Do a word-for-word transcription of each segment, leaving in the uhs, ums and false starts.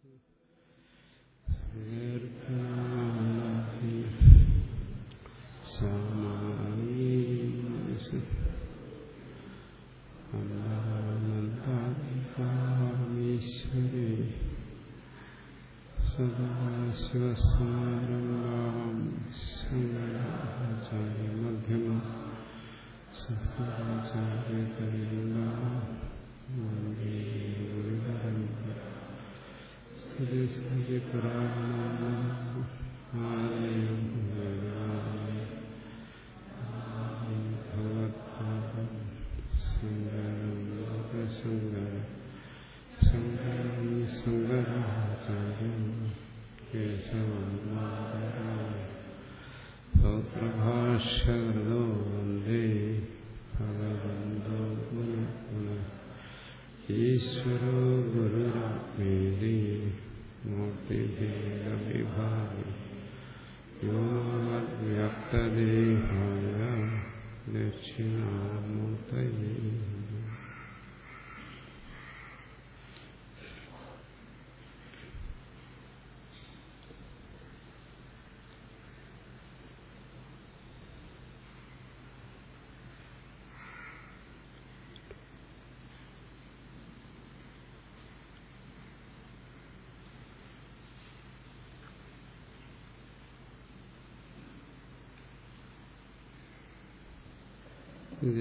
ഇത്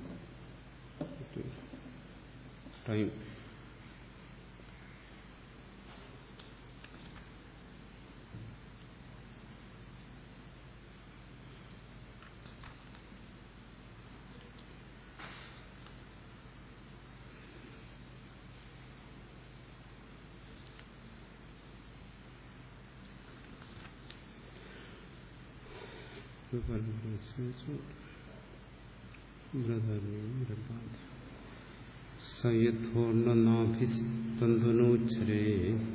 ടൈം സയഥോർണനാഭിസ്തന്ധനോച്ചരേ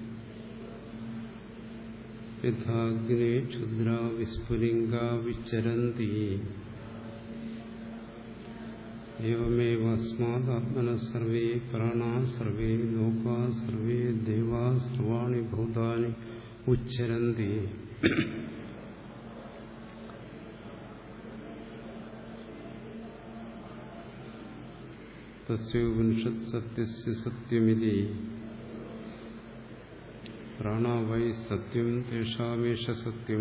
യഥാഗ്നേ ക്ഷുദ്രാ വിസ്ഫുലിംഗാ വിചരന്തി ഏവമേവാസ്മാദാത്മനഃ സർവേ പ്രാണാ സർവേ ലോകാ സർവേ ദേവാ സർവാണി ഭൂതാനി ഉച്ചരന്തി. തസ്യോപനിഷത് സത്യസ്യ സത്യമിതി പ്രാണാ വൈ സത്യം തേഷാമേഷ സത്യം.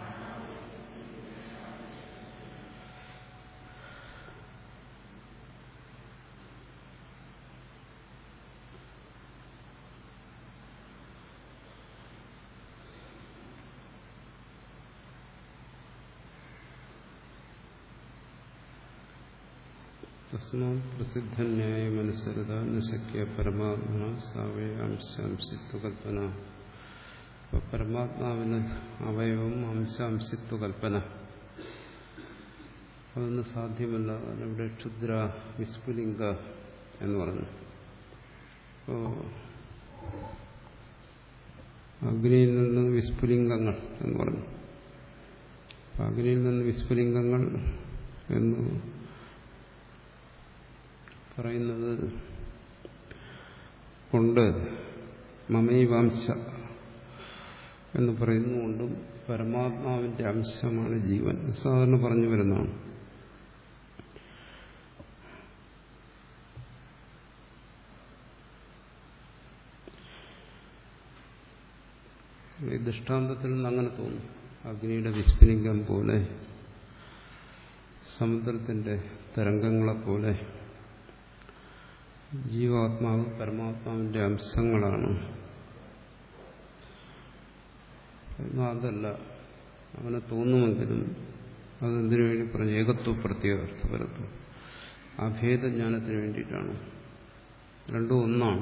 തസ്മാത് പ്രസിദ്ധന്യായമനുസൃത ന ശക്യ പരമാത്മന സാവേ അംശാംശിത്വകൽപ്പന. അപ്പോൾ പരമാത്മാവിന് അവയവം അംശാംശിത്വകൽപ്പന അതൊന്നും സാധ്യമല്ല. ഇവിടെ ക്ഷുദ്ര വിസ്ഫുലിംഗ എന്ന് പറഞ്ഞു. അപ്പോൾ അഗ്നിയിൽ നിന്ന് വിസ്ഫുലിംഗങ്ങൾ എന്ന് പറഞ്ഞു. അപ്പം അഗ്നിയിൽ നിന്ന് വിസ്ഫുലിംഗങ്ങൾ എന്ന് പറയുന്നത് കൊണ്ട് മമൈവാംശ എന്ന് പറയുന്നതുകൊണ്ടും പരമാത്മാവിന്റെ അംശമാണ് ജീവൻ സാധാരണ പറഞ്ഞു വരുന്നതാണ്. ഈ ദൃഷ്ടാന്തത്തിൽ നിന്ന് അങ്ങനെ തോന്നും. അഗ്നിയുടെ വിസ്ഫുലിംഗം പോലെ, സമുദ്രത്തിന്റെ തരംഗങ്ങളെപ്പോലെ ജീവാത്മാവ് പരമാത്മാവിന്റെ അംശങ്ങളാണ്. അതല്ല, അവനെ തോന്നുമെങ്കിലും അതെന്തിനു വേണ്ടി പറഞ്ഞു? ഏകത്വപ്പെടുത്തിയ അർത്ഥപരത്വം, അഭേദജ്ഞാനത്തിന് വേണ്ടിയിട്ടാണ്. രണ്ടും ഒന്നാണ്.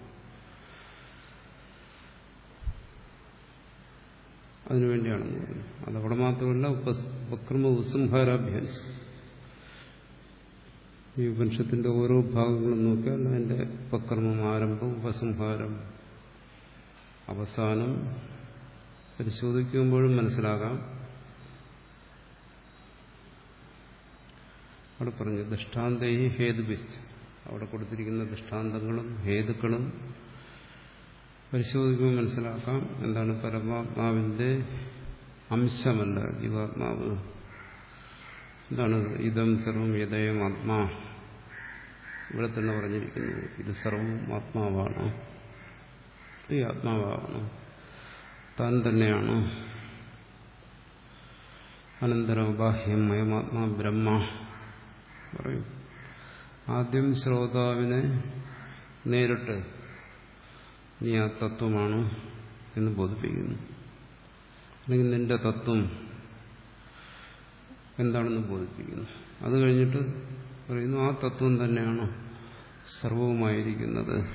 അതിനുവേണ്ടിയാണെന്ന് പറഞ്ഞു. അതവിടെ മാത്രമല്ല, ഉപക്രമ ഉപസംഹാരാഭ്യാസം. ഈ ഉപനിഷത്തിന്റെ ഓരോ ഭാഗങ്ങളും നോക്കിയാൽ അതിന്റെ ഉപക്രമം, ആരംഭം, ഉപസംഹാരം, അവസാനം പരിശോധിക്കുമ്പോഴും മനസ്സിലാകാം. അവിടെ പറഞ്ഞു ദൃഷ്ടാന്തൈ ഹേതുഭിശ്ച, അവിടെ കൊടുത്തിരിക്കുന്ന ദൃഷ്ടാന്തങ്ങളും ഹേതുക്കളും പരിശോധിക്കുമ്പോൾ മനസ്സിലാക്കാം എന്താണ് പരമാത്മാവിന്റെ അംശമല്ല ജീവാത്മാവ്. എന്താണ് ഇതം സർവം യദയം ആത്മാ, ഇവിടെ തന്നെ പറഞ്ഞിരിക്കുന്നു. ഇത് സർവം ആത്മാവാണ്, ഈ ആത്മാവാണ്, താൻ തന്നെയാണ്. അനന്തരം ബാഹ്യം മയമാത്മാ ബ്രഹ്മ പറയും. ആദ്യം ശ്രോതാവിനെ നേരിട്ട് നീ ആ തത്വമാണ് എന്ന് ബോധിപ്പിക്കുന്നു, അല്ലെങ്കിൽ നിന്റെ തത്വം എന്താണെന്ന് ബോധിപ്പിക്കുന്നു. അത് കഴിഞ്ഞിട്ട് പറയുന്നു ആ തത്വം തന്നെയാണ് സർവവുമായിരിക്കുന്നത്,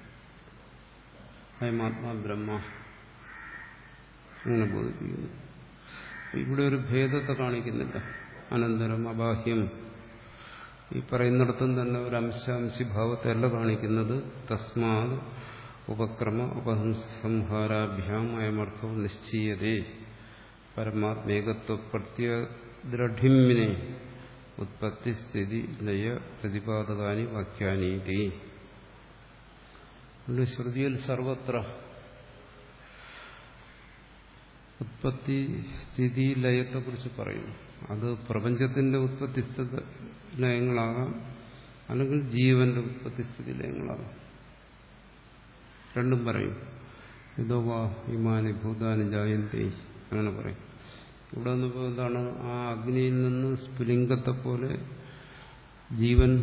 അയമാത്മാ ബ്രഹ്മ, അങ്ങനെ ബോധിപ്പിക്കുന്നു. ഇവിടെ ഒരു ഭേദത്തെ കാണിക്കുന്നില്ല. അനന്തരം അബാഹ്യം ഈ പറയുന്നിടത്തും തന്നെ ഒരു അംശാംശി ഭാവത്തെ അല്ല കാണിക്കുന്നത്. തസ്മാത് ഉപക്രമ ഉപസംഹാരാഭ്യാം അയമർത്ഥം നിശ്ചീയതേ പരമാത്മേകത്വ പ്രത്യദ്രഢിമ്മിനെ ഉത്പത്തി സ്ഥിതി ലയ പ്രതിപാദകാനി വാക്യാനീതി. ശ്രുതിയിൽ സർവത്ര ഉത്പത്തി സ്ഥിതി ലയത്തെക്കുറിച്ച് പറയുന്നു. അത് പ്രപഞ്ചത്തിന്റെ ഉത്പത്തി സ്ഥിതി ലയങ്ങളാകാം, അല്ലെങ്കിൽ ജീവന്റെ ഉത്പത്തി സ്ഥിതി ലയങ്ങളാകാം. രണ്ടും പറയും. ഇതോ വാ ഇമാനി ഭൂതാനി ജായന്തേ, അങ്ങനെ പറയും. ഇവിടെ വന്നപ്പോൾ എന്താണ്, ആ അഗ്നിയിൽ നിന്ന് സ്ഫുലിംഗത്തെ പോലെ ജീവൻ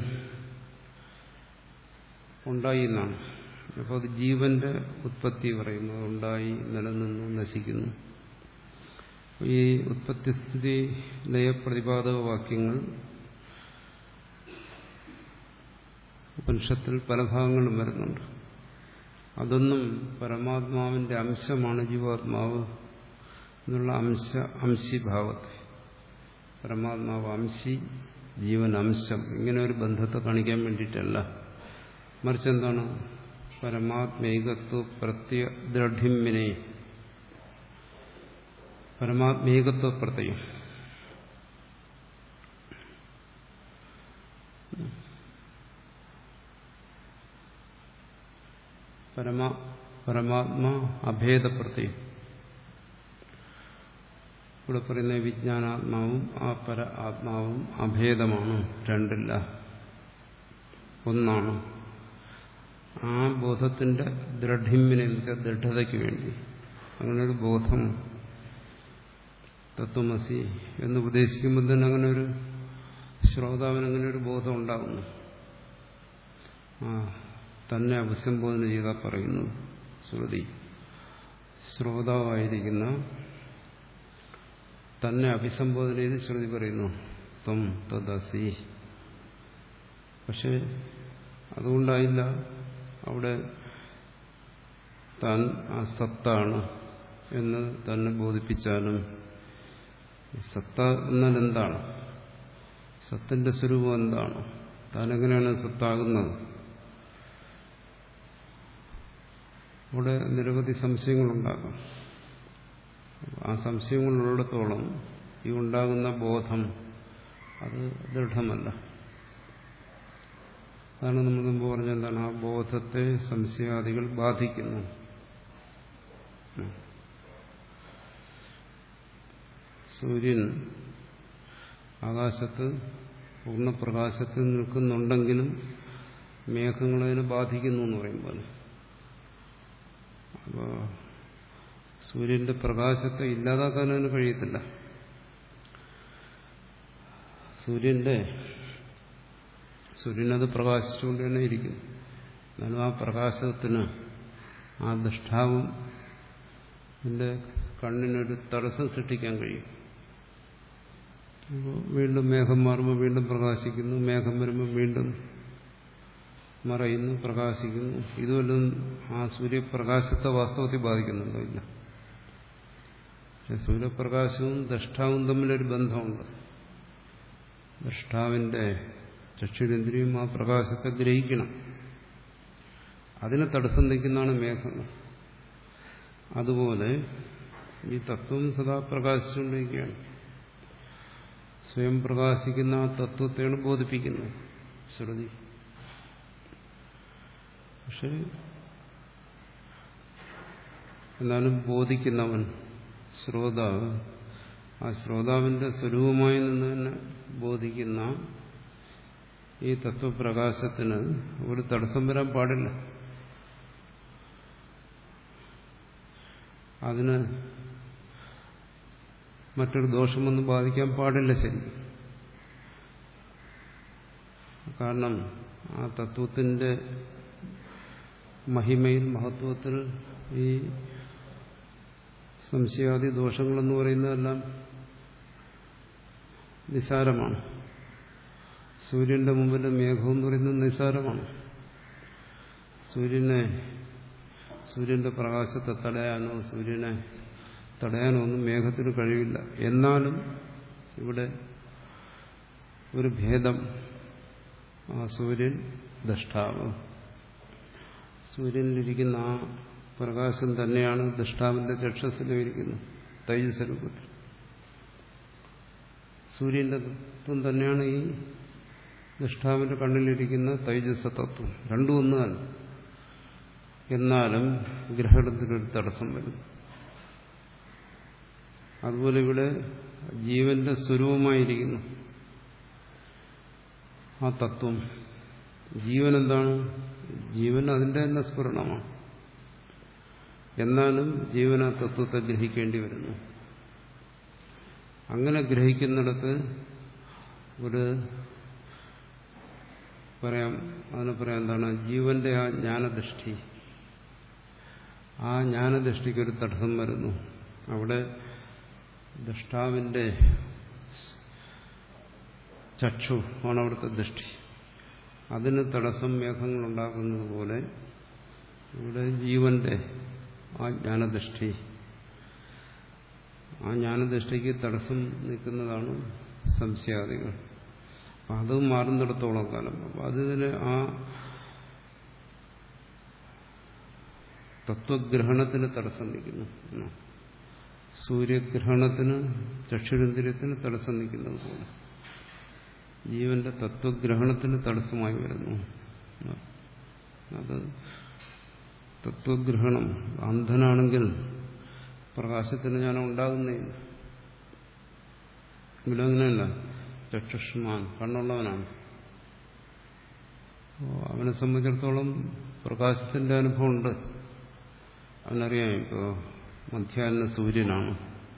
ഉണ്ടായി എന്നാണ്. അപ്പോൾ അത് ജീവന്റെ ഉത്പത്തി പറയുന്നു. ഉണ്ടായി, നിലനിന്നു, നശിക്കുന്നു. ഈ ഉത്പത്തിസ്ഥിതി ലയപ്രതിപാദക വാക്യങ്ങൾ ഉപനിഷത്തിൽ പല ഭാഗങ്ങളും വരുന്നുണ്ട്. അതൊന്നും പരമാത്മാവിന്റെ അംശമാണ് ജീവാത്മാവ് എന്നുള്ള അംശ അംശിഭാവത്തെ, പരമാത്മാവ് അംശി ജീവൻ അംശം, ഇങ്ങനെ ഒരു ബന്ധത്തെ കാണിക്കാൻ വേണ്ടിയിട്ടല്ല. മറിച്ച് എന്താണ്, പരമാത്മേകത്വ പ്രത്യദ്രഢിമ്മിനെ, പരമാത്മേകത്വ പ്രത്യയം, പരമാ പരമാത്മാ അഭേദപ്രത്യയം. ഇവിടെ പറയുന്ന വിജ്ഞാനാത്മാവും ആ പര ആത്മാവും അഭേദമാണ്, രണ്ടില്ല, ഒന്നാണ്. ആ ബോധത്തിന്റെ ദൃഢിമ്മിനെ എന്ന് വെച്ചാൽ ദൃഢതയ്ക്ക് വേണ്ടി അങ്ങനൊരു ബോധം തത്വമസി എന്ന് ഉപദേശിക്കുമ്പോൾ തന്നെ അങ്ങനെ ഒരു ശ്രോതാവിന് അങ്ങനെ ഒരു ബോധം ഉണ്ടാകുന്നു. ആ തന്നെ അഭിസംബോധന ചെയ്താൽ പറയുന്നു ശ്രുതി, ശ്രോതാവായിരിക്കുന്ന തന്നെ അഭിസംബോധന ചെയ്ത് ശ്രുതി പറയുന്നു ത്വം തദസി. പക്ഷെ അതുകൊണ്ടായില്ല അവിടെ താൻ ആ സത്താണ് എന്ന് തന്നെ ബോധിപ്പിച്ചാലും, സത്ത എന്നാൽ എന്താണ്, സത്തിന്റെ സ്വരൂപം എന്താണ്, താൻ എങ്ങനെയാണ് സത്താകുന്നത്, അവിടെ നിരവധി സംശയങ്ങളുണ്ടാകാം. ആ സംശയങ്ങളുള്ളിടത്തോളം ഈ ഉണ്ടാകുന്ന ബോധം അത് ദൃഢമല്ല. അതാണ് നമ്മൾ മുമ്പ് പറഞ്ഞ എന്താണ്, ആ ബോധത്തെ സംശയാദികൾ ബാധിക്കുന്നു. സൂര്യൻ ആകാശത്ത് പൂർണ്ണപ്രകാശത്തിൽ നിൽക്കുന്നുണ്ടെങ്കിലും മേഘങ്ങളതിനെ ബാധിക്കുന്നു എന്ന് പറയുമ്പോൾ, അപ്പോൾ സൂര്യന്റെ പ്രകാശത്തെ ഇല്ലാതാക്കാൻ അതിന് കഴിയത്തില്ല. സൂര്യന്റെ സൂര്യനത് പ്രകാശിച്ചുകൊണ്ട് തന്നെ ഇരിക്കും. എന്നാലും ആ പ്രകാശത്തിന് ആ ദൃഷ്ടാവും എൻ്റെ കണ്ണിനൊരു തടസ്സം സൃഷ്ടിക്കാൻ കഴിയും. അപ്പോൾ വീണ്ടും മേഘം മാറുമ്പോൾ വീണ്ടും പ്രകാശിക്കുന്നു, മേഘം വരുമ്പോൾ വീണ്ടും മറയുന്നു, പ്രകാശിക്കുന്നു. ഇതുവല്ലതും ആ സൂര്യപ്രകാശത്തെ വാസ്തവത്തിൽ ബാധിക്കുന്നുണ്ടോ? ഇല്ല. സൂര്യപ്രകാശവും ദ്രഷ്ടാവും തമ്മിലൊരു ബന്ധമുണ്ട്. ദ്രഷ്ടാവിന്റെ ചക്ഷുരേന്ദ്രിയം ആ പ്രകാശത്തെ ഗ്രഹിക്കണം. അതിനെ തടസ്സം നിൽക്കുന്നതാണ് മേഘങ്ങൾ. അതുപോലെ ഈ തത്വം സദാ പ്രകാശിച്ചുകൊണ്ടിരിക്കുകയാണ്. സ്വയം പ്രകാശിക്കുന്ന ആ തത്വത്തെയാണ് ബോധിപ്പിക്കുന്നത് ശ്രുതി. പക്ഷെ എന്നാലും ബോധിക്കുന്നവൻ ശ്രോതാവ്, ആ ശ്രോതാവിന്റെ സ്വരൂപമായി നിന്ന് തന്നെ ബോധിക്കുന്ന ഈ തത്വപ്രകാശത്തിന് ഒരു തടസ്സം വരാൻ പാടില്ല. അതിന് മറ്റൊരു ദോഷമൊന്നും ബാധിക്കാൻ പാടില്ല. ശരി, കാരണം ആ തത്വത്തിന്റെ മഹിമയിൽ മഹത്വത്തിൽ ഈ സംശയാദി ദോഷങ്ങളെന്ന് പറയുന്നതെല്ലാം നിസ്സാരമാണ്. സൂര്യന്റെ മുമ്പിൽ മേഘം എന്ന് പറയുന്നത് നിസ്സാരമാണ്. സൂര്യനെ സൂര്യന്റെ പ്രകാശത്തെ തടയാനോ സൂര്യനെ തടയാനോ ഒന്നും മേഘത്തിന് കഴിയില്ല. എന്നാലും ഇവിടെ ഒരു ഭേദം, ആ സൂര്യൻ ദ്രഷ്ടാവ്, സൂര്യനിലിരിക്കുന്ന ആ പ്രകാശം തന്നെയാണ് ദ്രഷ്ടാവിന്റെ ചക്ഷസ്സിലും ഇരിക്കുന്നത്, തൈജസ് രൂപത്തിൽ. സൂര്യന്റെ തത്വം തന്നെയാണ് ഈ ദ്രഷ്ടാവിന്റെ കണ്ണിലിരിക്കുന്ന തൈജസ തത്വം. രണ്ടും ഒന്നാണ്. എന്നാലും ഗ്രഹണത്തിനൊരു തടസ്സം വരും. അതുപോലെ ഇവിടെ ജീവന്റെ സ്വരൂപമായിരിക്കുന്നു ആ തത്വം. ജീവൻ എന്താണ്? ജീവൻ അതിന്റെ തന്നെ സ്ഫുരണമാണ്. എന്നാലും ജീവൻ ആ തത്വത്തെ ഗ്രഹിക്കേണ്ടി വരുന്നു. അങ്ങനെ ഗ്രഹിക്കുന്നിടത്ത് ഒരു പറയാം, അതിനെ പറയാം എന്താണ്, ജീവന്റെ ആ ജ്ഞാനദൃഷ്ടി, ആ ജ്ഞാനദൃഷ്ടിക്കൊരു തടസ്സം വരുന്നു. അവിടെ ദ്രഷ്ടാവിന്റെ ചക്ഷു ആണ് അവിടുത്തെ ദൃഷ്ടി. അതിന് തടസ്സം മേഘങ്ങളുണ്ടാക്കുന്നത് പോലെ ഇവിടെ ജീവന്റെ ആ ജ്ഞാനദൃഷ്ടി, ആ ജ്ഞാനദൃഷ്ടിക്ക് തടസ്സം നിൽക്കുന്നതാണ് സംശയാദികൾ. അപ്പം അത് മാറുന്നിടത്തോളം കാലം അപ്പം അതിന് ആ തത്വഗ്രഹണത്തിന് തടസ്സം നിൽക്കുന്നു. സൂര്യഗ്രഹണത്തിന് ചക്ഷുരേന്ദ്രിയത്തിന് തടസ്സം നിൽക്കുന്നത് പോലെ ജീവന്റെ തത്വഗ്രഹണത്തിന് തടസ്സമായി വരുന്നു. അത് തത്വഗ്രഹണം, അന്ധനാണെങ്കിൽ പ്രകാശത്തിന് ജ്ഞാനം ഉണ്ടാകുന്നില്ല. ഇവിടെ അങ്ങനെയല്ല, ചക്ഷുഷ്മാൻ, കണ്ണുള്ളവനാണ്. അവനെ സംബന്ധിച്ചിടത്തോളം പ്രകാശത്തിന്റെ അനുഭവമുണ്ട്. അവനറിയാം ഇപ്പോൾ മധ്യാഹ്ന സൂര്യനാണ്,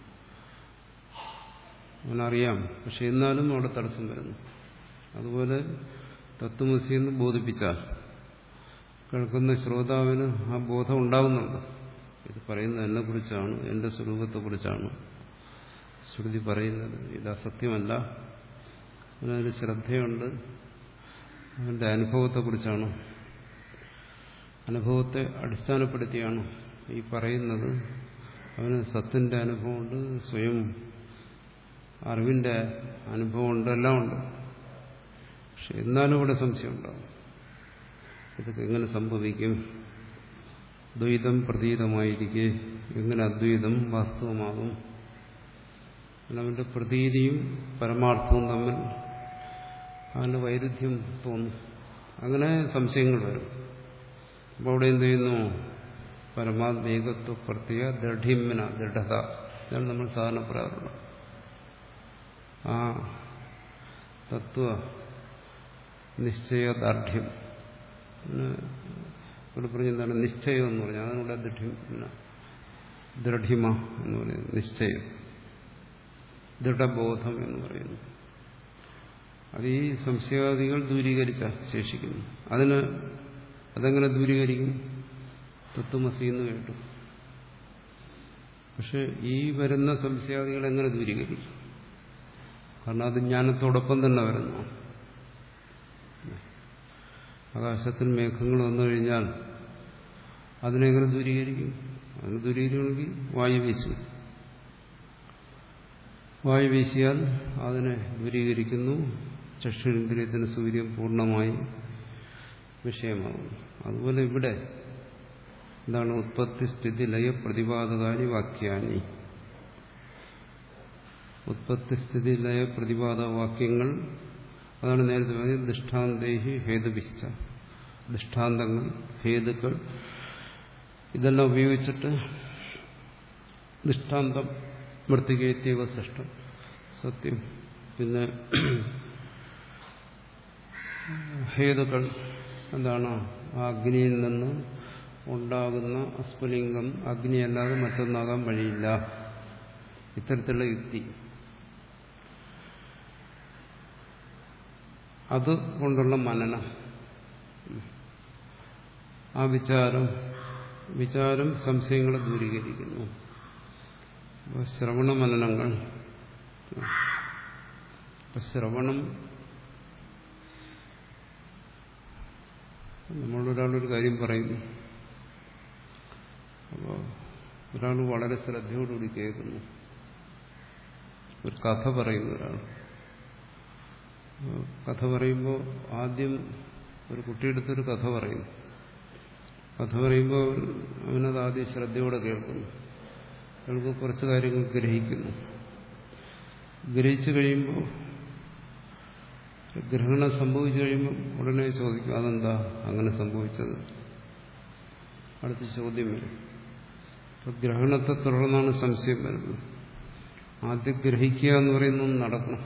അവനറിയാം. പക്ഷെ എന്നാലും അവിടെ തടസ്സം വരുന്നു. അതുപോലെ തത്വമസി എന്ന് ബോധിപ്പിച്ചാൽ കേൾക്കുന്ന ശ്രോതാവിന് ആ ബോധം ഉണ്ടാകുന്നുണ്ട്. ഇത് പറയുന്നത് എന്നെ കുറിച്ചാണ്, എന്റെ സ്വരൂപത്തെക്കുറിച്ചാണ് ശ്രുതി പറയുന്നത്. ഇത് അസത്യമല്ല, അതിനൊരു ശ്രദ്ധയുണ്ട്, അവന്റെ അനുഭവത്തെക്കുറിച്ചാണ്, അനുഭവത്തെ അടിസ്ഥാനപ്പെടുത്തിയാണ് ഈ പറയുന്നത്. അവന് സത്തിന്റെ അനുഭവമുണ്ട്, സ്വയം അറിവിന്റെ അനുഭവമുണ്ട്, എല്ലാം ഉണ്ട്. പക്ഷെ എന്നാലും ഇവിടെ സംശയം ഉണ്ടാകും. ഇതൊക്കെ എങ്ങനെ സംഭവിക്കും? ദ്വൈതം പ്രതീതമായിരിക്കെ എങ്ങനെ അദ്വൈതം വാസ്തവമാകും? അവന്റെ പ്രതീതിയും പരമാർത്ഥവും തമ്മിൽ അവന് വൈരുദ്ധ്യം തോന്നും. അങ്ങനെ സംശയങ്ങൾ വരും. അപ്പോൾ അവിടെ എന്ത് ചെയ്യുന്നു? പരമാത്മേകത്വ പ്രത്യേക ദൃഢിമ്ന, ദൃഢത, ഇതാണ് നമ്മൾ സാധാരണ പറയാറുള്ളത്. ആ തത്വ നിശ്ചയദാർഢ്യം ഇവിടെ പറഞ്ഞെന്താണ്? നിശ്ചയം എന്ന് പറഞ്ഞാൽ അതിനുള്ള ദൃഢിമ, ദൃഢിമ എന്ന് പറയുന്നത് നിശ്ചയം, ദൃഢബോധം എന്ന് പറയുന്നു. അത് ഈ സംശയാദികൾ ദൂരീകരിച്ച ശേഷിക്കുന്നു. അതിന് അതെങ്ങനെ ദൂരീകരിക്കും? തത്വമസി എന്ന് കേട്ടു. പക്ഷെ ഈ വരുന്ന സംശയാദികൾ എങ്ങനെ ദൂരീകരിക്കും? കാരണം അത് ജ്ഞാനത്തോടൊപ്പം തന്നെ വരുന്നു. ആകാശത്തിൽ മേഘങ്ങൾ വന്നു കഴിഞ്ഞാൽ അതിനെങ്ങനെ ദൂരീകരിക്കും? അതിന് ദൂരീകരിക്കണമെങ്കിൽ വായു വീശും. വായു വീശിയാൽ അതിനെ ദൂരീകരിക്കുന്നു. ചക്ഷുരേന്ദ്രിയത്തിന് സൂര്യൻ പൂർണ്ണമായി വിഷയമാകുന്നു. അതുപോലെ ഇവിടെ എന്താണ്? ഉത്പത്തി സ്ഥിതി ലയ പ്രതിപാദകാരി വാക്യാനി. ഉത്പത്തി സ്ഥിതി ലയ പ്രതിപാദ വാക്യങ്ങൾ, അതാണ് നേരത്തെ പറഞ്ഞത്. ദൃഷ്ടാന്തേഹി ഹേതുവിശ്ച, ദൃഷ്ടാന്തങ്ങൾ, ഹേതുക്കൾ, ഇതെല്ലാം ഉപയോഗിച്ചിട്ട് ദൃഷ്ടാന്തം മൃത്തികേത്യവ സൃഷ്ടം സത്യം. പിന്നെ ഹേതുക്കൾ എന്താണ്? ആ അഗ്നിയിൽ നിന്ന് ഉണ്ടാകുന്ന അസ്ഫുലിംഗം അഗ്നിയല്ലാതെ മറ്റൊന്നാകാൻ വഴിയില്ല. ഇത്തരത്തിലുള്ള യുക്തി, അത് കൊണ്ടുള്ള മനനം, ആ വിചാരം വിചാരം സംശയങ്ങളെ ദൂരീകരിക്കുന്നു. ശ്രവണ മനനങ്ങൾ, ശ്രവണം നമ്മളൊരാളൊരു കാര്യം പറയുന്നു, അപ്പോൾ ഒരാൾ വളരെ ശ്രദ്ധയോടുകൂടി കേൾക്കുന്നു. ഒരു കഥ പറയുന്നു ഒരാൾ. കഥ പറയുമ്പോൾ ആദ്യം ഒരു കുട്ടിയെടുത്തൊരു കഥ പറയുന്നു. കഥ പറയുമ്പോൾ അവനത് ആദ്യം ശ്രദ്ധയോടെ കേൾക്കുന്നു. അയാൾക്ക് കുറച്ച് കാര്യങ്ങൾ ഗ്രഹിക്കുന്നു. ഗ്രഹിച്ചു കഴിയുമ്പോൾ, ഗ്രഹണം സംഭവിച്ചു കഴിയുമ്പോൾ ഉടനെ ചോദിക്കും, അതെന്താ അങ്ങനെ സംഭവിച്ചത്? അടുത്ത ചോദ്യം വരും. ഇപ്പൊ ഗ്രഹണത്തെ തുടർന്നാണ് സംശയം വരുന്നത്. ആദ്യം ഗ്രഹിക്കുക എന്ന് പറയുന്നത് നടക്കണം.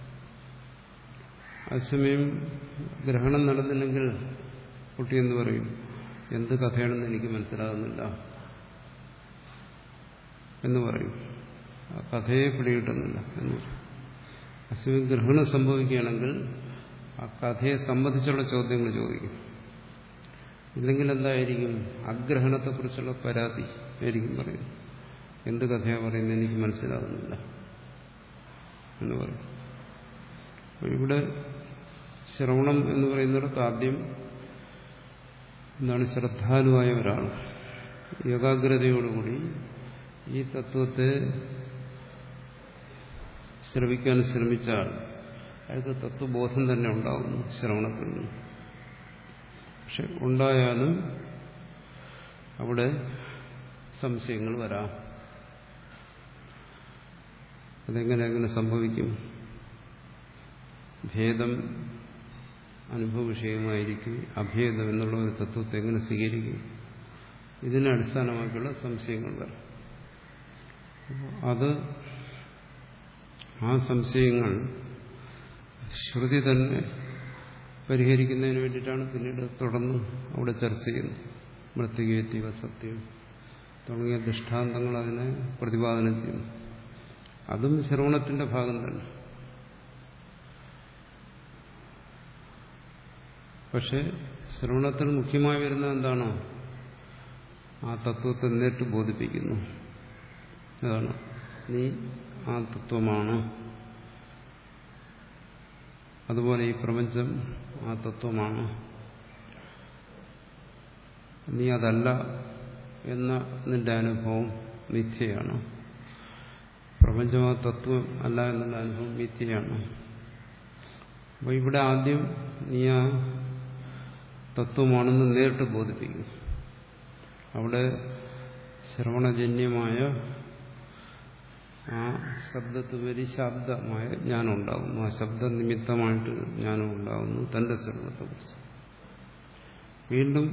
അതേസമയം ഗ്രഹണം നടന്നില്ലെങ്കിൽ കുട്ടി എന്ന് പറയും, എന്ത് കഥയാണെന്ന് എനിക്ക് മനസ്സിലാകുന്നില്ല എന്ന് പറയും. ആ കഥയെ പിടികിട്ടുന്നില്ല എന്ന് പറയും. അതേസമയം ഗ്രഹണം സംഭവിക്കുകയാണെങ്കിൽ ആ കഥയെ സംബന്ധിച്ചുള്ള ചോദ്യങ്ങൾ ചോദിക്കും. ഇല്ലെങ്കിൽ എന്തായിരിക്കും? അഗ്രഹണത്തെക്കുറിച്ചുള്ള പരാതി ആയിരിക്കും പറയുന്നത്. എന്ത് കഥയാണ് പറയുന്നത്, എനിക്ക് മനസ്സിലാകുന്നില്ല എന്ന് പറയും. ഇവിടെ ശ്രവണം എന്ന് പറയുന്നിടത്ത് ആദ്യം എന്താണ്? ശ്രദ്ധാലുവായ ഒരാൾ ഏകാഗ്രതയോടുകൂടി ഈ തത്വത്തെ ശ്രവിക്കാൻ ശ്രമിച്ചാൽ അയാൾക്ക് തത്വബോധം തന്നെ ഉണ്ടാകുന്നു ശ്രവണത്തിൽ നിന്ന്. പക്ഷെ ഉണ്ടായാലും അവിടെ സംശയങ്ങൾ വരാം. അതെങ്ങനെ എങ്ങനെ സംഭവിക്കും? ഭേദം അനുഭവ വിഷയമായിരിക്കും. അഭേദം എന്നുള്ള ഒരു തത്വത്തെ എങ്ങനെ സ്വീകരിക്കും? ഇതിനെ അടിസ്ഥാനമാക്കിയുള്ള സംശയങ്ങൾ വരാം. അത് ആ സംശയങ്ങൾ ശ്രുതി തന്നെ പരിഹരിക്കുന്നതിന് വേണ്ടിയിട്ടാണ് പിന്നീട് തുടർന്ന് അവിടെ ചർച്ച ചെയ്യുന്നത്. മൃത്തികേത്യവ സത്യം തുടങ്ങിയ ദൃഷ്ടാന്തങ്ങൾ അതിനെ പ്രതിപാദനം ചെയ്യുന്നു. അതും ശ്രവണത്തിന്റെ ഭാഗം തന്നെ. പക്ഷെ ശ്രവണത്തിൽ മുഖ്യമായി വരുന്നത് എന്താണോ? ആ തത്വത്തെ നേരിട്ട് ബോധിപ്പിക്കുന്നു. അതാണ്, നീ ആ തത്വമാണ്, അതുപോലെ ഈ പ്രപഞ്ചം ആ തത്വമാണ്, നീ അതല്ല എന്ന നിന്റെ അനുഭവം മിഥ്യയാണ്. പ്രപഞ്ചം ആ തത്വം അല്ല എന്നുള്ള അനുഭവം മിഥ്യയാണ്. അപ്പോൾ ഇവിടെ ആദ്യം നീ ആ തത്വമാണെന്ന് നേരിട്ട് ബോധിപ്പിക്കും. അവിടെ ശ്രവണജന്യമായ ആ ശബ്ദത്തുപരി ശബ്ദമായ ജ്ഞാനം ഉണ്ടാകുന്നു. ആ ശബ്ദ നിമിത്തമായിട്ട് ജ്ഞാനം ഉണ്ടാകുന്നു തന്റെ ശ്രവണത്തെക്കുറിച്ച്. വീണ്ടും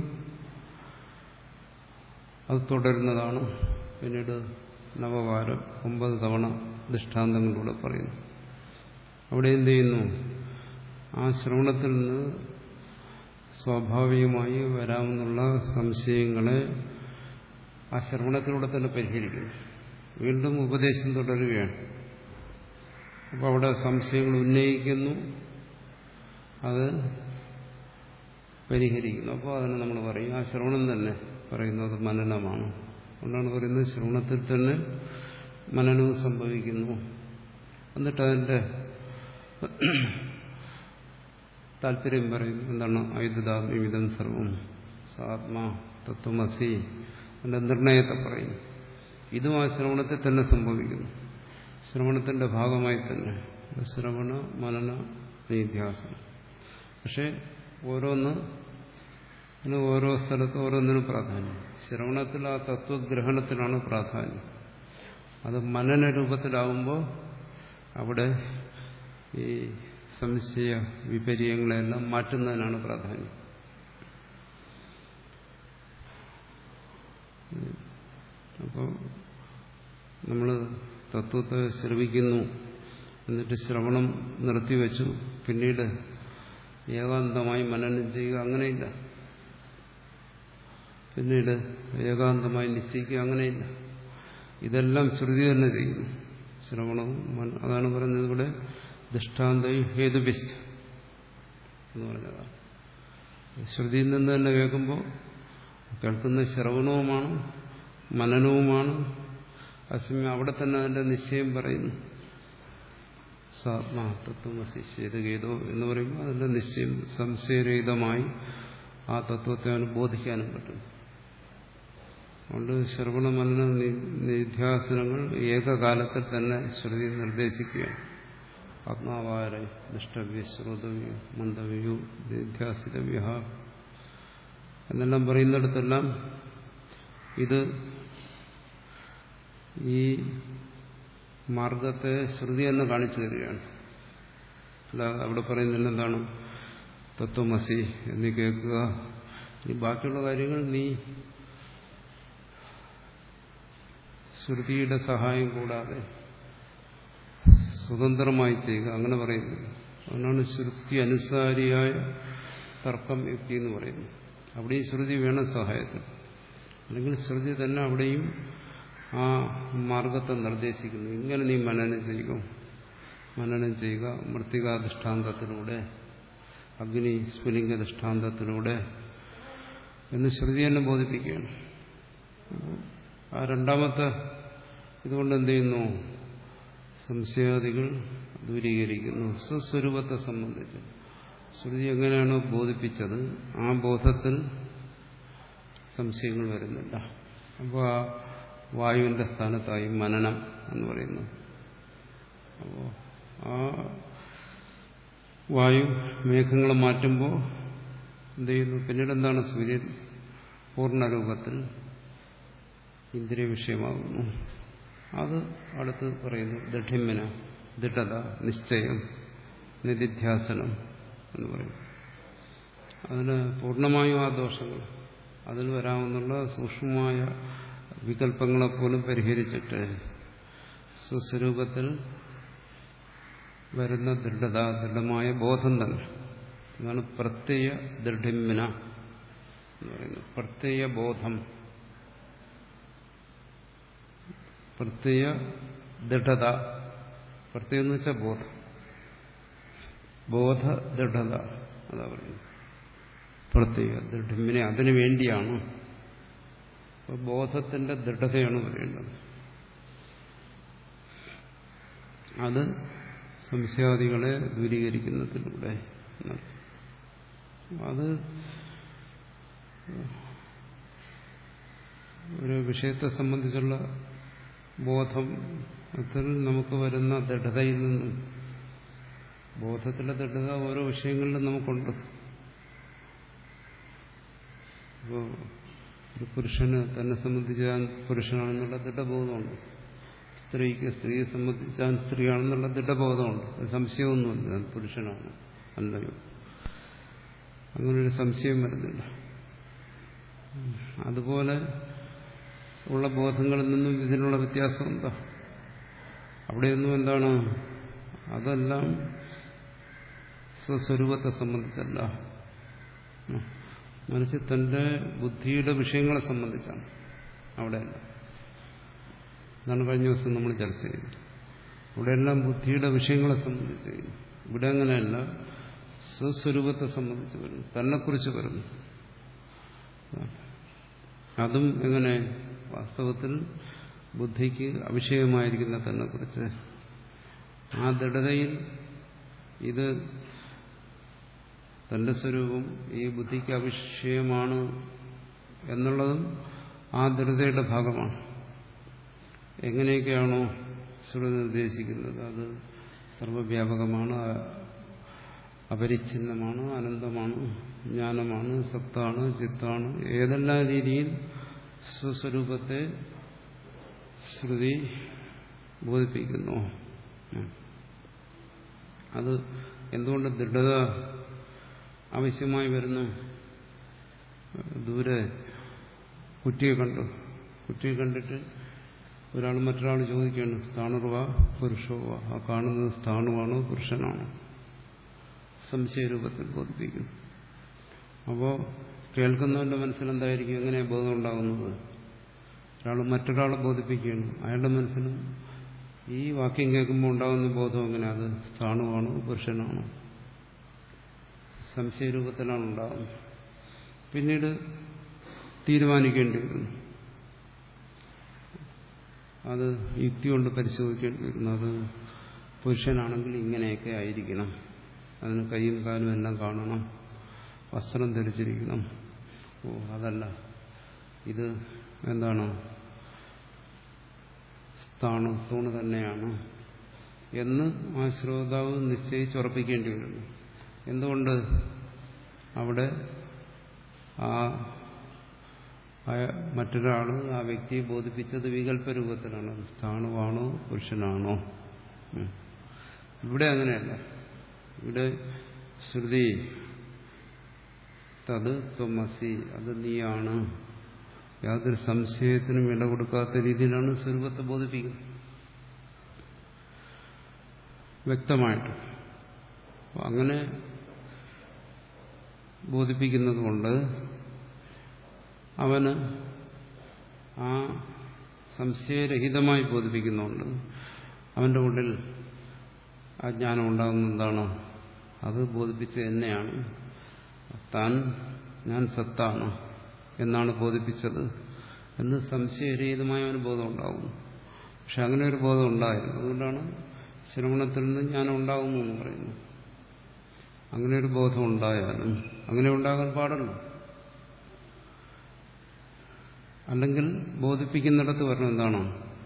അത് തുടരുന്നതാണ്. പിന്നീട് നവവാരം ഒമ്പത് തവണ ദൃഷ്ടാന്തങ്ങളിലൂടെ പറയുന്നു. അവിടെ എന്ത് ചെയ്യുന്നു? ആ ശ്രവണത്തിൽ നിന്ന് സ്വാഭാവികമായി വരാമെന്നുള്ള സംശയങ്ങളെ ആ ശ്രവണത്തിലൂടെ തന്നെ പരിഹരിക്കുന്നു. വീണ്ടും ഉപദേശം തുടരുകയാണ്. അപ്പോൾ അവിടെ സംശയങ്ങൾ ഉന്നയിക്കുന്നു, അത് പരിഹരിക്കുന്നു. അപ്പോൾ അതിനെ നമ്മൾ പറയും, ആ ശ്രവണം തന്നെ പറയുന്നത് മനനമാണ്. അതുകൊണ്ടാണ് പറയുന്നത് ശ്രവണത്തിൽ തന്നെ മനനവും സംഭവിക്കുന്നു. എന്നിട്ട് അതിൻ്റെ താല്പര്യം പറയുന്നു. എന്താണ്? ഐദദാത്മ്യമിദം സർവം സാത്മാ തത്വമസി എന്ന നിർണയത്തെ പറയുന്നു. ഇതും ആ ശ്രവണത്തിൽ തന്നെ സംഭവിക്കുന്നു. ശ്രവണത്തിന്റെ ഭാഗമായി തന്നെ ശ്രവണ മനന നിധ്യാസനം. പക്ഷെ ഓരോന്ന് ഓരോ സ്ഥലത്ത് ഓരോന്നിനും പ്രാധാന്യം. ശ്രവണത്തിൽ ആ തത്വഗ്രഹണത്തിനാണ് പ്രാധാന്യം. അത് മനന രൂപത്തിലാവുമ്പോൾ അവിടെ ഈ സംശയ വിപര്യങ്ങളെല്ലാം മാറ്റുന്നതിനാണ് പ്രാധാന്യം. അപ്പോൾ നമ്മൾ തത്വത്തെ ശ്രവിക്കുന്നു, എന്നിട്ട് ശ്രവണം നിർത്തിവെച്ചു, പിന്നീട് ഏകാന്തമായി മനനം ചെയ്യുക, അങ്ങനെയില്ല. പിന്നീട് ഏകാന്തമായി നിശ്ചയിക്കുക, അങ്ങനെയില്ല. ഇതെല്ലാം ശ്രുതി തന്നെ ചെയ്യുന്നു. ശ്രവണവും അതാണ് പറഞ്ഞത് ഇവിടെ ദൃഷ്ടാന്തയും ഹേതുഭിശ്ച എന്ന് പറഞ്ഞതാണ്. ശ്രുതിയിൽ നിന്ന് തന്നെ കേൾക്കുമ്പോൾ കേൾക്കുന്ന ശ്രവണവുമാണ് മനനവുമാണ്. അസമയം അവിടെ തന്നെ അതിന്റെ നിശ്ചയം പറയുന്നു. സാത്മാ തത്വമസി ചേതകേതോ എന്ന് പറയുമ്പോൾ അതിന്റെ നിശ്ചയം സംശയരഹിതമായി ആ തത്വത്തെ അവന് ബോധിക്കാനും പറ്റും. അതുകൊണ്ട് ശ്രവണ മനന നിധ്യാസനങ്ങൾ ഏകകാലത്തിൽ തന്നെ ശ്രുതി നിർദ്ദേശിക്കുകയാണ്. ആത്മാവാര ദൃഷ്ടവ്യ ശ്രോതവ്യോ മന്ദവ്യോ നിധ്യാസിതവ്യ എന്നെല്ലാം പറയുന്നിടത്തെല്ലാം ഇത് ഈ മാർഗത്തെ ശ്രുതി തന്നെ കാണിച്ചു തരികയാണ്. അല്ലാതെ അവിടെ പറയുന്നില്ല എന്താണ് തത്വമസി എന്ന് കേൾക്കുക, ഇനി ബാക്കിയുള്ള കാര്യങ്ങൾ നീ ശ്രുതിയുടെ സഹായം കൂടാതെ സ്വതന്ത്രമായി ചെയ്യുക, അങ്ങനെ പറയുന്നില്ല. അതുകൊണ്ടാണ് ശ്രുതി അനുസാരിയായ തർക്കം യുക്തി എന്ന് പറയുന്നത്. അവിടെയും ശ്രുതി വേണം സഹായത്തിൽ, അല്ലെങ്കിൽ ശ്രുതി തന്നെ അവിടെയും ആ മാർഗത്തെ നിർദ്ദേശിക്കുന്നു. ഇങ്ങനെ നീ മനനം ചെയ്യുക, മനനം ചെയ്യുക മൃത്തികാ ദൃഷ്ടാന്തത്തിലൂടെ, അഗ്നി സ്ഫുലിംഗ ദൃഷ്ടാന്തത്തിലൂടെ എന്ന് ശ്രുതി തന്നെ ബോധിപ്പിക്കുകയാണ്. ആ രണ്ടാമത്തെ ഇതുകൊണ്ട് എന്ത് ചെയ്യുന്നു? സംശയാദികൾ ദൂരീകരിക്കുന്നു. സ്വസ്വരൂപത്തെ സംബന്ധിച്ച് ശ്രുതി എങ്ങനെയാണോ ബോധിപ്പിച്ചത് ആ ബോധത്തിൽ സംശയങ്ങൾ വരുന്നില്ല. അപ്പോൾ ആ വായുവിന്റെ സ്ഥാനത്തായി മനനം എന്ന് പറയുന്നു. അപ്പോൾ ആ വായു മേഘങ്ങളെ മാറ്റുമ്പോൾ എന്ത് ചെയ്യുന്നു? പിന്നീട് എന്താണ്? സൂര്യൻ പൂർണ്ണരൂപത്തിൽ ഇന്ദ്രിയ വിഷയമാകുന്നു. അത് അടുത്ത് പറയുന്നു ദൃഢ്യമ്യന, ദൃഢത, നിശ്ചയം, നിധിധ്യാസനം എന്ന് പറയും. അതിന് പൂർണ്ണമായും ആ ദോഷങ്ങൾ അതിൽ വരാമെന്നുള്ള സൂക്ഷ്മമായ വികല്പങ്ങളെപ്പോലും പരിഹരിച്ചിട്ട് സ്വസ്വരൂപത്തിൽ വരുന്ന ദൃഢത, ദൃഢമായ ബോധം തന്നെ, അതാണ് പ്രത്യയ ദൃഢ്യമ്യന എന്ന് പറയുന്നത്. പ്രത്യയ ബോധം, പ്രത്യയ ദൃഢത. പ്രത്യയം എന്ന് വെച്ചാൽ ബോധം, ബോധ ദൃഢത, അതാ പറയുന്നത് പ്രത്യയ ദൃഢ്യമ്യനെ. അതിനു വേണ്ടിയാണ് ബോധത്തിന്റെ ദൃഢതയാണ് പറയേണ്ടത്. അത് സംശയാദികളെ ദൂരീകരിക്കുന്നതിലൂടെ. അത് ഒരു വിഷയത്തെ സംബന്ധിച്ചുള്ള ബോധത്തിൽ നമുക്ക് വരുന്ന ദൃഢതയിൽ നിന്നും, ബോധത്തിലെ ദൃഢത ഓരോ വിഷയങ്ങളിലും നമുക്കുണ്ട്. ഇപ്പോൾ ഒരു പുരുഷന് തന്നെ സംബന്ധിച്ച് ഞാൻ പുരുഷനാണെന്നുള്ള ദൃഢബോധമുണ്ട്, സ്ത്രീക്ക് സ്ത്രീയെ സംബന്ധിച്ച് ഞാൻ സ്ത്രീയാണെന്നുള്ള ദൃഢബോധമുണ്ട്. അത് സംശയമൊന്നുമില്ല, ഞാൻ പുരുഷനാണ് അല്ലയോ, അങ്ങനൊരു സംശയം വരുന്നില്ല. അതുപോലെ ഉള്ള ബോധങ്ങളിൽ നിന്നും ഇതിനുള്ള വ്യത്യാസം എന്താ? അവിടെയൊന്നും എന്താണ്? അതെല്ലാം സ്വസ്വരൂപത്തെ സംബന്ധിച്ചല്ല, മറിച്ച് തന്റെ ബുദ്ധിയുടെ വിഷയങ്ങളെ സംബന്ധിച്ചാണ്. അവിടെയല്ല. അതാണ് കഴിഞ്ഞ ദിവസം നമ്മൾ ചർച്ച ചെയ്തത്. ഇവിടെയെല്ലാം ബുദ്ധിയുടെ വിഷയങ്ങളെ സംബന്ധിച്ച്. ഇവിടെ അങ്ങനെയല്ല, സ്വസ്വരൂപത്തെ സംബന്ധിച്ച് വരുന്നു, തന്നെക്കുറിച്ച് വരുന്നു. അതും എങ്ങനെ? വാസ്തവത്തിൽ ബുദ്ധിക്ക് അവിഷയമായിരിക്കുന്ന തന്നെക്കുറിച്ച്. ആ ദൃഢതയിൽ ഇത് തന്റെ സ്വരൂപം ഈ ബുദ്ധിക്ക് അവിഷയമാണ് എന്നുള്ളതും ആ ദൃഢതയുടെ ഭാഗമാണ്. എങ്ങനെയൊക്കെയാണോ ശ്രുതി നിർദ്ദേശിക്കുന്നത്, അത് സർവവ്യാപകമാണ്, അപരിച്ഛിന്നമാണ്, അനന്തമാണ്, ജ്ഞാനമാണ്, സത്താണ്, ചിത്താണ്. ഏതെല്ലാം രീതിയിൽ സ്വസ്വരൂപത്തെ ശ്രുതി ബോധിപ്പിക്കുന്നു. അത് എന്തുകൊണ്ട് ദൃഢത ആവശ്യമായി വരുന്നു? ദൂരെ കുറ്റിയെ കണ്ടു, കുറ്റിയെ കണ്ടിട്ട് ഒരാൾ മറ്റൊരാൾ ചോദിക്കുകയാണ്, സ്ഥാണുർവ പുരുഷോവ, ആ കാണുന്നത് സ്ഥാണുവാണോ പുരുഷനാണോ? സംശയരൂപത്തിൽ ബോധിപ്പിക്കുന്നു. അപ്പോൾ കേൾക്കുന്നവന്റെ മനസ്സിൽ എന്തായിരിക്കും, എങ്ങനെയാണ് ബോധം ഉണ്ടാകുന്നത്? ഒരാൾ മറ്റൊരാളെ ബോധിപ്പിക്കുകയാണ്, അയാളുടെ മനസ്സിലും ഈ വാക്യം കേൾക്കുമ്പോൾ ഉണ്ടാകുന്ന ബോധം എങ്ങനെ? അത് സ്ഥാണുവാണോ പുരുഷനാണോ? സംശയരൂപത്തിലാണ് ഉണ്ടാകുന്നത്. പിന്നീട് തീരുമാനിക്കേണ്ടി വരുന്നു, അത് യുക്തി കൊണ്ട് പരിശോധിക്കേണ്ടി വരുന്നു. അത് പുരുഷനാണെങ്കിൽ ഇങ്ങനെയൊക്കെ ആയിരിക്കണം, അതിന് കൈയും കാലും എല്ലാം കാണണം, വസ്ത്രം ധരിച്ചിരിക്കണം. ഓ അതല്ല, ഇത് എന്താണ്, സ്ഥാണു തൂണ് തന്നെയാണ് എന്ന് ആ ശ്രോതാവ് നിശ്ചയിച്ചുറപ്പിക്കേണ്ടി വരുന്നു. എന്തുകൊണ്ട്? അവിടെ ആ മറ്റൊരാൾ ആ വ്യക്തിയെ ബോധിപ്പിച്ചത് വികല്പ രൂപത്തിലാണ്. അത് സ്ഥാണുവാണോ പുരുഷനാണോ? ഇവിടെ അങ്ങനെയല്ല. ഇവിടെ ശ്രുതി തത് ത്വമസി, അത് നീയാണ്, യാതൊരു സംശയത്തിനും ഇട കൊടുക്കാത്ത രീതിയിലാണ് സ്വരൂപത്തെ ബോധിപ്പിക്കുന്നത്, വ്യക്തമായിട്ട്. അങ്ങനെ ബോധിപ്പിക്കുന്നത് കൊണ്ട് അവന് ആ സംശയരഹിതമായി ബോധിപ്പിക്കുന്നുണ്ട്. അവന്റെ ഉള്ളിൽ ആ ജ്ഞാനം ഉണ്ടാകുന്ന എന്താണോ അത് ബോധിപ്പിച്ചത് തന്നെയാണ്. താൻ ഞാൻ സത്താണ് എന്നാണ് ബോധിപ്പിച്ചത് എന്ന് സംശയരഹിതമായ ഒരു ബോധം ഉണ്ടാകുന്നു. പക്ഷെ അങ്ങനെ ഒരു ബോധം ഉണ്ടായിരുന്നു. അതുകൊണ്ടാണ് ശ്രവണത്തിൽ നിന്ന് ജ്ഞാനം ഉണ്ടാകുന്നു എന്ന് പറയുന്നു. അങ്ങനെ ഒരു ബോധം ഉണ്ടായാലും അങ്ങനെ ഉണ്ടാകാൻ പാടുള്ളൂ. അല്ലെങ്കിൽ ബോധിപ്പിക്കുന്നിടത്ത് പറഞ്ഞ എന്താണോ,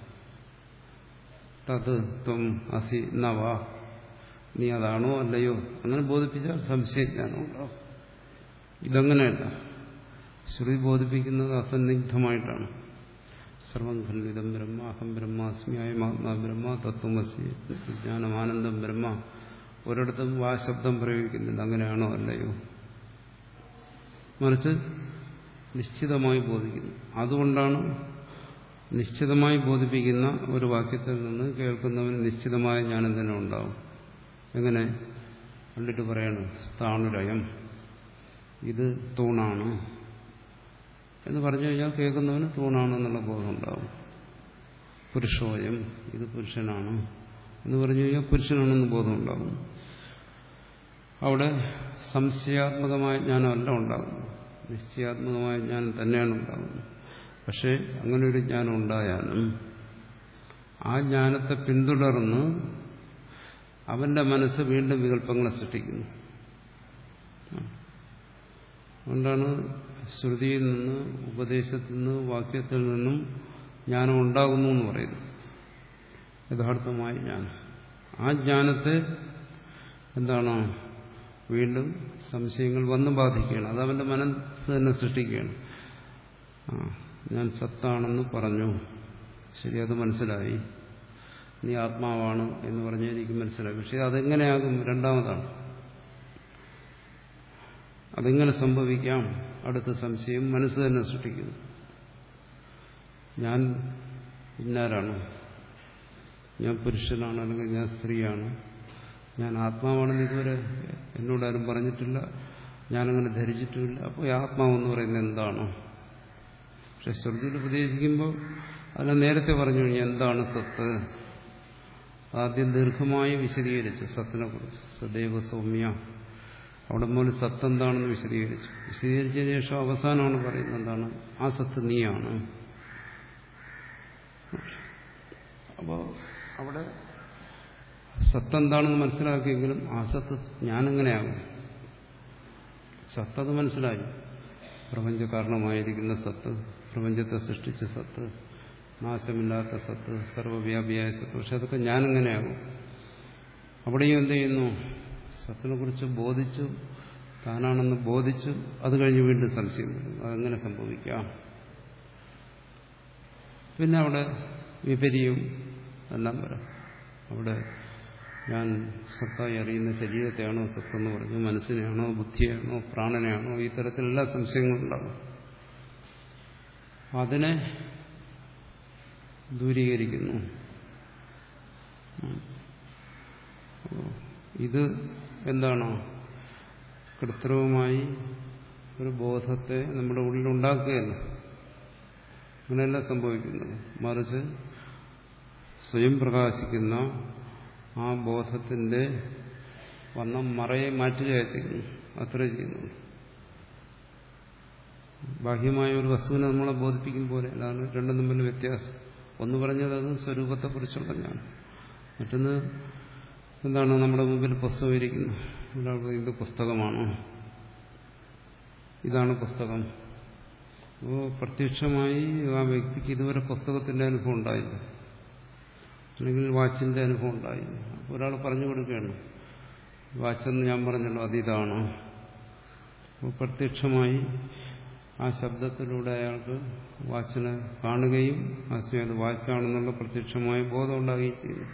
തത് ത്വം അസി നവ, നീ അതാണോ അല്ലയോ, അങ്ങനെ ബോധിപ്പിച്ചാൽ സംശയജ്ഞാനം ഉണ്ടാവും. ഇതങ്ങനെയല്ല. ശ്രുതി ബോധിപ്പിക്കുന്നത് അസന്നിഗ്ധമായിട്ടാണ്. സർവം ഖണ്ഡിതം ബ്രഹ്മ, അഹം ബ്രഹ്മാസ്മി, അയമാത്മാ ബ്രഹ്മ, തത്വമസി, ജ്ഞാനം ആനന്ദം ബ്രഹ്മ. ഒരിടത്തും വാ ശബ്ദം പ്രയോഗിക്കുന്നില്ല, അങ്ങനെയാണോ അല്ലയോ, മറിച്ച് നിശ്ചിതമായി ബോധിക്കുന്നു. അതുകൊണ്ടാണ് നിശ്ചിതമായി ബോധിപ്പിക്കുന്ന ഒരു വാക്യത്തിൽ നിന്ന് കേൾക്കുന്നവന് നിശ്ചിതമായ ജ്ഞാനം തന്നെ ഉണ്ടാവും. എങ്ങനെ കണ്ടിട്ട് പറയണം, സ്ഥാണുരയം, ഇത് തൂണാണ് എന്ന് പറഞ്ഞു കഴിഞ്ഞാൽ കേൾക്കുന്നവന് തൂണാണെന്നുള്ള ബോധം ഉണ്ടാവും. പുരുഷോയം, ഇത് പുരുഷനാണ് എന്ന് പറഞ്ഞു കഴിഞ്ഞാൽ പുരുഷനാണെന്ന് ബോധം ഉണ്ടാകും. അവിടെ സംശയാത്മകമായ ജ്ഞാനമല്ല ഉണ്ടാകുന്നത്, നിശ്ചയാത്മകമായ ജ്ഞാനം തന്നെയാണ് ഉണ്ടാകുന്നത്. പക്ഷേ അങ്ങനെ ഒരു ജ്ഞാനം ഉണ്ടായാലും ആ ജ്ഞാനത്തെ പിന്തുടർന്ന് അവന്റെ മനസ്സ് വീണ്ടും വികല്പങ്ങളെ സൃഷ്ടിക്കുന്നു. അതുകൊണ്ടാണ് ശ്രുതിയിൽ നിന്ന്, ഉപദേശത്തിൽ നിന്ന്, വാക്യത്തിൽ നിന്നും ജ്ഞാനം ഉണ്ടാകുന്നു എന്ന് പറയുന്നു. യഥാർത്ഥമായ ജ്ഞാനം. ആ ജ്ഞാനത്തെ എന്താണ് വീണ്ടും സംശയങ്ങൾ വന്ന് ബാധിക്കുകയാണ്. അത് അവന്റെ മനസ്സ് തന്നെ സൃഷ്ടിക്കുകയാണ്. ആ ഞാൻ സത്താണെന്ന് പറഞ്ഞു, ശരി, അത് മനസ്സിലായി. നീ ആത്മാവാണ് എന്ന് പറഞ്ഞാൽ എനിക്ക് മനസ്സിലായി. പക്ഷെ അതെങ്ങനെയാകും? രണ്ടാമതാണ്. അതെങ്ങനെ സംഭവിക്കാം? അടുത്ത സംശയം മനസ്സ് തന്നെ സൃഷ്ടിക്കുന്നു. ഞാൻ ഇന്നാരാണ്, ഞാൻ പുരുഷനാണ്, അല്ലെങ്കിൽ ഞാൻ സ്ത്രീയാണ്, ഞാൻ ആത്മാവാണെന്ന് ഇതുവരെ എന്നോടാരും പറഞ്ഞിട്ടില്ല, ഞാനങ്ങനെ ധരിച്ചിട്ടുമില്ല. അപ്പോൾ ഈ ആത്മാവെന്ന് പറയുന്നത് എന്താണ്? പക്ഷെ ശ്രുതിയിൽ ഉപദേശിക്കുമ്പോൾ അതിനെ നേരത്തെ പറഞ്ഞു കഴിഞ്ഞാൽ എന്താണ് സത്ത്. ആദ്യം ദീർഘമായി വിശദീകരിച്ചു സത്തിനെ കുറിച്ച്. സദൈവ സൗമ്യ, അവിടെ മുതൽ സത്ത് എന്താണെന്ന് വിശദീകരിച്ചു. വിശദീകരിച്ചതിന് ശേഷം അവസാനമാണ് പറയുന്നത് എന്താണ്, ആ സത്ത് നീയാണ്. അപ്പോൾ അവിടെ സത്തെന്താണെന്ന് മനസ്സിലാക്കിയെങ്കിലും ആ സത്ത് ഞാനെങ്ങനെയാകും? സത്തത് മനസ്സിലായി, പ്രപഞ്ച കാരണമായിരിക്കുന്ന സത്ത്, പ്രപഞ്ചത്തെ സൃഷ്ടിച്ച സത്ത്, നാശമില്ലാത്ത സത്ത്, സർവ്വവ്യാപിയായ സത്ത്. പക്ഷെ അതൊക്കെ ഞാനെങ്ങനെയാകും? അവിടെയും എന്ത് ചെയ്യുന്നു? സത്തിനെ കുറിച്ച് ബോധിച്ചു, താനാണെന്ന് ബോധിച്ചു, അത് കഴിഞ്ഞ് വീണ്ടും സംശയം വരുന്നു, അതെങ്ങനെ സംഭവിക്കാം? പിന്നെ അവിടെ വിപരീയും എല്ലാം വരാം. അവിടെ ഞാൻ സത്തായി അറിയുന്ന ശരീരത്തെയാണോ സത്തെന്ന് പറഞ്ഞു, മനസ്സിനെയാണോ, ബുദ്ധിയാണോ, പ്രാണനെയാണോ, ഈ തരത്തിലെല്ലാ സംശയങ്ങളുണ്ടാകും. അതിനെ ദൂരീകരിക്കുന്നു. ഇത് എന്താണോ കൃത്രിമമായി ഒരു ബോധത്തെ നമ്മുടെ ഉള്ളിൽ ഉണ്ടാക്കുകയല്ല, അങ്ങനെയല്ല സംഭവിക്കുന്നത്. മറിച്ച് സ്വയം പ്രകാശിക്കുന്ന ആ ബോധത്തിന്റെ വന്ന മറയെ മാറ്റുകയായിരുന്നു അത്രേ ചെയ്യുന്നത്. ബാഹ്യമായ ഒരു വസ്തുവിനെ നമ്മളെ ബോധിപ്പിക്കും പോലെ അതാണ് രണ്ടും തമ്മിൽ വ്യത്യാസം. ഒന്ന് പറഞ്ഞത് അത് സ്വരൂപത്തെക്കുറിച്ചുള്ള ഞാൻ, മറ്റൊന്ന് എന്താണ് നമ്മുടെ മുമ്പിൽ പുസ്തകം ഇരിക്കുന്നു, ഇത് പുസ്തകമാണോ, ഇതാണ് പുസ്തകം. അപ്പോൾ പ്രത്യക്ഷമായി ആ വ്യക്തിക്ക് ഇതുവരെ പുസ്തകത്തിന്റെ അനുഭവം ഉണ്ടായില്ല, അല്ലെങ്കിൽ വാച്ചിന്റെ അനുഭവം ഉണ്ടായില്ല. അപ്പോൾ ഒരാൾ പറഞ്ഞു കൊടുക്കുകയാണ് വാച്ചെന്ന് ഞാൻ പറഞ്ഞല്ലോ അതിതാണ്. അപ്പോൾ പ്രത്യക്ഷമായി ആ ശബ്ദത്തിലൂടെ അയാൾക്ക് വാച്ചിനെ കാണുകയും ആ അത് വാച്ചാണെന്നുള്ള പ്രത്യക്ഷമായ ബോധം ഉണ്ടാകുകയും ചെയ്യുന്നു.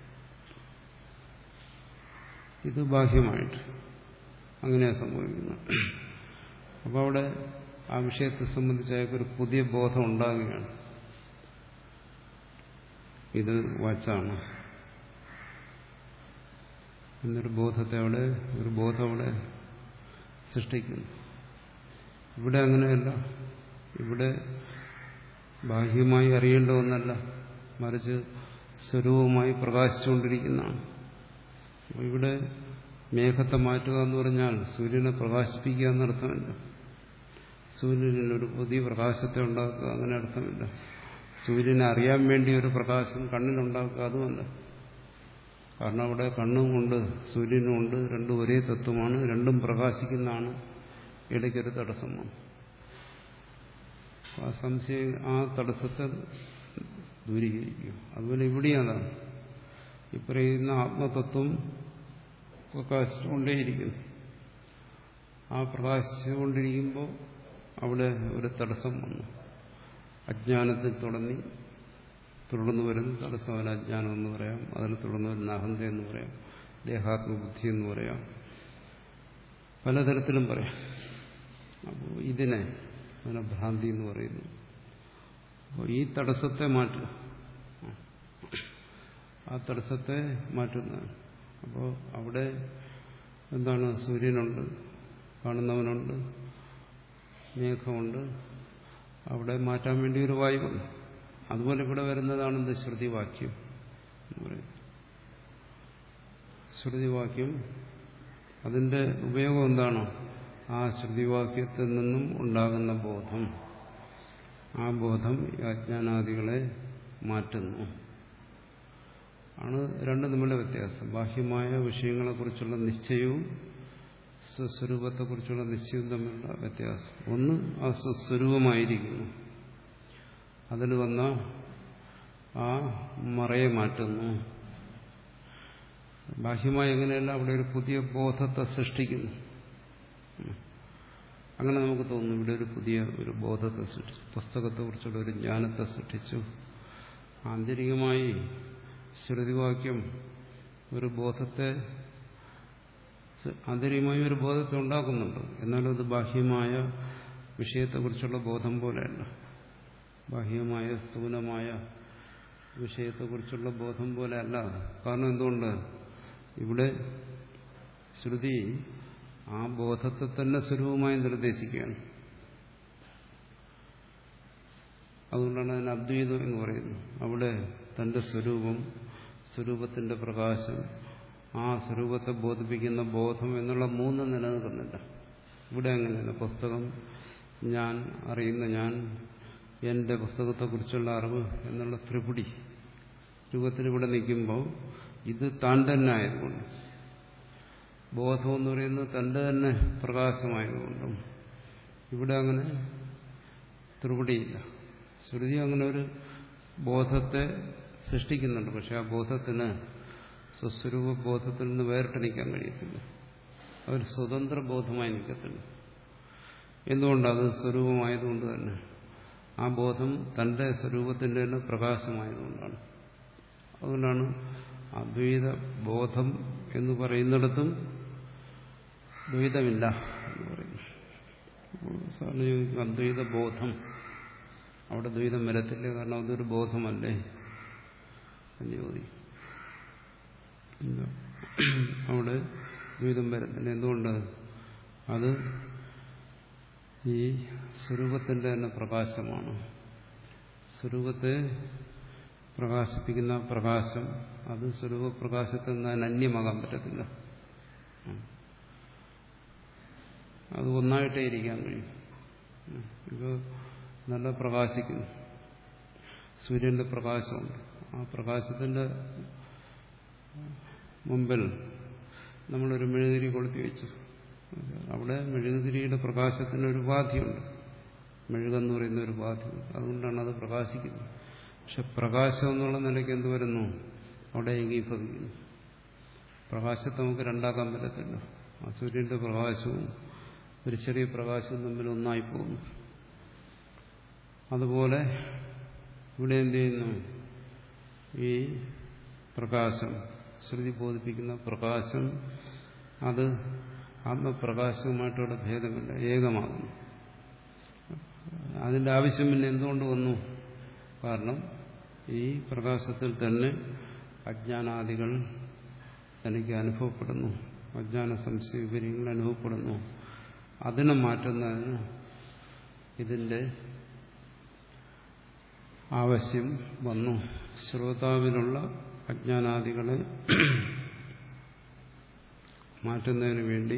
ഇത് ബാഹ്യമായിട്ട് അങ്ങനെയാണ് സംഭവിക്കുന്നത്. അപ്പോൾ അവിടെ ആ വിഷയത്തെ സംബന്ധിച്ച് അയാൾക്കൊരു പുതിയ ബോധം ഉണ്ടാകുകയാണ്. ഇത് വാച്ചാണ് എന്നൊരു ബോധത്തെ അവിടെ ഒരു ബോധം അവിടെ സൃഷ്ടിക്കുന്നു. ഇവിടെ അങ്ങനെയല്ല. ഇവിടെ ബാഹ്യമായി അറിയേണ്ട ഒന്നല്ല, മറിച്ച് സ്വരൂപമായി പ്രകാശിച്ചുകൊണ്ടിരിക്കുന്നതാണ്. ഇവിടെ മേഘത്തെ മാറ്റുക എന്ന് പറഞ്ഞാൽ സൂര്യനെ പ്രകാശിപ്പിക്കുക എന്നർത്ഥമില്ല. സൂര്യനിൽ ഒരു പുതിയ പ്രകാശത്തെ ഉണ്ടാക്കുക അങ്ങനെ അർത്ഥമില്ല. സൂര്യനെ അറിയാൻ വേണ്ടി ഒരു പ്രകാശം കണ്ണിനുണ്ടാക്കുക അതുമല്ല. കാരണം അവിടെ കണ്ണും കൊണ്ട് സൂര്യനും ഉണ്ട്, രണ്ടും ഒരേ തത്വമാണ്, രണ്ടും പ്രകാശിക്കുന്നതാണ്. ഇടയ്ക്കൊരു തടസ്സമാണ്. ആ സംശയം ആ തടസ്സത്തെ ദൂരീകരിക്കുക. അതുപോലെ ഇവിടെയാണ് ഈ പറയുന്ന ആത്മതത്വം പ്രകാശിച്ചുകൊണ്ടേയിരിക്കുന്നു. ആ പ്രകാശിച്ചുകൊണ്ടിരിക്കുമ്പോൾ അവിടെ ഒരു തടസ്സം വന്നു. അജ്ഞാനത്തിൽ തുടങ്ങി തുടർന്നു വരുന്ന തടസ്സം അതിന് അജ്ഞാനം എന്ന് പറയാം, അതിൽ തുടർന്നു വരുന്ന അഹന്ത എന്ന് പറയാം, ദേഹാത്മബുദ്ധി എന്ന് പറയാം, പലതരത്തിലും പറയാം. അപ്പോൾ ഇതിനെ അതിനെ ഭ്രാന്തി എന്ന് പറയുന്നു. അപ്പോൾ ഈ തടസ്സത്തെ മാറ്റുക, ആ തടസ്സത്തെ മാറ്റുന്നതാണ്. അപ്പോൾ അവിടെ എന്താണ്, സൂര്യനുണ്ട്, കാണുന്നവനുണ്ട്, മേഘമുണ്ട്, അവിടെ മാറ്റാൻ വേണ്ടി ഒരു വായുവുണ്ട്. അതുപോലെ ഇവിടെ വരുന്നതാണ് എന്ത് ശ്രുതിവാക്യം എന്ന് പറയുന്നത്. ശ്രുതിവാക്യം അതിന്റെ ഉപയോഗം എന്താണ്? ആ ശ്രുതിവാക്യത്തിൽ നിന്നും ഉണ്ടാകുന്ന ബോധം, ആ ബോധം അജ്ഞാനാദികളെ മാറ്റുന്നു ആണ് രണ്ടും തമ്മിലുള്ള വ്യത്യാസം. ബാഹ്യമായ വിഷയങ്ങളെക്കുറിച്ചുള്ള നിശ്ചയവും സ്വസ്വരൂപത്തെക്കുറിച്ചുള്ള നിശ്ചയവും തമ്മിലുള്ള വ്യത്യാസം. ഒന്ന് ആ സ്വസ്വരൂപമായിരിക്കുന്നു, അതിൽ വന്ന ആ മറയെ മാറ്റുന്നു. ബാഹ്യമായി എങ്ങനെയല്ല അവിടെ ഒരു പുതിയ ബോധത്തെ സൃഷ്ടിക്കുന്നു. അങ്ങനെ നമുക്ക് തോന്നുന്നു ഇവിടെ ഒരു പുതിയ ഒരു ബോധത്തെ സൃഷ്ടിച്ചു, പുസ്തകത്തെക്കുറിച്ചുള്ള ഒരു ജ്ഞാനത്തെ സൃഷ്ടിച്ചു. ആന്തരികമായി ശ്രുതിവാക്യം ഒരു ബോധത്തെ ആന്തരികമായി ഒരു ബോധത്തെ ഉണ്ടാക്കുന്നുണ്ട്. എന്നാലും അത് ബാഹ്യമായ വിഷയത്തെക്കുറിച്ചുള്ള ബോധം പോലെയല്ല, ബാഹ്യമായ സ്ഥൂലമായ വിഷയത്തെക്കുറിച്ചുള്ള ബോധം പോലെ അല്ല. കാരണം എന്തുകൊണ്ട്? ഇവിടെ ശ്രുതി ആ ബോധത്തെ തന്നെ സ്വരൂപമായി നിർദ്ദേശിക്കുകയാണ്. അതുകൊണ്ടാണ് അതിന് അദ്വൈതം എന്ന് പറയുന്നത്. അവിടെ തന്റെ സ്വരൂപം, സ്വരൂപത്തിന്റെ പ്രകാശം, ആ സ്വരൂപത്തെ ബോധിപ്പിക്കുന്ന ബോധം എന്നുള്ള മൂന്ന് നിലനിൽക്കുന്നില്ല. ഇവിടെ അങ്ങനെയല്ല. പുസ്തകം, ഞാൻ, അറിയുന്ന ഞാൻ, എന്റെ പുസ്തകത്തെക്കുറിച്ചുള്ള അറിവ് എന്നുള്ള ത്രിപുടി രൂപത്തിൽ ഇവിടെ നിൽക്കുമ്പോൾ ഇത് താൻ തന്നെ ആയതുകൊണ്ട്, ബോധം എന്ന് പറയുന്നത് തന്റെ തന്നെ പ്രകാശമായതുകൊണ്ടും ഇവിടെ അങ്ങനെ ത്രിപുടിയില്ല. ശ്രുതി അങ്ങനെ ഒരു ബോധത്തെ സൃഷ്ടിക്കുന്നുണ്ട്. പക്ഷെ ആ ബോധത്തിന് സ്വസ്വരൂപ ബോധത്തിൽ നിന്ന് വേറിട്ട് നിൽക്കാൻ കഴിയത്തില്ല. അതൊരു സ്വതന്ത്ര ബോധമായി നിൽക്കത്തില്ല. എന്തുകൊണ്ടത്? സ്വരൂപമായതുകൊണ്ട് തന്നെ. ആ ബോധം തന്റെ സ്വരൂപത്തിന്റെ തന്നെ പ്രകാശമായതുകൊണ്ടാണ്. അതുകൊണ്ടാണ് അദ്വൈത ബോധം എന്ന് പറയുന്നിടത്തും ദ്വൈതമില്ല എന്ന് പറയുന്നു. സാറിന് ചോദിക്കും അദ്വൈത ബോധം, അവിടെ ദ്വൈതം വരത്തില്ല, കാരണം അതൊരു ബോധമല്ലേ. എന്ന് ചോദിക്കും. അവിടെ ദ്വൈതം വരുന്നില്ല. എന്തുകൊണ്ട്? അത് ഈ സ്വരൂപത്തിന്റെ തന്നെ പ്രകാശമാണ്. സ്വരൂപത്തെ പ്രകാശിപ്പിക്കുന്ന പ്രകാശം അത് സ്വരൂപപ്രകാശത്തിൽ നിന്ന് അന്യമാകാൻ പറ്റത്തില്ല. അത് ഒന്നായിട്ടേ ഇരിക്കാൻ കഴിയും. ഇപ്പോൾ നല്ല പ്രകാശിക്കുന്നു, സൂര്യന്റെ പ്രകാശമുണ്ട്. ആ പ്രകാശത്തിന്റെ മുമ്പിൽ നമ്മളൊരു മെഴുകുതിരി കൊളുത്തി വെച്ചു. അവിടെ മെഴുകുതിരിയുടെ പ്രകാശത്തിന് ഒരു ഉപാധിയുണ്ട്, മെഴുകെന്ന് പറയുന്ന ഒരു ഉപാധിയുണ്ട്. അതുകൊണ്ടാണ് അത് പ്രകാശിക്കുന്നത്. പക്ഷെ പ്രകാശം എന്നുള്ള നിലയ്ക്ക് എന്ത് വരുന്നു? അവിടെ ഏകീഭവിക്കുന്നു. പ്രകാശത്തെ നമുക്ക് രണ്ടാക്കാൻ പറ്റത്തില്ല. ആ സൂര്യന്റെ പ്രകാശവും ഒരു ചെറിയ പ്രകാശവും തമ്മിൽ ഒന്നായി പോകുന്നു. അതുപോലെ ഇവിടെ എന്ത് ചെയ്യുന്നു? ഈ പ്രകാശം, ശ്രുതി ബോധിപ്പിക്കുന്ന പ്രകാശം, അത് ആത്മപ്രകാശവുമായിട്ടവിടെ ഭേദമില്ല, ഏകമാകുന്നു. അതിന്റെ ആവശ്യം പിന്നെ എന്തുകൊണ്ട് വന്നു? കാരണം ഈ പ്രകാശത്തിൽ തന്നെ അജ്ഞാനാദികൾ തനിക്ക് അനുഭവപ്പെടുന്നു, അജ്ഞാന സംശയ വിപര്യങ്ങൾ അനുഭവപ്പെടുന്നു. അതിനെ മാറ്റുന്നതിന് ഇതിന്റെ ആവശ്യം വന്നു. ശ്രോതാവിലുള്ള അജ്ഞാനാദികളെ മാറ്റുന്നതിന് വേണ്ടി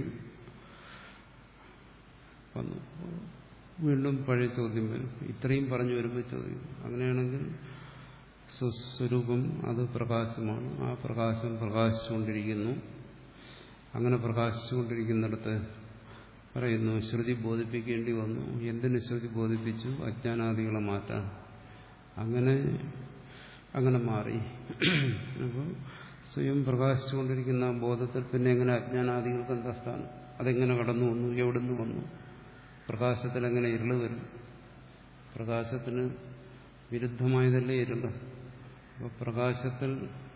വന്നു. വീണ്ടും പഴയ ചോദ്യം വരും. ഇത്രയും പറഞ്ഞു വരുമ്പോൾ ചോദ്യം, അങ്ങനെയാണെങ്കിൽ സ്വസ്വരൂപം അത് പ്രകാശമാണ്, ആ പ്രകാശം പ്രകാശിച്ചുകൊണ്ടിരിക്കുന്നു. അങ്ങനെ പ്രകാശിച്ചുകൊണ്ടിരിക്കുന്നിടത്ത് പറയുന്നു ശ്രുതി ബോധിപ്പിക്കേണ്ടി വന്നു. എന്തിന് ശ്രുതി ബോധിപ്പിച്ചു? അജ്ഞാനാദികളെ മാറ്റാൻ. അങ്ങനെ അങ്ങനെ മാറി. അപ്പോൾ സ്വയം പ്രകാശിച്ചുകൊണ്ടിരിക്കുന്ന ബോധത്തിൽ പിന്നെ എങ്ങനെ അജ്ഞാനാദികൾക്ക് എന്താ സ്ഥാനം? അതെങ്ങനെ കടന്നു വന്നു? എവിടുന്ന് വന്നു? പ്രകാശത്തിൽ എങ്ങനെ ഇരുള് വരും? പ്രകാശത്തിന് വിരുദ്ധമായതല്ലേ ഇരുള്. അപ്പോൾ പ്രകാശത്തിൽ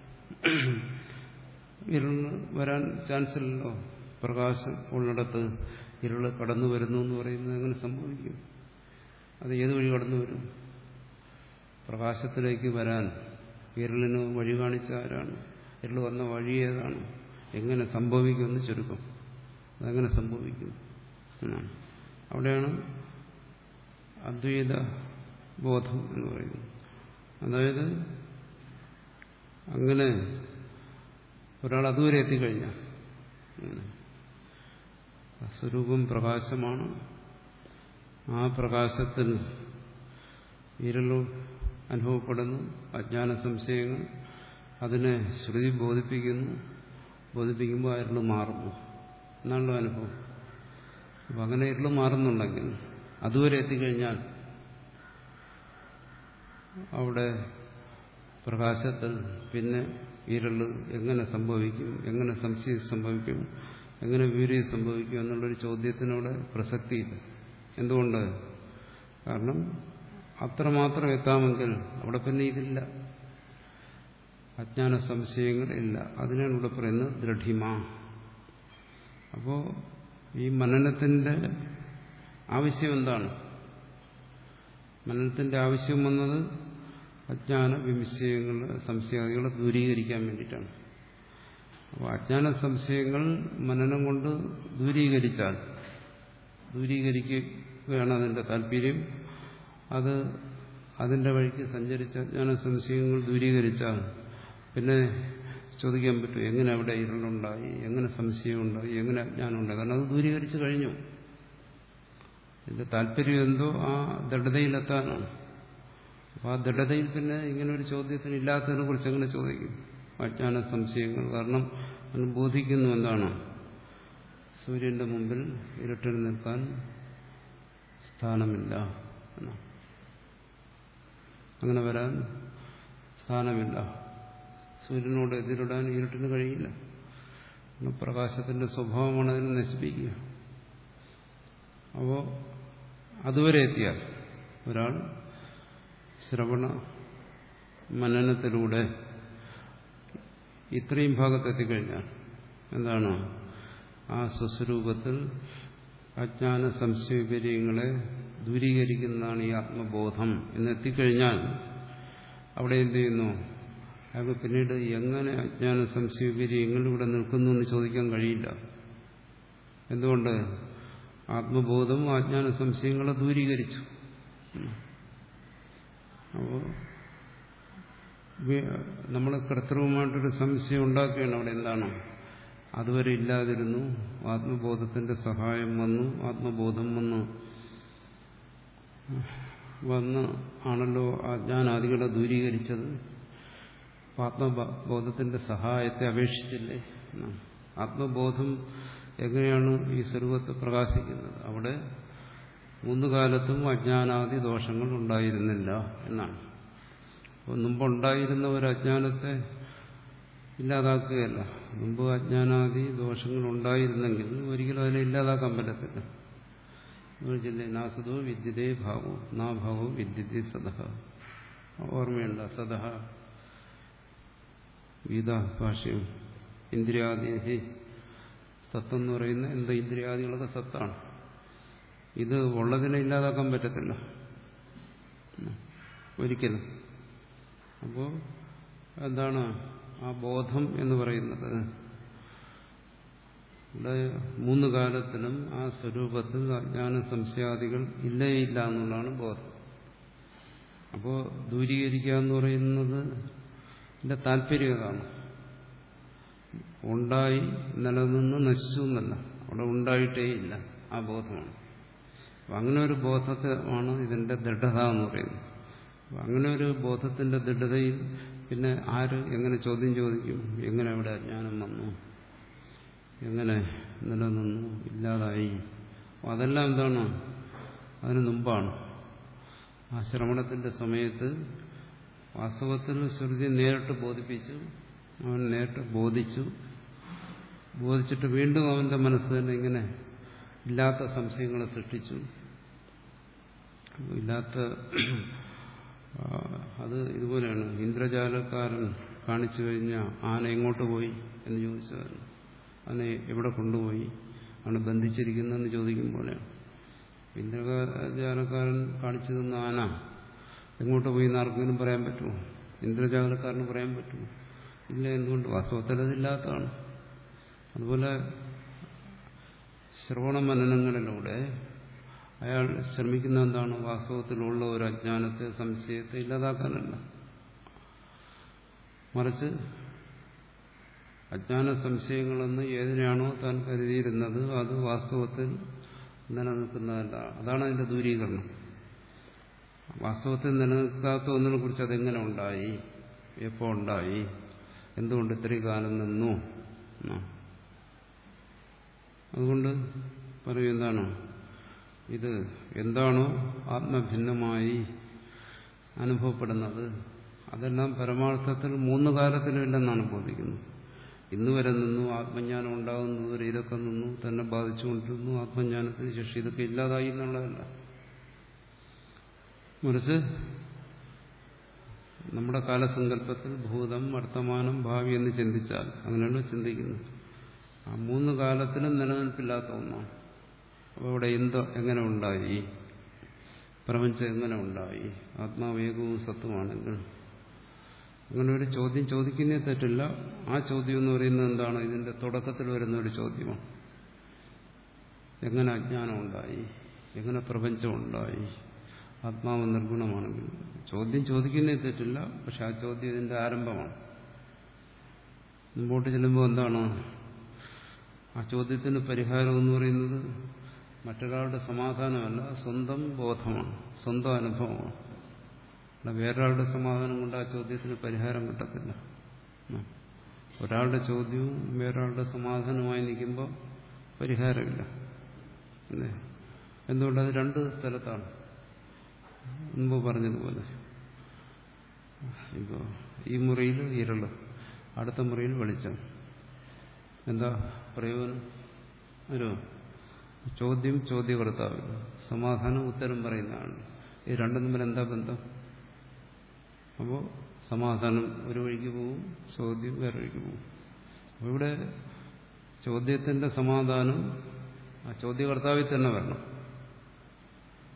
ഇരുള് വരാൻ ചാൻസ് ഇല്ലല്ലോ. പ്രകാശം ഉള്ളിടത്ത് ഇരുള് കടന്നു വരുന്നു എന്ന് പറയുന്നത് എങ്ങനെ സംഭവിക്കും? അത് ഏത് വഴി കടന്നു വരും? പ്രകാശത്തിലേക്ക് വരാൻ ഇരുളിന് വഴി കാണിച്ച ആരാണ്? ഇരുൾ വന്ന വഴി ഏതാണ്? എങ്ങനെ സംഭവിക്കുമെന്ന് ചുരുക്കം. അതെങ്ങനെ സംഭവിക്കും എന്നാണ്. അവിടെയാണ് അദ്വൈത ബോധം എന്ന് പറയുന്നത്. അതായത് അങ്ങനെ ഒരാൾ അതുവരെ എത്തിക്കഴിഞ്ഞാൽ സ്വരൂപം പ്രകാശമാണ്. ആ പ്രകാശത്തിൽ ഇരുൾ അനുഭവപ്പെടുന്നു, അജ്ഞാന സംശയങ്ങൾ. അതിനെ ശ്രുതി ബോധിപ്പിക്കുന്നു. ബോധിപ്പിക്കുമ്പോൾ ഇരുൾ മാറുന്നു എന്നാണല്ലോ അനുഭവം. അപ്പം അങ്ങനെ ഇരുൾ മാറുന്നുണ്ടെങ്കിൽ അതുവരെ എത്തിക്കഴിഞ്ഞാൽ അവിടെ പ്രകാശത്തിൽ പിന്നെ ഇരുള് എങ്ങനെ സംഭവിക്കും, എങ്ങനെ സംശയം സംഭവിക്കും, എങ്ങനെ വീര്യം സംഭവിക്കും എന്നുള്ളൊരു ചോദ്യത്തിനോട് പ്രസക്തിയില്ല. എന്തുകൊണ്ട്? കാരണം അത്രമാത്രം എത്താമെങ്കിൽ അവിടെ പിന്നെ ഇതില്ല, അജ്ഞാന സംശയങ്ങൾ ഇല്ല. അതിനാണ് ഇവിടെ പറയുന്നത് ദൃഢിമ. അപ്പോ ഈ മനനത്തിന്റെ ആവശ്യം എന്താണ്? മനനത്തിന്റെ ആവശ്യം വന്നത് അജ്ഞാന വിംശയങ്ങൾ സംശയാദികളെ ദൂരീകരിക്കാൻ വേണ്ടിയിട്ടാണ്. അപ്പോൾ അജ്ഞാന സംശയങ്ങൾ മനനം കൊണ്ട് ദൂരീകരിച്ചാൽ, ദൂരീകരിക്കുകയാണ് അതിന്റെ താല്പര്യം. അത് അതിന്റെ വഴിക്ക് സഞ്ചരിച്ച അജ്ഞാന സംശയങ്ങൾ ദൂരീകരിച്ചാൽ പിന്നെ ചോദിക്കാൻ പറ്റും എങ്ങനെ അവിടെ ഇരുളുണ്ടായി, എങ്ങനെ സംശയമുണ്ടായി, എങ്ങനെ അജ്ഞാനമുണ്ടായി. കാരണം അത് ദൂരീകരിച്ചു കഴിഞ്ഞു. ഇതിന്റെ താല്പര്യം എന്തോ ആ ദൃഢതയിലെത്താനാണ്. അപ്പോൾ ആ ദൃഢതയിൽ പിന്നെ ഇങ്ങനെ ഒരു ചോദ്യത്തിന് ഇല്ലാത്തതിനെ കുറിച്ച് എങ്ങനെ ചോദിക്കും? അജ്ഞാന സംശയങ്ങൾ. കാരണം അത് ബോധിക്കുന്നു എന്താണ്? സൂര്യന്റെ മുമ്പിൽ ഇരുട്ടിൽ നിൽക്കാൻ സ്ഥാനമില്ല എന്നാണ്. അങ്ങനെ വരാൻ സ്ഥാനമില്ല. സൂര്യനോട് എതിരിടാൻ ഇരുട്ടിന് കഴിയില്ല. പ്രകാശത്തിന്റെ സ്വഭാവമാണ് അതിനെ നശിപ്പിക്കുക. അപ്പോൾ അതുവരെ എത്തിയാൽ ഒരാൾ ശ്രവണ മനനത്തിലൂടെ ഇത്രയും ഭാഗത്തെത്തിക്കഴിഞ്ഞാൽ എന്താണ്? ആ സ്വസ്വരൂപത്തിൽ അജ്ഞാന സംശയവിപര്യങ്ങളെ ദൂരീകരിക്കുന്നതാണ് ഈ ആത്മബോധം എന്നെത്തിക്കഴിഞ്ഞാൽ അവിടെ എന്ത് ചെയ്യുന്നു? അയാൾക്ക് പിന്നീട് എങ്ങനെ അജ്ഞാന സംശയവിരി എങ്ങനെ ഇവിടെ നിൽക്കുന്നു എന്ന് ചോദിക്കാൻ കഴിയില്ല. എന്തുകൊണ്ട്? ആത്മബോധം അജ്ഞാന സംശയങ്ങളെ ദൂരീകരിച്ചു. അപ്പോൾ നമ്മൾ കൃത്രിമമായിട്ടൊരു സംശയം ഉണ്ടാക്കുകയാണ് അവിടെ. എന്താണ്? അതുവരെ ഇല്ലാതിരുന്നു, ആത്മബോധത്തിന്റെ സഹായം വന്നു, ആത്മബോധം വന്നു വന്ന് ആണല്ലോ അജ്ഞാനാദികളെ ദൂരീകരിച്ചത്. ആത്മബോധത്തിന്റെ സഹായത്തെ അപേക്ഷിച്ചില്ലേ? ആത്മബോധം എങ്ങനെയാണ് ഈ സ്വരൂപത്തെ പ്രകാശിക്കുന്നത്? അവിടെ മൂന്ന് കാലത്തും അജ്ഞാനാദി ദോഷങ്ങൾ ഉണ്ടായിരുന്നില്ല എന്നാണ്. അപ്പോൾ മുമ്പുണ്ടായിരുന്ന ഒരു അജ്ഞാനത്തെ ഇല്ലാതാക്കുകയല്ല. മുമ്പ് അജ്ഞാനാദി ദോഷങ്ങൾ ഉണ്ടായിരുന്നെങ്കിൽ ഒരിക്കലും അതിനെ ഇല്ലാതാക്കാൻ പറ്റത്തില്ല. നാസതോ വിദ്യതേ ഭാവോ നാ ഭാവോ വിദ്യതേ സദഹ. ഓർമ്മയുണ്ട് സദഹ ഗീതാ ഭാഷ്യം. ഇന്ദ്രിയാദി സത്തെന്ന് പറയുന്ന എന്താ? ഇന്ദ്രിയാദികളൊക്കെ സത്താണ്. ഇത് ഉള്ളതിനെ ഇല്ലാതാക്കാൻ പറ്റത്തില്ല ഒരിക്കലും. അപ്പോൾ എന്താണ് ആ ബോധം എന്ന് പറയുന്നത്? ഇവിടെ മൂന്ന് കാലത്തിലും ആ സ്വരൂപത്തിൽ അജ്ഞാന സംശയാദികൾ ഇല്ലേ ഇല്ല എന്നുള്ളതാണ് ബോധം. അപ്പോൾ ദൂരീകരിക്കുക എന്ന് പറയുന്നത് ഇതിന്റെ താല്പര്യം അതാണ്. ഉണ്ടായി നിലനിന്ന് നശിച്ചു എന്നല്ല, അവിടെ ഉണ്ടായിട്ടേ ഇല്ല, ആ ബോധമാണ്. അപ്പം അങ്ങനെ ഒരു ബോധത്തെ ആണ് ഇതിന്റെ ദൃഢത എന്ന് പറയുന്നത്. അങ്ങനെ ഒരു ബോധത്തിന്റെ ദൃഢതയിൽ പിന്നെ ആര് എങ്ങനെ ചോദ്യം ചോദിക്കും? എങ്ങനെ അവിടെ അജ്ഞാനം വന്നു, എങ്ങനെ നിലനിന്നു, ഇല്ലാതായി? അതെല്ലാം എന്താണ്? അതിന് മുമ്പാണ്. ആ ശ്രവണത്തിന്റെ സമയത്ത് വാസ്തവത്തിൽ ശ്രുതി നേരിട്ട് ബോധിപ്പിച്ചു. അവൻ നേരിട്ട് ബോധിച്ചു. ബോധിച്ചിട്ട് വീണ്ടും അവന്റെ മനസ്സ് തന്നെ ഇങ്ങനെ ഇല്ലാത്ത സംശയങ്ങളെ സൃഷ്ടിച്ചു. ഇല്ലാത്ത അത് ഇതുപോലെയാണ്. ഇന്ദ്രജാലക്കാരൻ കാണിച്ചു കഴിഞ്ഞ ആന എങ്ങോട്ട് പോയി എന്ന് ചോദിച്ചാൽ അതിനെ എവിടെ കൊണ്ടുപോയി, ആണ് ബന്ധിച്ചിരിക്കുന്നതെന്ന് ചോദിക്കുമ്പോഴാണ്. ഇന്ദ്രജാലക്കാരൻ കാണിച്ചു തന്ന ആന എങ്ങോട്ട് പോയി എന്ന് ആർക്കെങ്കിലും പറയാൻ പറ്റുമോ? ഇന്ദ്രജാലക്കാരന് പറയാൻ പറ്റുമോ? ഇല്ല. എന്തുകൊണ്ട്? വാസ്തവത്തിൽ അതില്ലാത്തതാണ്. അതുപോലെ ശ്രവണ മനനങ്ങളിലൂടെ അയാൾ ശ്രമിക്കുന്ന എന്താണ്? വാസ്തവത്തിലുള്ള ഒരു അജ്ഞാനത്തെ, സംശയത്തെ ഇല്ലാതാക്കാനല്ല, മറിച്ച് അജ്ഞാന സംശയങ്ങളെന്ന് ഏതിനാണോ താൻ കരുതിയിരുന്നത് അത് വാസ്തവത്തിൽ നിലനിൽക്കുന്നതല്ല. അതാണ് അതിന്റെ ദൂരീകരണം. വാസ്തവത്തിൽ നിലനിൽക്കാത്ത ഒന്നിനെ കുറിച്ച് അതെങ്ങനെ ഉണ്ടായി, എപ്പോ ഉണ്ടായി, എന്തുകൊണ്ട് ഇത്രയും കാലം നിന്നു? അതുകൊണ്ട് പറയും എന്താണ് ഇത്? എന്താണോ ആത്മഭിന്നമായി അനുഭവപ്പെടുന്നത് അതെല്ലാം പരമാർത്ഥത്തിൽ മൂന്ന് കാലത്തിലുമില്ലെന്നാണ് ബോധിക്കുന്നത്. ഇന്ന് വരെ നിന്നു, ആത്മജ്ഞാനം ഉണ്ടാകുന്നതുവരെ ഇതൊക്കെ നിന്നു, തന്നെ ബാധിച്ചുകൊണ്ടിരുന്നു. ആത്മജ്ഞാനത്തിന് ശേഷം ഇതൊക്കെ ഇല്ലാതായി എന്നുള്ളതല്ല, മറിച്ച് നമ്മുടെ കാലസങ്കല്പത്തിൽ ഭൂതം, വർത്തമാനം, ഭാവി എന്ന് ചിന്തിച്ചാൽ അങ്ങനെയാണ് ചിന്തിക്കുന്നത്. ആ മൂന്ന് കാലത്തിലും നിലനിൽപ്പില്ലാത്ത ഒന്നാണ്. അപ്പോൾ ഇവിടെ എന്തോ എങ്ങനെ ഉണ്ടായി, പ്രപഞ്ചം എങ്ങനെ ഉണ്ടായി, ആത്മാവേകവും സത്വമാണെങ്കിൽ അങ്ങനെ ഒരു ചോദ്യം ചോദിക്കുന്നേ തെറ്റില്ല. ആ ചോദ്യം എന്ന് പറയുന്നത് എന്താണ്? ഇതിന്റെ തുടക്കത്തിൽ വരുന്ന ഒരു ചോദ്യമാണ്. എങ്ങനെ അജ്ഞാനം ഉണ്ടായി, എങ്ങനെ പ്രപഞ്ചം ഉണ്ടായി, ആത്മാവ് നിർഗുണമാണെങ്കിൽ ചോദ്യം ചോദിക്കുന്നേ തെറ്റില്ല. പക്ഷെ ആ ചോദ്യം ഇതിന്റെ ആരംഭമാണ്. മുമ്പോട്ട് ചെല്ലുമ്പോൾ എന്താണ് ആ ചോദ്യത്തിന് പരിഹാരം എന്ന് പറയുന്നത്? മറ്റൊരാളുടെ സമാധാനമല്ല, സ്വന്തം ബോധമാണ്, സ്വന്തം അനുഭവമാണ്. വേറൊരാളുടെ സമാധാനം കൊണ്ട് ആ ചോദ്യത്തിന് പരിഹാരം കിട്ടത്തില്ല. ഒരാളുടെ ചോദ്യവും വേറൊരാളുടെ സമാധാനമായി നിൽക്കുമ്പോൾ പരിഹാരമില്ല. എന്തുകൊണ്ടത് രണ്ട് സ്ഥലത്താണ്. മുമ്പ് പറഞ്ഞതുപോലെ ഇപ്പോൾ ഈ മുറിയിൽ ഇരുള്, അടുത്ത മുറിയിൽ വെളിച്ചം. എന്താ പ്രയോജനം? ഒരു ചോദ്യം ചോദ്യകർത്താവ്, സമാധാനം ഉത്തരം പറയുന്നതാണ്. ഈ രണ്ടും തമ്മിൽ എന്താ ബന്ധം? അപ്പോൾ സമാധാനം ഒരു വഴിക്ക് പോവും, ചോദ്യം വേറെ വഴിക്ക് പോവും. അപ്പോൾ ഇവിടെ ചോദ്യത്തിന്റെ സമാധാനം ആ ചോദ്യകർത്താവിൽ തന്നെ വരണം.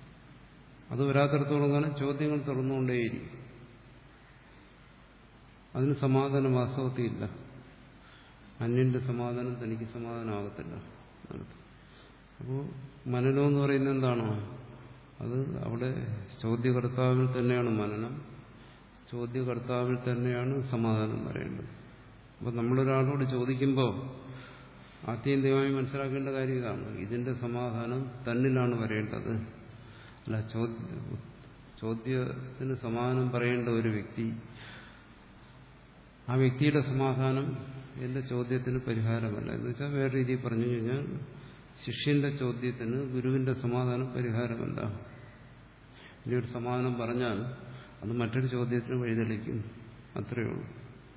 അത് വരാത്തിടത്തോളം കാലം ചോദ്യങ്ങൾ തുറന്നുകൊണ്ടേയിരിക്കും. അതിന് സമാധാനം വാസ്തവത്തിൽ ഇല്ല. അന്യന്റെ സമാധാനം തനിക്ക് സമാധാനമാകത്തില്ല എന്നർത്ഥം. അപ്പോൾ മനനം എന്ന് പറയുന്നത് എന്താണോ അത് അവിടെ ചോദ്യകർത്താവിൽ തന്നെയാണ് മനനം, ചോദ്യകർത്താവിൽ തന്നെയാണ് സമാധാനം വരേണ്ടത്. അപ്പോൾ നമ്മളൊരാളോട് ചോദിക്കുമ്പോൾ ആത്യന്തികമായി മനസ്സിലാക്കേണ്ട കാര്യം ഇതാണ്, ഇതിന്റെ സമാധാനം തന്നിലാണ് വരേണ്ടത്. അല്ല ചോദ്യ ചോദ്യത്തിന് സമാധാനം പറയേണ്ട ഒരു വ്യക്തി, ആ വ്യക്തിയുടെ സമാധാനം എന്റെ ചോദ്യത്തിന് പരിഹാരമല്ല. എന്ന് വെച്ചാൽ വേറെ രീതിയിൽ പറഞ്ഞു കഴിഞ്ഞാൽ ശിഷ്യന്റെ ചോദ്യത്തിന് ഗുരുവിന്റെ സമാധാനം പരിഹാരമല്ല. ഇനി ഒരു സമാധാനം പറഞ്ഞാൽ അത് മറ്റൊരു ചോദ്യത്തിന് വഴിതെളിക്കും, അത്രയേ ഉള്ളൂ.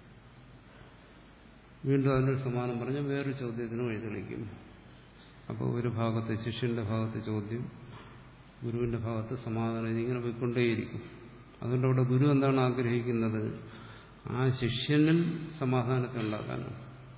വീണ്ടും അതിനൊരു സമാധാനം പറഞ്ഞാൽ വേറൊരു ചോദ്യത്തിന് വഴിതെളിക്കും. അപ്പോൾ ഒരു ഭാഗത്ത് ശിഷ്യന്റെ ഭാഗത്ത് ചോദ്യം, ഗുരുവിന്റെ ഭാഗത്ത് സമാധാനം, ഇതിങ്ങനെ പോയിക്കൊണ്ടേയിരിക്കും. അതുകൊണ്ട് അവിടെ ഗുരു എന്താണ് ആഗ്രഹിക്കുന്നത്? ആ ശിഷ്യനിൽ സമാധാനത്തെ ഉണ്ടാക്കാനാണ്.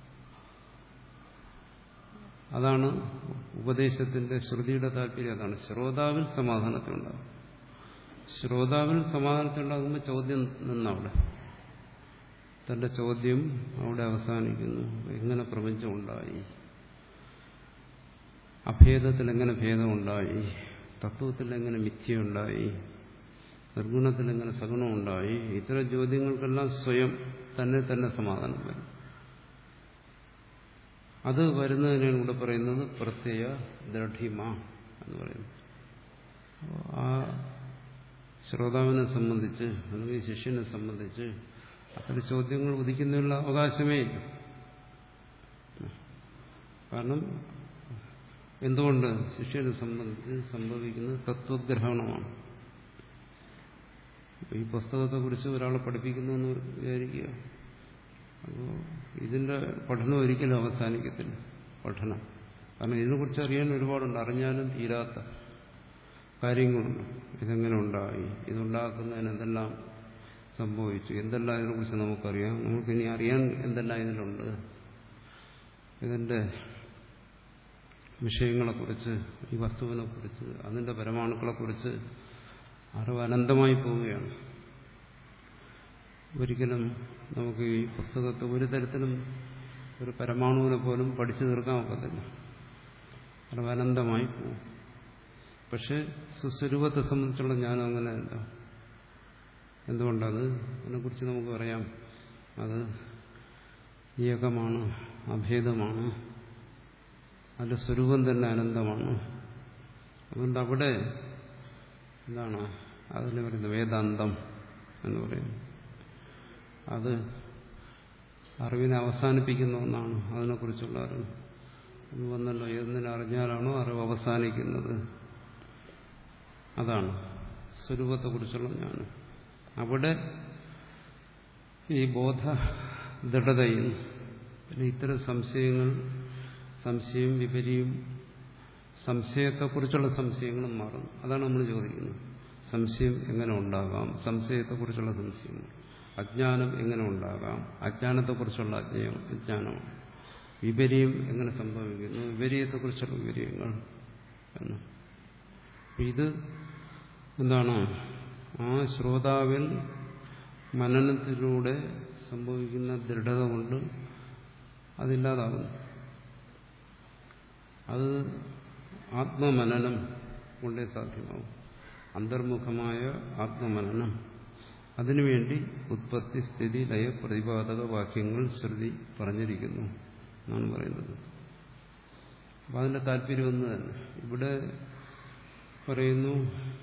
അതാണ് ഉപദേശത്തിന്റെ ശ്രുതിയുടെ താല്പര്യം. അതാണ് ശ്രോതാവിൽ സമാധാനത്തെ ഉണ്ടാകും. ശ്രോതാവിൽ സമാധാനത്തെ ഉണ്ടാകുമ്പോൾ ചോദ്യം നിന്നവിടെ, തന്റെ ചോദ്യം അവിടെ അവസാനിക്കുന്നു. എങ്ങനെ പ്രപഞ്ചം ഉണ്ടായി, അഭേദത്തിൽ എങ്ങനെ ഭേദമുണ്ടായി, തത്വത്തിൽ എങ്ങനെ മിഥ്യയുണ്ടായി, നിർഗുണത്തിൽ എങ്ങനെ സഗുണമുണ്ടായി, ഇത്തരം ചോദ്യങ്ങൾക്കെല്ലാം സ്വയം തന്നെ തന്നെ സമാധാനം വരും. അത് വരുന്നതിനാണ് ഇവിടെ പറയുന്നത് പ്രത്യയ ദൃഢിമ എന്ന് പറയുന്നത്. ആ ശ്രോതാവിനെ സംബന്ധിച്ച് അല്ലെങ്കിൽ ശിഷ്യനെ സംബന്ധിച്ച് അത്തരം ചോദ്യങ്ങൾ ഉദിക്കുന്നതിനുള്ള അവകാശമേ ഇല്ല. കാരണം എന്തുകൊണ്ട്? ശിഷ്യനെ സംബന്ധിച്ച് സംഭവിക്കുന്നത് തത്വഗ്രഹണമാണ്. ഈ പുസ്തകത്തെക്കുറിച്ച് ഒരാളെ പഠിപ്പിക്കുന്നു എന്ന് വിചാരിക്കുക. അപ്പോൾ ഇതിന്റെ പഠനം ഒരിക്കലും അവസാനിക്കത്തില്ല. പഠനം കാരണം ഇതിനെക്കുറിച്ച് അറിയാൻ ഒരുപാടുണ്ട്. അറിഞ്ഞാലും തീരാത്ത കാര്യങ്ങളുണ്ട്. ഇതെങ്ങനെ ഉണ്ടായി, ഇതുണ്ടാക്കുന്നതിന് എന്തെല്ലാം സംഭവിച്ചു, എന്തെല്ലാം ഇതിനെക്കുറിച്ച് നമുക്കറിയാം, നമുക്കിനി അറിയാൻ എന്തെല്ലാം ഇതിലുണ്ട്, ഇതിന്റെ വിഷയങ്ങളെക്കുറിച്ച്, ഈ വസ്തുവിനെക്കുറിച്ച്, അതിന്റെ പരമാണുക്കളെക്കുറിച്ച് അറിവ് അനന്തമായി പോവുകയാണ്. ഒരിക്കലും നമുക്ക് ഈ പുസ്തകത്തെ ഒരു തരത്തിലും ഒരു പരമാണുവിനെ പോലും പഠിച്ചു തീർക്കാൻ ഒക്കത്തില്ല. അറിവ് അനന്തമായി പോകും. പക്ഷെ സുസ്വരൂപത്തെ സംബന്ധിച്ചുള്ള ജ്ഞാനം അങ്ങനെയല്ല. എന്തുകൊണ്ടത്? അതിനെക്കുറിച്ച് നമുക്ക് പറയാം, അത് ഏകമാണ്, അഭേദമാണ്, അതിന്റെ സ്വരൂപം തന്നെ അനന്തമാണ്. അതുകൊണ്ട് അവിടെ എന്താണ് അതിന് പറയുന്നത്? വേദാന്തം എന്ന് പറയുന്നത് അത് അറിവിനെ അവസാനിപ്പിക്കുന്ന ഒന്നാണ്. അതിനെക്കുറിച്ചുള്ള അറിവ് അത് വന്നല്ലോ, ഏതിനറിഞ്ഞാലാണോ അറിവ് അവസാനിക്കുന്നത്, അതാണ് സ്വരൂപത്തെക്കുറിച്ചുള്ള ജ്ഞാനം. അവിടെ ഈ ബോധ ദൃഢതയിൽ പിന്നെ ഇത്തരം സംശയങ്ങൾ, സംശയം വിപരിയും സംശയത്തെക്കുറിച്ചുള്ള സംശയങ്ങളും മാറും. അതാണ് നമ്മൾ ചോദിക്കുന്നത്. സംശയം എങ്ങനെ ഉണ്ടാകാം? സംശയത്തെക്കുറിച്ചുള്ള സംശയങ്ങൾ. അജ്ഞാനം എങ്ങനെ ഉണ്ടാകാം? അജ്ഞാനത്തെക്കുറിച്ചുള്ള അജ്ഞാനം അജ്ഞാനമാണ്. വിപരീയം എങ്ങനെ സംഭവിക്കുന്നു? വിപരീയത്തെക്കുറിച്ചുള്ള വിപരീയങ്ങൾ എന്ന്. ഇത് എന്താണ്? ആ ശ്രോതാവിൽ മനനത്തിലൂടെ സംഭവിക്കുന്ന ദൃഢത കൊണ്ട് അതില്ലാതാകുന്നു. അത് ആത്മമനനം കൊണ്ടേ സാധ്യമാവും. അന്തർമുഖമായ ആത്മമനനം. അതിനുവേണ്ടി ഉത്പത്തി, സ്ഥിതി, ലയ, പ്രതിപാദക വാക്യങ്ങൾ ശ്രുതി പറഞ്ഞിരിക്കുന്നു എന്നാണ് പറയുന്നത്. അപ്പം അതിന്റെ താല്പര്യം ഒന്ന് തന്നെ. ഇവിടെ പറയുന്നു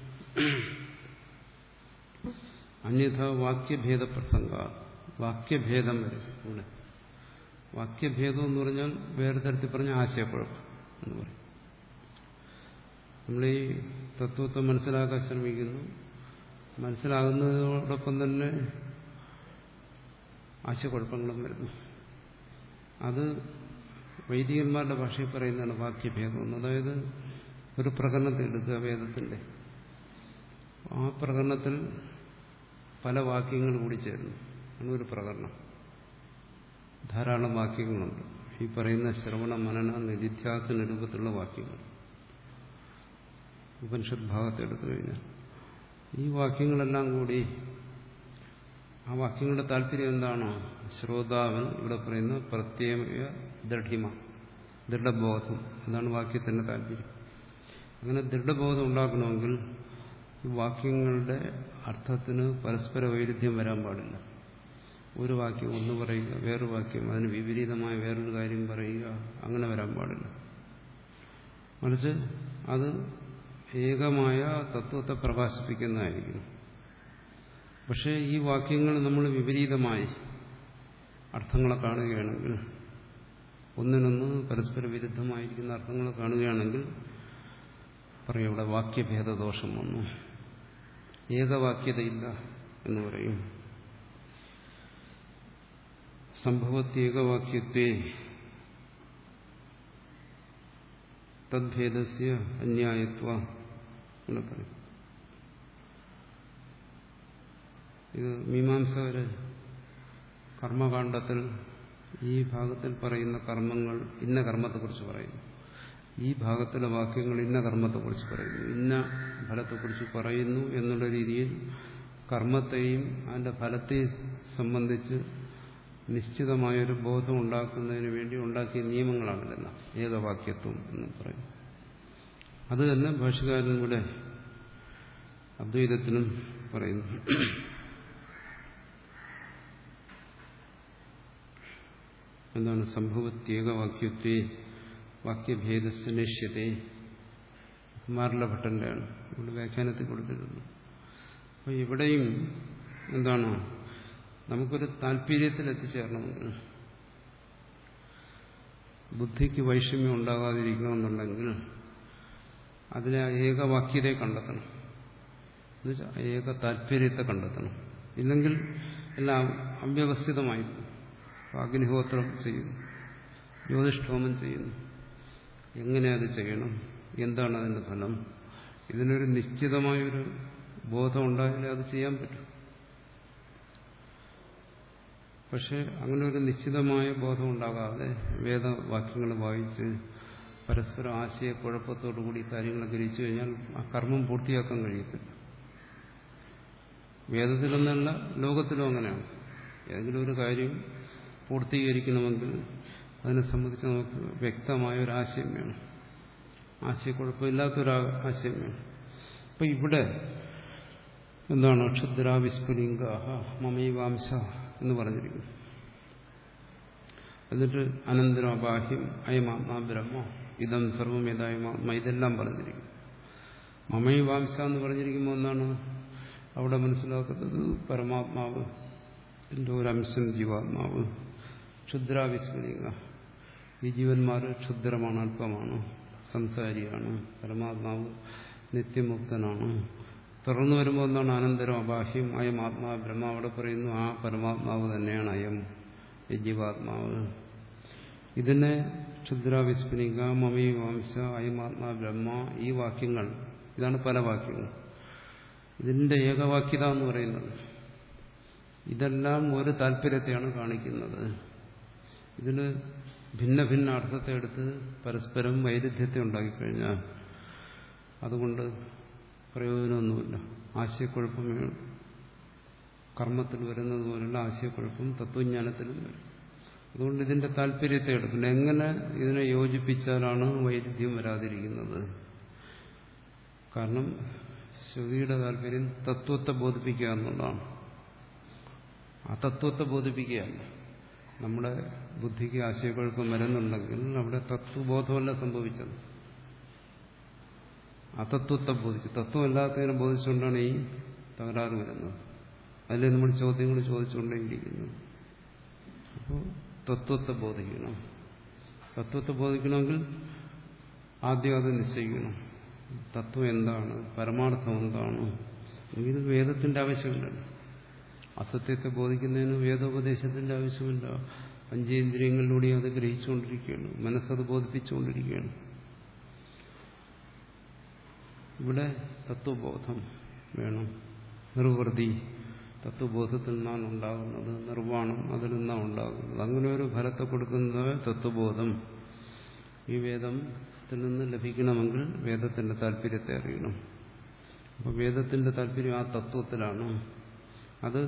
അന്യഥ വാക്യഭേദ പ്രസംഗ. വാക്യഭേദം വരും ഇവിടെ. വാക്യഭേദം എന്ന് പറഞ്ഞാൽ വേറെ തരത്തിൽ പറഞ്ഞ ആശയക്കുഴപ്പം എന്ന് പറയും. നമ്മൾ ഈ തത്വത്തെ മനസ്സിലാക്കാൻ ശ്രമിക്കുന്നു. മനസ്സിലാകുന്നതോടൊപ്പം തന്നെ ആശയക്കുഴപ്പങ്ങളും വരുന്നു. അത് വൈദികന്മാരുടെ ഭാഷയിൽ പറയുന്നതാണ് വാക്യഭേദം എന്ന്. അതായത് ഒരു പ്രകരണത്തിൽ എടുക്കുക, വേദത്തിന്റെ ആ പ്രകരണത്തിൽ പല വാക്യങ്ങൾ കൂടി ചേരുന്നു. അങ്ങനെ ഒരു പ്രകരണം ധാരാളം വാക്യങ്ങളുണ്ട്. ഈ പറയുന്ന ശ്രവണ മനന നിധിധ്യാസന രൂപത്തിലുള്ള വാക്യങ്ങൾ ഉപനിഷത്ത് ഭാഗത്ത് എടുത്തു കഴിഞ്ഞാൽ ഈ വാക്യങ്ങളെല്ലാം കൂടി ആ വാക്യങ്ങളുടെ താല്പര്യം എന്താണോ ശ്രോതാവൻ ഇവിടെ പറയുന്ന പ്രത്യേക ദൃഢിമ, ദൃഢബോധം, അതാണ് വാക്യത്തിന്റെ താല്പര്യം. അങ്ങനെ ദൃഢബോധം ഉണ്ടാക്കണമെങ്കിൽ വാക്യങ്ങളുടെ അർത്ഥത്തിന് പരസ്പര വൈരുദ്ധ്യം വരാൻ പാടില്ല. ഒരു വാക്യം ഒന്ന് പറയുക, വേറൊരു വാക്യം അതിന് വിപരീതമായ വേറൊരു കാര്യം പറയുക, അങ്ങനെ വരാൻ പാടില്ല. മറിച്ച് അത് ഏകമായ തത്വത്തെ പ്രകാശിപ്പിക്കുന്നതായിരിക്കും. പക്ഷേ ഈ വാക്യങ്ങൾ നമ്മൾ വിപരീതമായി അർത്ഥങ്ങളെ കാണുകയാണെങ്കിൽ, ഒന്നിനൊന്ന് പരസ്പര വിരുദ്ധമായിരിക്കുന്ന അർത്ഥങ്ങളെ കാണുകയാണെങ്കിൽ പറയും ഇവിടെ വാക്യഭേദദോഷം വന്നു, ഏകവാക്യതയില്ല എന്ന് പറയും. സംഭവത്യേകവാക്യത്വേ തദ്ഭേദസ്യ അന്യായത്വ എന്ന് പറയും. ഇത് മീമാംസകര് കർമ്മകാണ്ഡത്തിൽ ഈ ഭാഗത്തിൽ പറയുന്ന കർമ്മങ്ങൾ ഇന്ന കർമ്മത്തെക്കുറിച്ച് പറയുന്നു, ഈ ഭാഗത്തിലെ വാക്യങ്ങൾ ഇന്ന കർമ്മത്തെക്കുറിച്ച് പറയുന്നു, ഇന്ന ഫലത്തെക്കുറിച്ച് പറയുന്നു എന്നുള്ള രീതിയിൽ കർമ്മത്തെയും അതിന്റെ ഫലത്തെയും സംബന്ധിച്ച് നിശ്ചിതമായൊരു ബോധം ഉണ്ടാക്കുന്നതിന് വേണ്ടി ഉണ്ടാക്കിയ നിയമങ്ങളാണിതെല്ലാം ഏകവാക്യത്വം എന്ന് പറയും. അത് തന്നെ ഭാഷ്യകാരൻ ഇവിടെ അദ്വൈതത്തിനും പറയുന്നു. എന്താണ് സംഭവത്യേകവാക്യത്വേ വാക്യഭേദസ്യനേഷ്യത്തെ, കുമാരലഭട്ടന്റെയാണ് ഇവിടെ വ്യാഖ്യാനത്തിൽ കൊടുത്തിരുന്നത്. അപ്പൊ ഇവിടെയും എന്താണ്, നമുക്കൊരു താല്പര്യത്തിൽ എത്തിച്ചേരണമെങ്കിൽ, ബുദ്ധിക്ക് വൈഷമ്യം ഉണ്ടാകാതിരിക്കണമെന്നുണ്ടെങ്കിൽ അതിനെ ഏകവാക്യതയെ കണ്ടെത്തണം, എന്നുവെച്ചാൽ ഏക താല്പര്യത്തെ കണ്ടെത്തണം. ഇല്ലെങ്കിൽ എല്ലാം അവ്യവസ്ഥിതമായി. അഗ്നിഹോത്രം ചെയ്യുന്നു, ജ്യോതിഷ്ഠോമം ചെയ്യുന്നു, എങ്ങനെ അത് ചെയ്യണം, എന്താണ് അതിന്റെ ഫലം, ഇതിനൊരു നിശ്ചിതമായൊരു ബോധം ഉണ്ടായാലേ അത് ചെയ്യാൻ പറ്റും. പക്ഷെ അങ്ങനെ ഒരു നിശ്ചിതമായ ബോധം ഉണ്ടാകാതെ വേദവാക്യങ്ങൾ വായിച്ച് പരസ്പരം ആശയക്കുഴപ്പത്തോടുകൂടി കാര്യങ്ങൾ ഗ്രഹിച്ചു കഴിഞ്ഞാൽ ആ കർമ്മം പൂർത്തിയാക്കാൻ കഴിയത്തില്ല. വേദത്തിലൊന്നല്ല, ലോകത്തിലും അങ്ങനെയാണ്. ഏതെങ്കിലും ഒരു കാര്യം പൂർത്തീകരിക്കണമെങ്കിൽ അതിനെ സംബന്ധിച്ച് നമുക്ക് വ്യക്തമായ ഒരു ആശയം വേണം, ആശയക്കുഴപ്പമില്ലാത്തൊരു ആശയം വേണം. അപ്പൊ ഇവിടെ എന്താണ് ക്ഷുദ്ര വിസ്ഫുലിംഗ മമൈവാംശ എന്ന് പറഞ്ഞിരിക്കുന്നു. എന്നിട്ട് അനന്തരം അബാഹ്യം അയമാത്മാ ബ്രഹ്മ ഇതം സർവമേതായ്മാത്മ ഇതെല്ലാം പറഞ്ഞിരിക്കുന്നു. മമൈവാംശ എന്ന് പറഞ്ഞിരിക്കുമ്പോൾ എന്താണ് അവിടെ മനസ്സിലാക്കുന്നത്? പരമാത്മാവ് എന്റെ ഒരംശം ജീവാത്മാവ്, ക്ഷുദ്ര വിസ്ഫുലിംഗ, ഈ ജീവന്മാർ ക്ഷുദ്രമാണ്, അല്പമാണ്, സംസാരിയാണ്, പരമാത്മാവ് നിത്യമുക്തനാണ്. തുടർന്ന് വരുമ്പോൾ എന്താണ് അനന്തരം അബാഹ്യം അയം ആത്മാ ബ്രഹ്മ. അവിടെ പറയുന്നു ആ പരമാത്മാവ് തന്നെയാണ് അയം ഈ ജീവാത്മാവ്. ഇതിനെ ക്ഷുദ്ര വിസ്ഫുലിംഗ മമീ വംശ അയമാത്മാ ബ്രഹ്മ, ഈ വാക്യങ്ങൾ, ഇതാണ് പല വാക്യങ്ങൾ, ഇതിന്റെ ഏകവാക്യത എന്ന് പറയുന്നത് ഇതെല്ലാം ഒരു താല്പര്യത്തെയാണ് കാണിക്കുന്നത്. ഇതിന് ഭിന്ന ഭിന്ന അർത്ഥത്തെ എടുത്ത് പരസ്പരം വൈരുദ്ധ്യത്തെ ഉണ്ടാക്കിക്കഴിഞ്ഞാൽ അതുകൊണ്ട് പ്രയോജനമൊന്നുമില്ല. ആശയക്കുഴപ്പം കർമ്മത്തിൽ വരുന്നത് പോലുള്ള ആശയക്കുഴപ്പം തത്വജ്ഞാനത്തിലും വരും. അതുകൊണ്ട് ഇതിന്റെ താല്പര്യത്തെ എടുക്കണം. എങ്ങനെ ഇതിനെ യോജിപ്പിച്ചാലാണ് വൈരുദ്ധ്യം വരാതിരിക്കുന്നത്? കാരണം ശ്രുതിയുടെ താല്പര്യം തത്വത്തെ ബോധിപ്പിക്കുക എന്നുള്ളതാണ്. ആ തത്വത്തെ ബോധിപ്പിക്കുകയല്ല. നമ്മുടെ ബുദ്ധിക്ക് ആശയക്കുഴപ്പം വരുന്നുണ്ടെങ്കിൽ അവിടെ തത്വബോധമല്ല സംഭവിച്ചത്, അതത്വത്തെ ബോധിച്ചു. തത്വമല്ലാത്തതിനെ ബോധിച്ചുകൊണ്ടാണ് ഈ തകരാറ് വരുന്നത്. അതിൽ നമ്മൾ ചോദ്യങ്ങൾ ചോദിച്ചുകൊണ്ടേയിരിക്കുന്നത്. അപ്പോൾ തത്വത്തെ ബോധിക്കണം. തത്വത്തെ ബോധിക്കണമെങ്കിൽ ആദ്യം അത് നിശ്ചയിക്കണം. തത്വം എന്താണ്, പരമാർത്ഥം എന്താണ്. ഇത് വേദത്തിന്റെ ആവശ്യമില്ലല്ലോ. അസത്യത്തെ ബോധിക്കുന്നതിന് വേദോപദേശത്തിന്റെ ആവശ്യമില്ല. പഞ്ചേന്ദ്രിയങ്ങളിലൂടെ അത് ഗ്രഹിച്ചുകൊണ്ടിരിക്കുകയാണ്, മനസ്സത് ബോധിപ്പിച്ചുകൊണ്ടിരിക്കുകയാണ്. ഇവിടെ തത്വബോധം വേണം. നിർവൃതി തത്വബോധത്തിൽ നിന്നാണ് ഉണ്ടാകുന്നത്, നിർവ്വാണം അതിൽ നിന്നാണ് ഉണ്ടാകുന്നത്. അങ്ങനെ ഒരു ഫലത്തെ കൊടുക്കുന്നത് തത്വബോധം. ഈ വേദത്തിൽ നിന്ന് ലഭിക്കണമെങ്കിൽ വേദത്തിന്റെ താല്പര്യത്തെ അറിയണം. അപ്പോൾ വേദത്തിന്റെ താല്പര്യം ആ തത്വത്തിലാണ്. അത്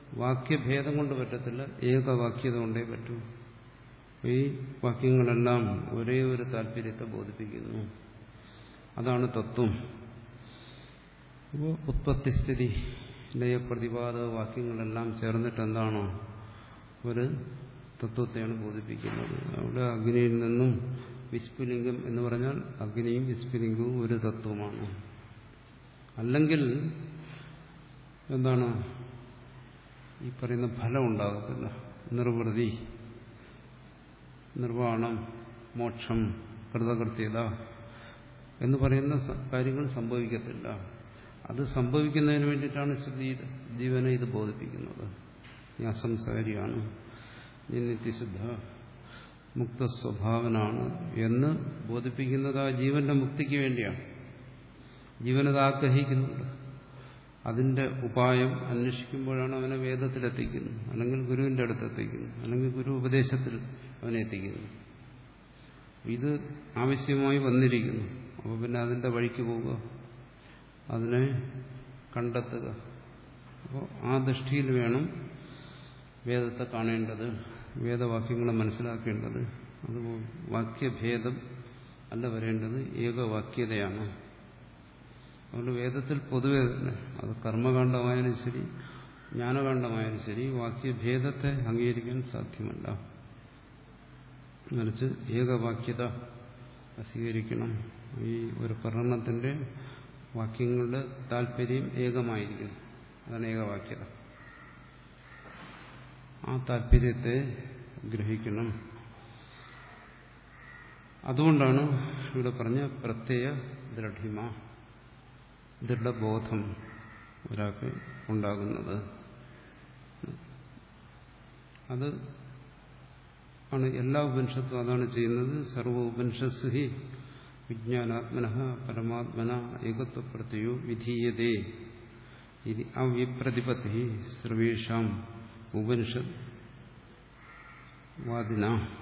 വാക്യഭേദം കൊണ്ട് പറ്റത്തില്ല, ഏകവാക്യത കൊണ്ടേ പറ്റൂ. ഈ വാക്യങ്ങളെല്ലാം ഒരേ ഒരു താല്പര്യത്തെ ബോധിപ്പിക്കുന്നു. അതാണ് തത്വം. അപ്പോൾ ഉത്പത്തിസ്ഥിതി ലയപ്രതിപാദ വാക്യങ്ങളെല്ലാം ചേർന്നിട്ട് എന്താണോ ഒരു തത്വത്തെയാണ് ബോധിപ്പിക്കുന്നത്. അവിടെ അഗ്നിയിൽ നിന്നും വിസ്ഫുലിംഗം എന്ന് പറഞ്ഞാൽ അഗ്നിയും വിസ്ഫുലിംഗവും ഒരു തത്വമാണ്. അല്ലെങ്കിൽ എന്താണ് ഈ പറയുന്ന ഫലം ഉണ്ടാകത്തില്ല. നിർവൃതി, നിർവ്വാണം, മോക്ഷം, കൃതകൃത്യത എന്ന് പറയുന്ന കാര്യങ്ങൾ സംഭവിക്കത്തില്ല. അത് സംഭവിക്കുന്നതിന് വേണ്ടിയിട്ടാണ് ശ്രുതി ജീവനെ ഇത് ബോധിപ്പിക്കുന്നത്. ഞാൻ സംസാരിയാണ്, ഞാൻ നിത്യശുദ്ധ മുക്തസ്വഭാവനാണ് എന്ന് ബോധിപ്പിക്കുന്നത് ആ ജീവന്റെ മുക്തിക്ക് വേണ്ടിയാണ്. ജീവനത് ആഗ്രഹിക്കുന്നുണ്ട്. അതിന്റെ ഉപായം അന്വേഷിക്കുമ്പോഴാണ് അവനെ വേദത്തിലെത്തിക്കുന്നത്, അല്ലെങ്കിൽ ഗുരുവിന്റെ അടുത്തെത്തിക്കുന്നു, അല്ലെങ്കിൽ ഗുരു ഉപദേശത്തിൽ അവനെ എത്തിക്കുന്നു. ഇത് ആവശ്യമായി വന്നിരിക്കുന്നു. അപ്പോൾ പിന്നെ അതിന്റെ വഴിക്ക് പോവുക, അതിനെ കണ്ടെത്തുക. അപ്പോൾ ആ ദൃഷ്ടിയിൽ വേണം വേദത്തെ കാണേണ്ടത്, വേദവാക്യങ്ങളെ മനസ്സിലാക്കേണ്ടത്. അത് വാക്യഭേദം അല്ല വരേണ്ടത്, ഏകവാക്യതയാണ്. അതുകൊണ്ട് വേദത്തിൽ പൊതുവെ തന്നെ അത് കർമ്മകാണ്ഡമായാലും ശരി ജ്ഞാനകാണ്ഡമായാലും ശരി വാക്യഭേദത്തെ അംഗീകരിക്കാൻ സാധ്യമല്ല. മറിച്ച് ഏകവാക്യത സ്വീകരിക്കണം. ഈ ഒരു പ്രകടനത്തിന്റെ വാക്യങ്ങളുടെ താല്പര്യം ഏകമായിരിക്കും. അതാണ് ഏകവാക്യത. ആ താല്പര്യത്തെ ഗ്രഹിക്കണം. അതുകൊണ്ടാണ് ഇവിടെ പറഞ്ഞ പ്രത്യയ ദൃഢിമ, ദൃഢബോധം ഒരാൾക്ക് ഉണ്ടാകുന്നത്. അത് ആണ് എല്ലാ ഉപനിഷത്തും അതാണ് ചെയ്യുന്നത്. സർവ ഉപനിഷത്സു ഹി വിജ്ഞാനാത്മനഃ പരമാത്മന ഏകത്വപ്രത്യയോ വിധീയതേ ഇതി അവിപ്രതിപത്തി സർവേഷാം ഉപനിഷത് വാദിന.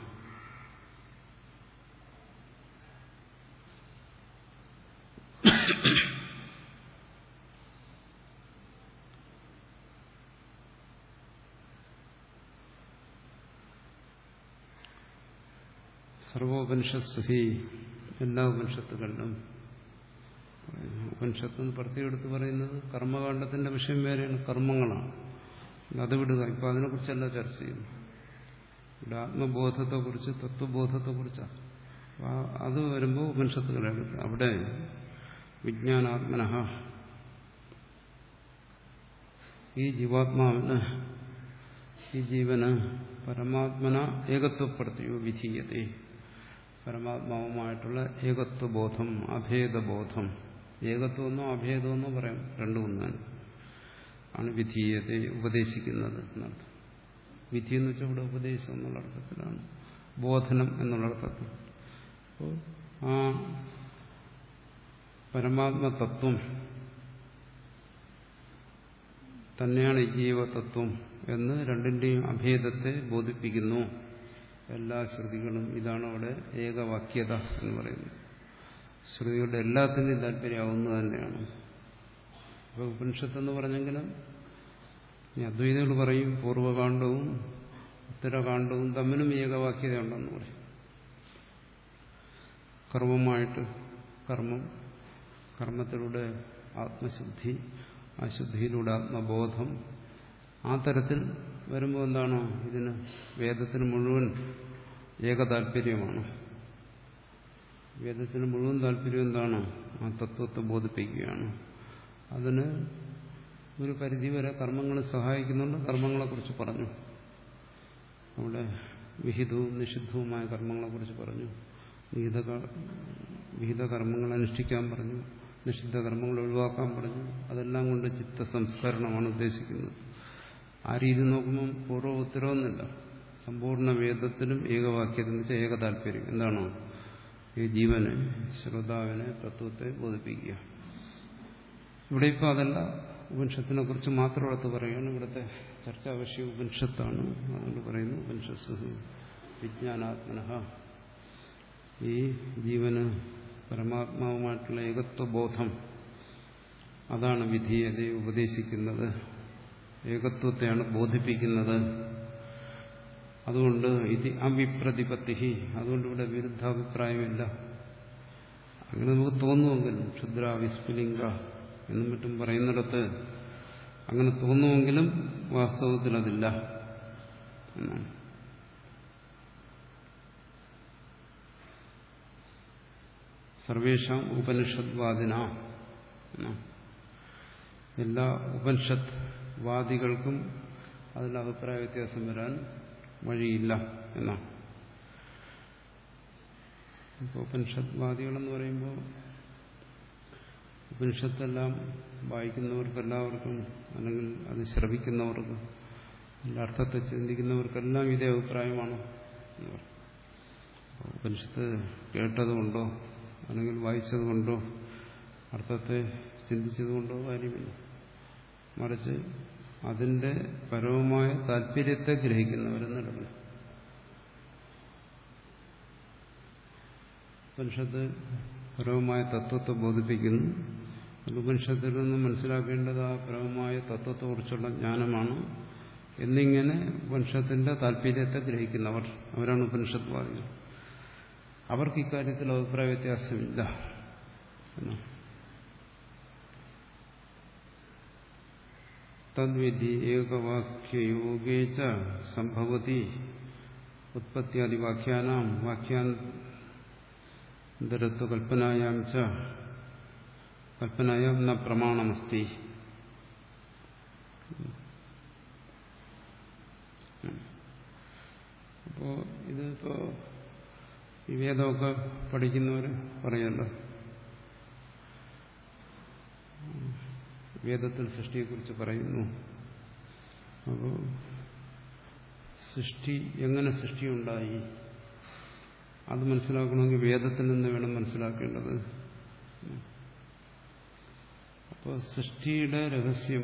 സർവോപനിഷത്സു ഹി, എല്ലാ ഉപനിഷത്തുകളിലും. ഉപനിഷത്ത് പ്രത്യേകം എടുത്ത് പറയുന്നത് കർമ്മകാണ്ഡത്തിന്റെ വിഷയം വേറെയാണ്, കർമ്മങ്ങളാണ്. അത് വിടുക, ഇപ്പൊ അതിനെക്കുറിച്ചല്ല ചർച്ച ചെയ്യുന്നു. ഇവിടെ ആത്മബോധത്തെക്കുറിച്ച്, തത്വബോധത്തെക്കുറിച്ചാണ്. അത് വരുമ്പോൾ ഉപനിഷത്തുകളാണ്. അവിടെ വിജ്ഞാനാത്മനഃ, ഈ ജീവാത്മാവിന്, ഈ ജീവന് പരമാത്മന ഏകത്വപ്പെടുത്തിയോ വിധീയതേ, പരമാത്മാവുമായിട്ടുള്ള ഏകത്വബോധം, അഭേദബോധം. ഏകത്വമെന്നോ അഭേദമെന്നോ പറയാം, രണ്ടും ഒന്നാണ്. ആണ് വിധീയതയെ ഉപദേശിക്കുന്നത് എന്നർത്ഥം. വിധി എന്ന് വെച്ചാൽ ഇവിടെ ഉപദേശം എന്നുള്ള അർത്ഥത്തിലാണ്, ബോധനം എന്നുള്ള അർത്ഥത്തിൽ. അപ്പോൾ ആ പരമാത്മതത്വം തന്നെയാണ് ജീവതത്വം എന്ന് രണ്ടിന്റെയും അഭേദത്തെ ബോധിപ്പിക്കുന്നു എല്ലാ ശ്രുതികളും. ഇതാണ് അവിടെ ഏകവാക്യത എന്ന് പറയുന്നത്. ശ്രുതികളുടെ എല്ലാത്തിൻ്റെയും താല്പര്യമാവുന്നത് തന്നെയാണ്. അപ്പോൾ ഉപനിഷത്തെന്ന് പറഞ്ഞെങ്കിലും അദ്വൈതികൾ പറയും പൂർവകാണ്ഡവും ഉത്തരകാണ്ഡവും തമ്മിലും ഏകവാക്യത ഉണ്ടെന്ന് പറയും. കർമ്മമായിട്ട് കർമ്മം, കർമ്മത്തിലൂടെ ആത്മശുദ്ധി, ആ ശുദ്ധിയിലൂടെ ആത്മബോധം. ആ തരത്തിൽ വരുമ്പോൾ എന്താണോ ഇതിന് വേദത്തിന് മുഴുവൻ ഏകതാല്പര്യമാണ്. വേദത്തിന് മുഴുവൻ താല്പര്യം എന്താണോ ആ തത്വത്തെ ബോധിപ്പിക്കുകയാണ്. അതിന് ഒരു പരിധിവരെ കർമ്മങ്ങൾ സഹായിക്കുന്നുണ്ട്. കർമ്മങ്ങളെക്കുറിച്ച് പറഞ്ഞു, അവിടെ വിഹിതവും നിഷിദ്ധവുമായ കർമ്മങ്ങളെക്കുറിച്ച് പറഞ്ഞു. വിഹിത വിഹിത കർമ്മങ്ങൾ അനുഷ്ഠിക്കാൻ പറഞ്ഞു, നിഷിദ്ധ കർമ്മങ്ങൾ ഒഴിവാക്കാൻ പറഞ്ഞു. അതെല്ലാം കൊണ്ട് ചിത്തസംസ്കരണമാണ് ഉദ്ദേശിക്കുന്നത്. ആ രീതി നോക്കുമ്പോൾ പൂർവ്വ ഉത്തരവൊന്നുമില്ല. സമ്പൂർണ്ണ വേദത്തിലും ഏകവാക്യത്തിൽ വെച്ചാൽ ഏക താല്പര്യം എന്താണോ ഈ ജീവനെ, ശ്രോതാവിനെ, തത്വത്തെ ബോധിപ്പിക്കുക. ഇവിടെ ഇപ്പോൾ അതല്ല, ഉപനിഷത്തിനെ കുറിച്ച് മാത്രം എടുത്ത് പറയുകയാണ്. ഇവിടുത്തെ ചർച്ചാ വിഷയം ഉപനിഷത്താണ്. അതുകൊണ്ട് പറയുന്നു ഉപനിഷത്സു വിജ്ഞാനാത്മനഃ, ഈ ജീവന് പരമാത്മാവുമായിട്ടുള്ള ഏകത്വബോധം അതാണ് വിധീയതയെ ഉപദേശിക്കുന്നത് ഏകത്വത്തെയാണ് ബോധിപ്പിക്കുന്നത്. അതുകൊണ്ട് ഇത് അവിപ്രതിപത്തി, അതുകൊണ്ട് ഇവിടെ വിരുദ്ധാഭിപ്രായമില്ല. അങ്ങനെ നമുക്ക് തോന്നുമെങ്കിലും ക്ഷുദ്ര വിസ്ഫുലിംഗ എന്നും മറ്റും പറയുന്നിടത്ത് അങ്ങനെ തോന്നുമെങ്കിലും വാസ്തവത്തിൽ അതില്ല എന്നാണ്. സർവേഷാം ഉപനിഷദ്വാദിന, എല്ലാ ഉപനിഷത്ത് വാദികൾക്കും അതിൽ അഭിപ്രായ വ്യത്യാസം വരാൻ വഴിയില്ല എന്നാണ്. ഇപ്പോൾ ഉപനിഷത്വാദികളെന്ന് പറയുമ്പോൾ ഉപനിഷത്തെല്ലാം വായിക്കുന്നവർക്കെല്ലാവർക്കും അല്ലെങ്കിൽ അത് ശ്രവിക്കുന്നവർക്കും അതിൻ്റെ അർത്ഥത്തെ ചിന്തിക്കുന്നവർക്കെല്ലാം ഇതേ അഭിപ്രായമാണ് എന്ന് പറയും. ഉപനിഷത്ത് കേട്ടതുകൊണ്ടോ അല്ലെങ്കിൽ വായിച്ചതുകൊണ്ടോ അർത്ഥത്തെ ചിന്തിച്ചതുകൊണ്ടോ കാര്യമില്ല. മറിച്ച് അതിൻ്റെ പരമമായ താല്പര്യത്തെ ഗ്രഹിക്കുന്നവരെന്നിടണം. ഉപനിഷത്ത് പരമമായ തത്വത്തെ ബോധിപ്പിക്കുന്നു. ഉപനിഷത്തിൽ നിന്ന് മനസ്സിലാക്കേണ്ടത് ആ പരമമായ തത്വത്തെക്കുറിച്ചുള്ള ജ്ഞാനമാണ് എന്നിങ്ങനെ ഉപനിഷത്തിന്റെ താല്പര്യത്തെ ഗ്രഹിക്കുന്നവർ, അവരാണ് ഉപനിഷത്വാദികൾ. അവർക്ക് ഇക്കാര്യത്തിൽ അഭിപ്രായ വ്യത്യാസമില്ല എന്നാണ്. തദ്വിധി ഏകവാക്യയോഗേച സംഭവതി ഉത്പത്യാദി വാക്യാനാം വാക്യാന്തരത്വ കൽപ്പനായാം ച കൽപ്പനായാം ന പ്രമാണമസ്തി. അപ്പോ ഇതിപ്പോ ഈ വേദമൊക്കെ പഠിക്കുന്നവർ പറയല്ലോ, വേദത്തിൽ സൃഷ്ടിയെക്കുറിച്ച് പറയുന്നു. അപ്പോൾ സൃഷ്ടി എങ്ങനെ സൃഷ്ടിയുണ്ടായി അത് മനസ്സിലാക്കണമെങ്കിൽ വേദത്തിൽ നിന്ന് വേണം മനസ്സിലാക്കേണ്ടത്. അപ്പോൾ സൃഷ്ടിയുടെ രഹസ്യം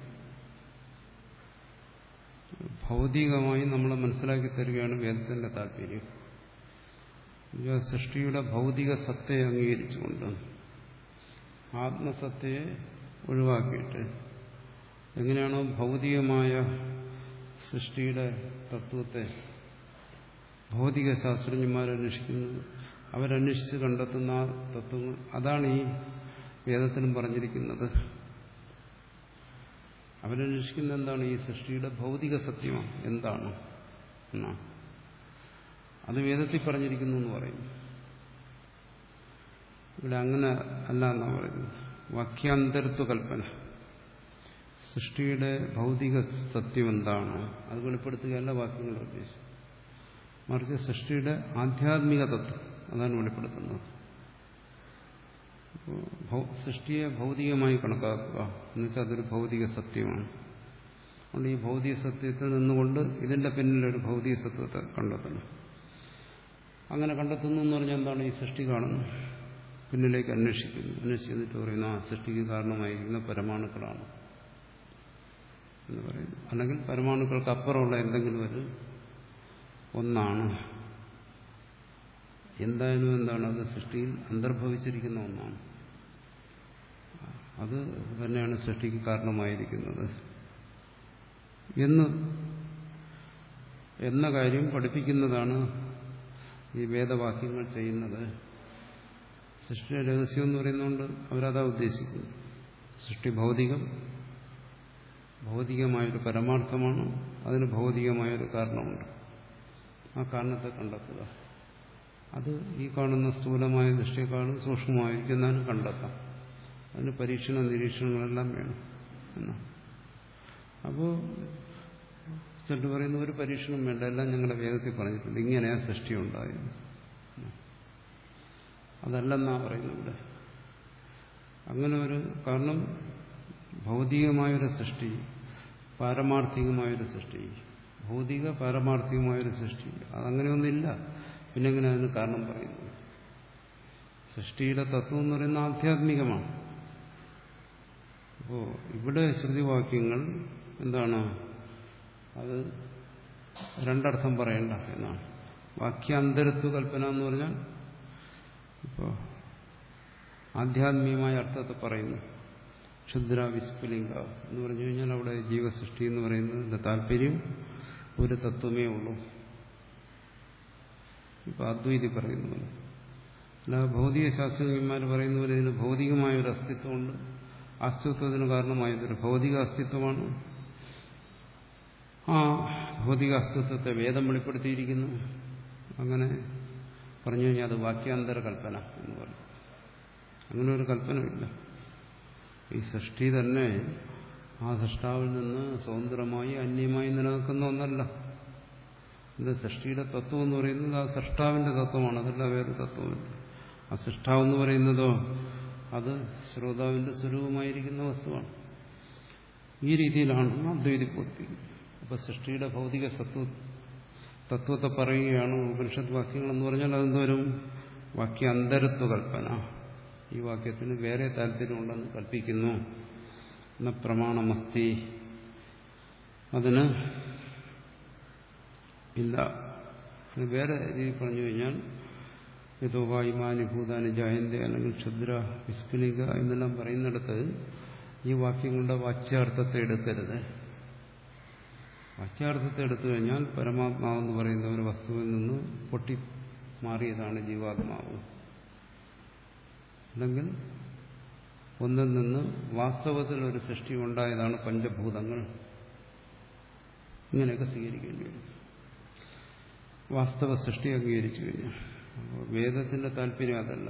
ഭൗതികമായി നമ്മൾ മനസ്സിലാക്കി തരികയാണ് വേദത്തിന്റെ താല്പര്യം. സൃഷ്ടിയുടെ ഭൗതിക സത്തയെ അംഗീകരിച്ചുകൊണ്ട് ആത്മസത്തയെ ഒഴിവാക്കിയിട്ട് എങ്ങനെയാണോ ഭൗതികമായ സൃഷ്ടിയുടെ തത്വത്തെ ഭൗതിക ശാസ്ത്രജ്ഞന്മാരന്വേഷിക്കുന്നത്, അവരന്വേഷിച്ച് കണ്ടെത്തുന്ന ആ തത്വങ്ങൾ, അതാണ് ഈ വേദത്തിലും പറഞ്ഞിരിക്കുന്നത്. അവരന്വേഷിക്കുന്ന എന്താണ്? ഈ സൃഷ്ടിയുടെ ഭൗതിക സത്യമാണ് എന്താണ് എന്നാണ്. അത് വേദത്തിൽ പറഞ്ഞിരിക്കുന്നു എന്ന് പറയുന്നു. ഇവിടെ അങ്ങനെ അല്ല എന്നാ പറയുന്നത്. വാക്യാന്തരത്വ കൽപ്പന, സൃഷ്ടിയുടെ ഭൗതിക സത്യം എന്താണ് അത് വെളിപ്പെടുത്തുകയല്ല വാക്യങ്ങളുടെ ഉദ്ദേശം. മറിച്ച് സൃഷ്ടിയുടെ ആധ്യാത്മിക തത്വം അതാണ് വെളിപ്പെടുത്തുന്നത്. സൃഷ്ടിയെ ഭൗതികമായി കണക്കാക്കുക എന്നുവെച്ചാൽ അതൊരു ഭൗതിക സത്യമാണ്. അതുകൊണ്ട് ഈ ഭൗതിക സത്യത്തിൽ നിന്നുകൊണ്ട് ഇതിന്റെ പിന്നിലൊരു ഭൗതിക സത്വത്തെ കണ്ടെത്തണം. അങ്ങനെ കണ്ടെത്തുന്നു എന്ന് പറഞ്ഞാൽ എന്താണ്? ഈ സൃഷ്ടി കാണുന്നു, പിന്നിലേക്ക് അന്വേഷിക്കുന്നു, അന്വേഷിച്ചിട്ട് പറയുന്നു ആ സൃഷ്ടിക്ക് കാരണമായിരിക്കുന്ന പരമാണുക്കളാണ് എന്ന് പറയുന്നു. അല്ലെങ്കിൽ പരമാണുക്കൾക്ക് അപ്പുറമുള്ള എന്തെങ്കിലും ഒരു ഒന്നാണ്. എന്തായാലും എന്താണ്? അത് സൃഷ്ടിയിൽ അന്തർഭവിച്ചിരിക്കുന്ന ഒന്നാണ്. അത് തന്നെയാണ് സൃഷ്ടിക്ക് കാരണമായിരിക്കുന്നത് എന്ന് എന്ന കാര്യം പഠിപ്പിക്കുന്നതാണ് ഈ വേദവാക്യങ്ങൾ ചെയ്യുന്നത്. സൃഷ്ടിയുടെ രഹസ്യം എന്ന് പറയുന്നതുകൊണ്ട് അവരതാ ഉദ്ദേശിക്കുന്നു. സൃഷ്ടി ഭൗതികം, ഭൗതികമായൊരു പരമാർത്ഥമാണ്, അതിന് ഭൗതികമായൊരു കാരണമുണ്ട്. ആ കാരണത്തെ കണ്ടെത്തുക. അത് ഈ കാണുന്ന സ്ഥൂലമായ ദൃഷ്ടിയെക്കാളും സൂക്ഷ്മമായിരിക്കുന്നാലും കണ്ടെത്താം. അതിന് പരീക്ഷണ നിരീക്ഷണങ്ങളെല്ലാം വേണം എന്നാണ്. അപ്പോൾ ചിലർ പറയുന്ന ഒരു പരീക്ഷണം വേണ്ട, എല്ലാം ഞങ്ങളുടെ വേദത്തിൽ പറഞ്ഞിട്ടുണ്ട്, ഇങ്ങനെയാ സൃഷ്ടി ഉണ്ടായത്. അതല്ലെന്നാ പറയുന്നത് ഇവിടെ. അങ്ങനെ ഒരു കാരണം ഭൗതികമായൊരു സൃഷ്ടി, പാരമാർത്ഥികമായൊരു സൃഷ്ടി, ഭൗതിക പാരമാർത്ഥികമായൊരു സൃഷ്ടി, അതങ്ങനെയൊന്നുമില്ല. പിന്നെ എങ്ങനെ അതിന് കാരണം പറയുന്നത്? സൃഷ്ടിയുടെ തത്വം എന്ന് പറയുന്നത് ആധ്യാത്മികമാണ്. അപ്പോൾ ഇവിടെ ശ്രുതിവാക്യങ്ങൾ എന്താണ്? അത് രണ്ടർത്ഥം പറയണ്ട എന്നാണ്. വാക്യാന്തരത്വ കൽപ്പന എന്ന് പറഞ്ഞാൽ ഇപ്പോൾ ആധ്യാത്മികമായ അർത്ഥത്തെ പറയുന്നു, ക്ഷുദ്ര വിസ്ഫുലിംഗ എന്ന് പറഞ്ഞു കഴിഞ്ഞാൽ അവിടെ ജീവസൃഷ്ടി എന്ന് പറയുന്നതിന്റെ താല്പര്യം ഒരു തത്വമേ ഉള്ളൂ. ഇപ്പൊ അദ്വൈതി പറയുന്ന പോലെ. അല്ല, ഭൗതിക ശാസ്ത്രജ്ഞന്മാർ പറയുന്ന പോലെ ഇതിന് ഭൗതികമായ ഒരു അസ്തിത്വമുണ്ട്. അസ്തിത്വത്തിന് കാരണമായതൊരു ഭൗതിക അസ്തിത്വമാണ്. ആ ഭൗതിക അസ്തിത്വത്തെ വേദം വെളിപ്പെടുത്തിയിരിക്കുന്നു. അങ്ങനെ പറഞ്ഞു കഴിഞ്ഞാൽ അത് വാക്യാന്തര കൽപ്പന എന്ന് പറയും. അങ്ങനെ ഒരു കൽപ്പനയില്ല. ഈ സൃഷ്ടി തന്നെ ആ സൃഷ്ടാവിൽ നിന്ന് സ്വതന്ത്രമായി അന്യമായി നിലനിൽക്കുന്ന ഒന്നല്ല. ഇത് സൃഷ്ടിയുടെ തത്വം എന്ന് പറയുന്നത് ആ സൃഷ്ടാവിന്റെ തത്വമാണ്, അതല്ല വേറെ തത്വമല്ല. ആ സൃഷ്ടാവ് എന്ന് പറയുന്നതോ അത് ശ്രോതാവിന്റെ സ്വരൂപമായിരിക്കുന്ന വസ്തുവാണ്. ഈ രീതിയിലാണ് അദ്വൈതി ബോധിപ്പിക്കുന്നത്. അപ്പൊ സൃഷ്ടിയുടെ ഭൗതിക സത്വ തത്വത്തെ പറയുകയാണ് ഉപനിഷത്ത് വാക്യങ്ങൾ എന്ന് പറഞ്ഞാൽ അതെന്തോരും വാക്യാന്തരത്വ കൽപ്പന. ഈ വാക്യത്തിന് വേറെ താല്പര്യമുണ്ടെന്ന് കൽപ്പിക്കുന്നു. എന്ന പ്രമാണമസ്തി, അതിന് ഇല്ല. വേറെ രീതി പറഞ്ഞു കഴിഞ്ഞാൽ യഥോവായുമാനി ഭൂതാനി ജായന്തി അല്ലെങ്കിൽ ക്ഷുദ്ര വിസ്ഫുലിക എന്നെല്ലാം പറയുന്നിടത്ത് ഈ വാക്യങ്ങളുടെ വാച്യാർത്ഥത്തെ എടുക്കരുത്. വാച്യാർത്ഥത്തെ എടുത്തു കഴിഞ്ഞാൽ പരമാത്മാവെന്ന് പറയുന്ന ഒരു വസ്തുവിൽ നിന്ന് പൊട്ടി മാറിയതാണ് ജീവാത്മാവ്. അല്ലെങ്കിൽ ഒന്നിൽ നിന്ന് വാസ്തവത്തിൽ ഒരു സൃഷ്ടി ഉണ്ടായതാണ് പഞ്ചഭൂതങ്ങൾ. ഇങ്ങനെയൊക്കെ സ്വീകരിക്കേണ്ടി വരും വാസ്തവ സൃഷ്ടി അംഗീകരിച്ചു കഴിഞ്ഞാൽ. അപ്പോൾ വേദത്തിന്റെ താല്പര്യം അതല്ല.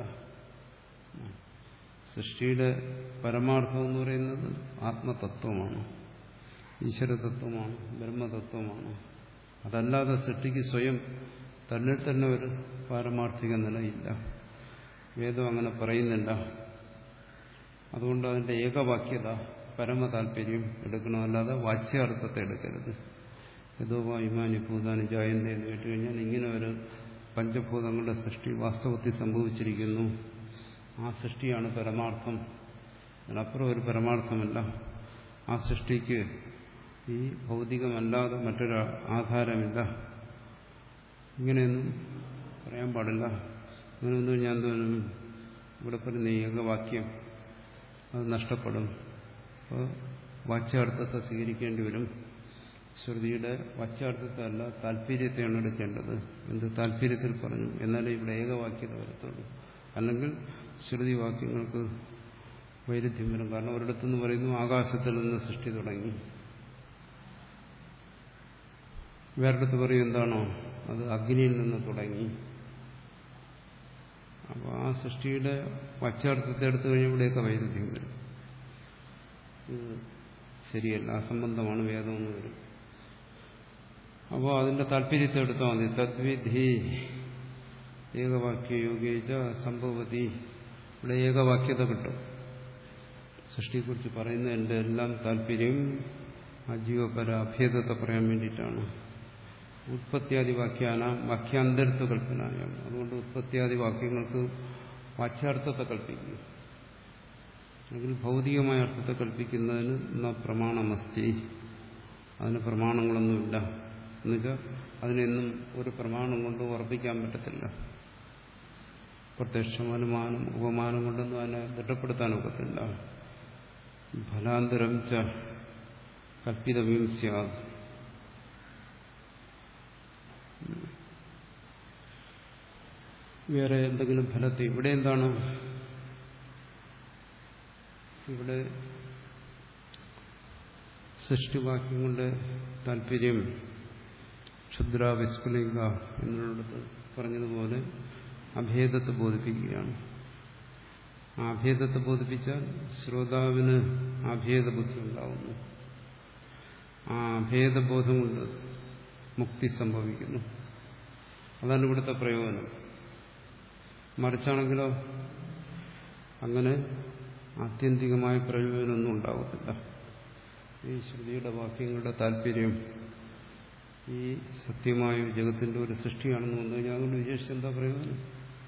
സൃഷ്ടിയുടെ പരമാർത്ഥം എന്ന് പറയുന്നത് ആത്മതത്വമാണ്, ഈശ്വരതത്വമാണ്, ബ്രഹ്മതത്വമാണ്. അതല്ലാതെ സൃഷ്ടിക്ക് സ്വയം തന്നിൽ തന്നെ ഒരു പാരമാർത്ഥിക നിലയില്ല. വേദം അങ്ങനെ പറയുന്നില്ല. അതുകൊണ്ട് അതിന്റെ ഏകവാക്യത പരമ താല്പര്യം എടുക്കണം, അല്ലാതെ വാച്യാർത്ഥത്തെ എടുക്കരുത്. യഥോ ഇമാനി ഭൂതാനി ജായന്തി എന്ന് കേട്ടുകഴിഞ്ഞാൽ ഇങ്ങനെ ഒരു പഞ്ചഭൂതങ്ങളുടെ സൃഷ്ടി വാസ്തവത്തിൽ സംഭവിച്ചിരിക്കുന്നു, ആ സൃഷ്ടിയാണ് പരമാർത്ഥം, അതിനപ്പുറം ഒരു പരമാർത്ഥമല്ല. ആ സൃഷ്ടിക്ക് ഈ ഭൗതികമല്ലാതെ മറ്റൊരു ആധാരമില്ല. ഇങ്ങനെയൊന്നും പറയാൻ പാടില്ല. അങ്ങനെയൊന്നും ഞാൻ തോന്നുന്നു ഇവിടെ പറയുന്ന ഏകവാക്യം അത് നഷ്ടപ്പെടും. അപ്പോൾ വാച്യാർത്ഥത്തെ സ്വീകരിക്കേണ്ടി വരും. ശ്രുതിയുടെ വാച്യാർത്ഥത്തെ അല്ല, താല്പര്യത്തെയാണ് എടുക്കേണ്ടത്. എന്ത് താല്പര്യത്തിൽ പറഞ്ഞു എന്നാലേ ഇവിടെ ഏകവാക്യത വരത്തുള്ളൂ. അല്ലെങ്കിൽ ശ്രുതി വാക്യങ്ങൾക്ക് വൈരുദ്ധ്യം വരും. കാരണം ഒരിടത്തുനിന്ന് പറയുന്നു ആകാശത്തിൽ നിന്ന് സൃഷ്ടി തുടങ്ങി, വേറെടുത്ത് പറയും എന്താണോ അത് അഗ്നിയിൽ നിന്ന് തുടങ്ങി. അപ്പോൾ ആ സൃഷ്ടിയുടെ വാച്യാർത്ഥത്തെ എടുത്തു കഴിഞ്ഞാൽ ഇവിടെയൊക്കെ വൈരുദ്ധ്യം വരും. ഇത് ശരിയല്ല, അസംബന്ധമാണ് വേദമെന്ന് വരും. അപ്പോൾ അതിന്റെ താല്പര്യത്തെ എടുത്താൽ മതി. തദ്വിധി ഏകവാക്യ യോഗേജ സംഭവതി, ഇവിടെ ഏകവാക്യത കിട്ടും. സൃഷ്ടിയെക്കുറിച്ച് പറയുന്ന എൻ്റെ എല്ലാം താല്പര്യം അജീവപര അഭേദത്തെ പറയാൻ വേണ്ടിയിട്ടാണ്. ഉത്പത്തിയാദി വാക്യാന വാക്യാന്തരത്വ കൽപ്പനായം. അതുകൊണ്ട് ഉത്പത്തിയാദി വാക്യങ്ങൾക്ക് വാച്യാർത്ഥത്തെ കൽപ്പിക്കുന്നു. അല്ലെങ്കിൽ ഭൗതികമായ അർത്ഥത്തെ കൽപ്പിക്കുന്നതിന് ന പ്രമാണമസ്തി, അതിന് പ്രമാണങ്ങളൊന്നുമില്ല. എന്നുവെച്ചാൽ അതിനെന്നും ഒരു പ്രമാണം കൊണ്ട് ഉറപ്പിക്കാൻ പറ്റത്തില്ല. പ്രത്യക്ഷം, അനുമാനം, ഉപമാനം കൊണ്ടൊന്നും അതിനെ ദൃഢപ്പെടുത്താനൊക്കത്തില്ല. ഫലാന്തരം ച കൽപ്പിതവ്യം സ്യാദ്. വേറെ എന്തെങ്കിലും ഫലത്തെ ഇവിടെ എന്താണ്, ഇവിടെ സൃഷ്ടിവാക്യങ്ങളുടെ താല്പര്യം ക്ഷുദ്ര വിസ്ഫുലിംഗ എന്നുള്ളത് പറഞ്ഞതുപോലെ അഭേദത്തെ ബോധിപ്പിക്കുകയാണ്. ആ അഭേദത്തെ ബോധിപ്പിച്ചാൽ ശ്രോതാവിന് അഭേദബുദ്ധി ഉണ്ടാവുന്നു. ആ അഭേദബോധം കൊണ്ട് മുക്തി സംഭവിക്കുന്നു. അതാണ് ഇവിടുത്തെ പ്രയോജനം. മറിച്ചാണെങ്കിലോ അങ്ങനെ ആത്യന്തികമായ പ്രയോജനമൊന്നും ഉണ്ടാകത്തില്ല. ഈ ശ്രുതിയുടെ വാക്യങ്ങളുടെ താല്പര്യം ഈ സത്യമായ ജഗത്തിന്റെ ഒരു സൃഷ്ടിയാണെന്ന് വന്നു കഴിഞ്ഞാൽ അതുകൊണ്ട് വിശേഷിച്ച് എന്താ പ്രയോജനം?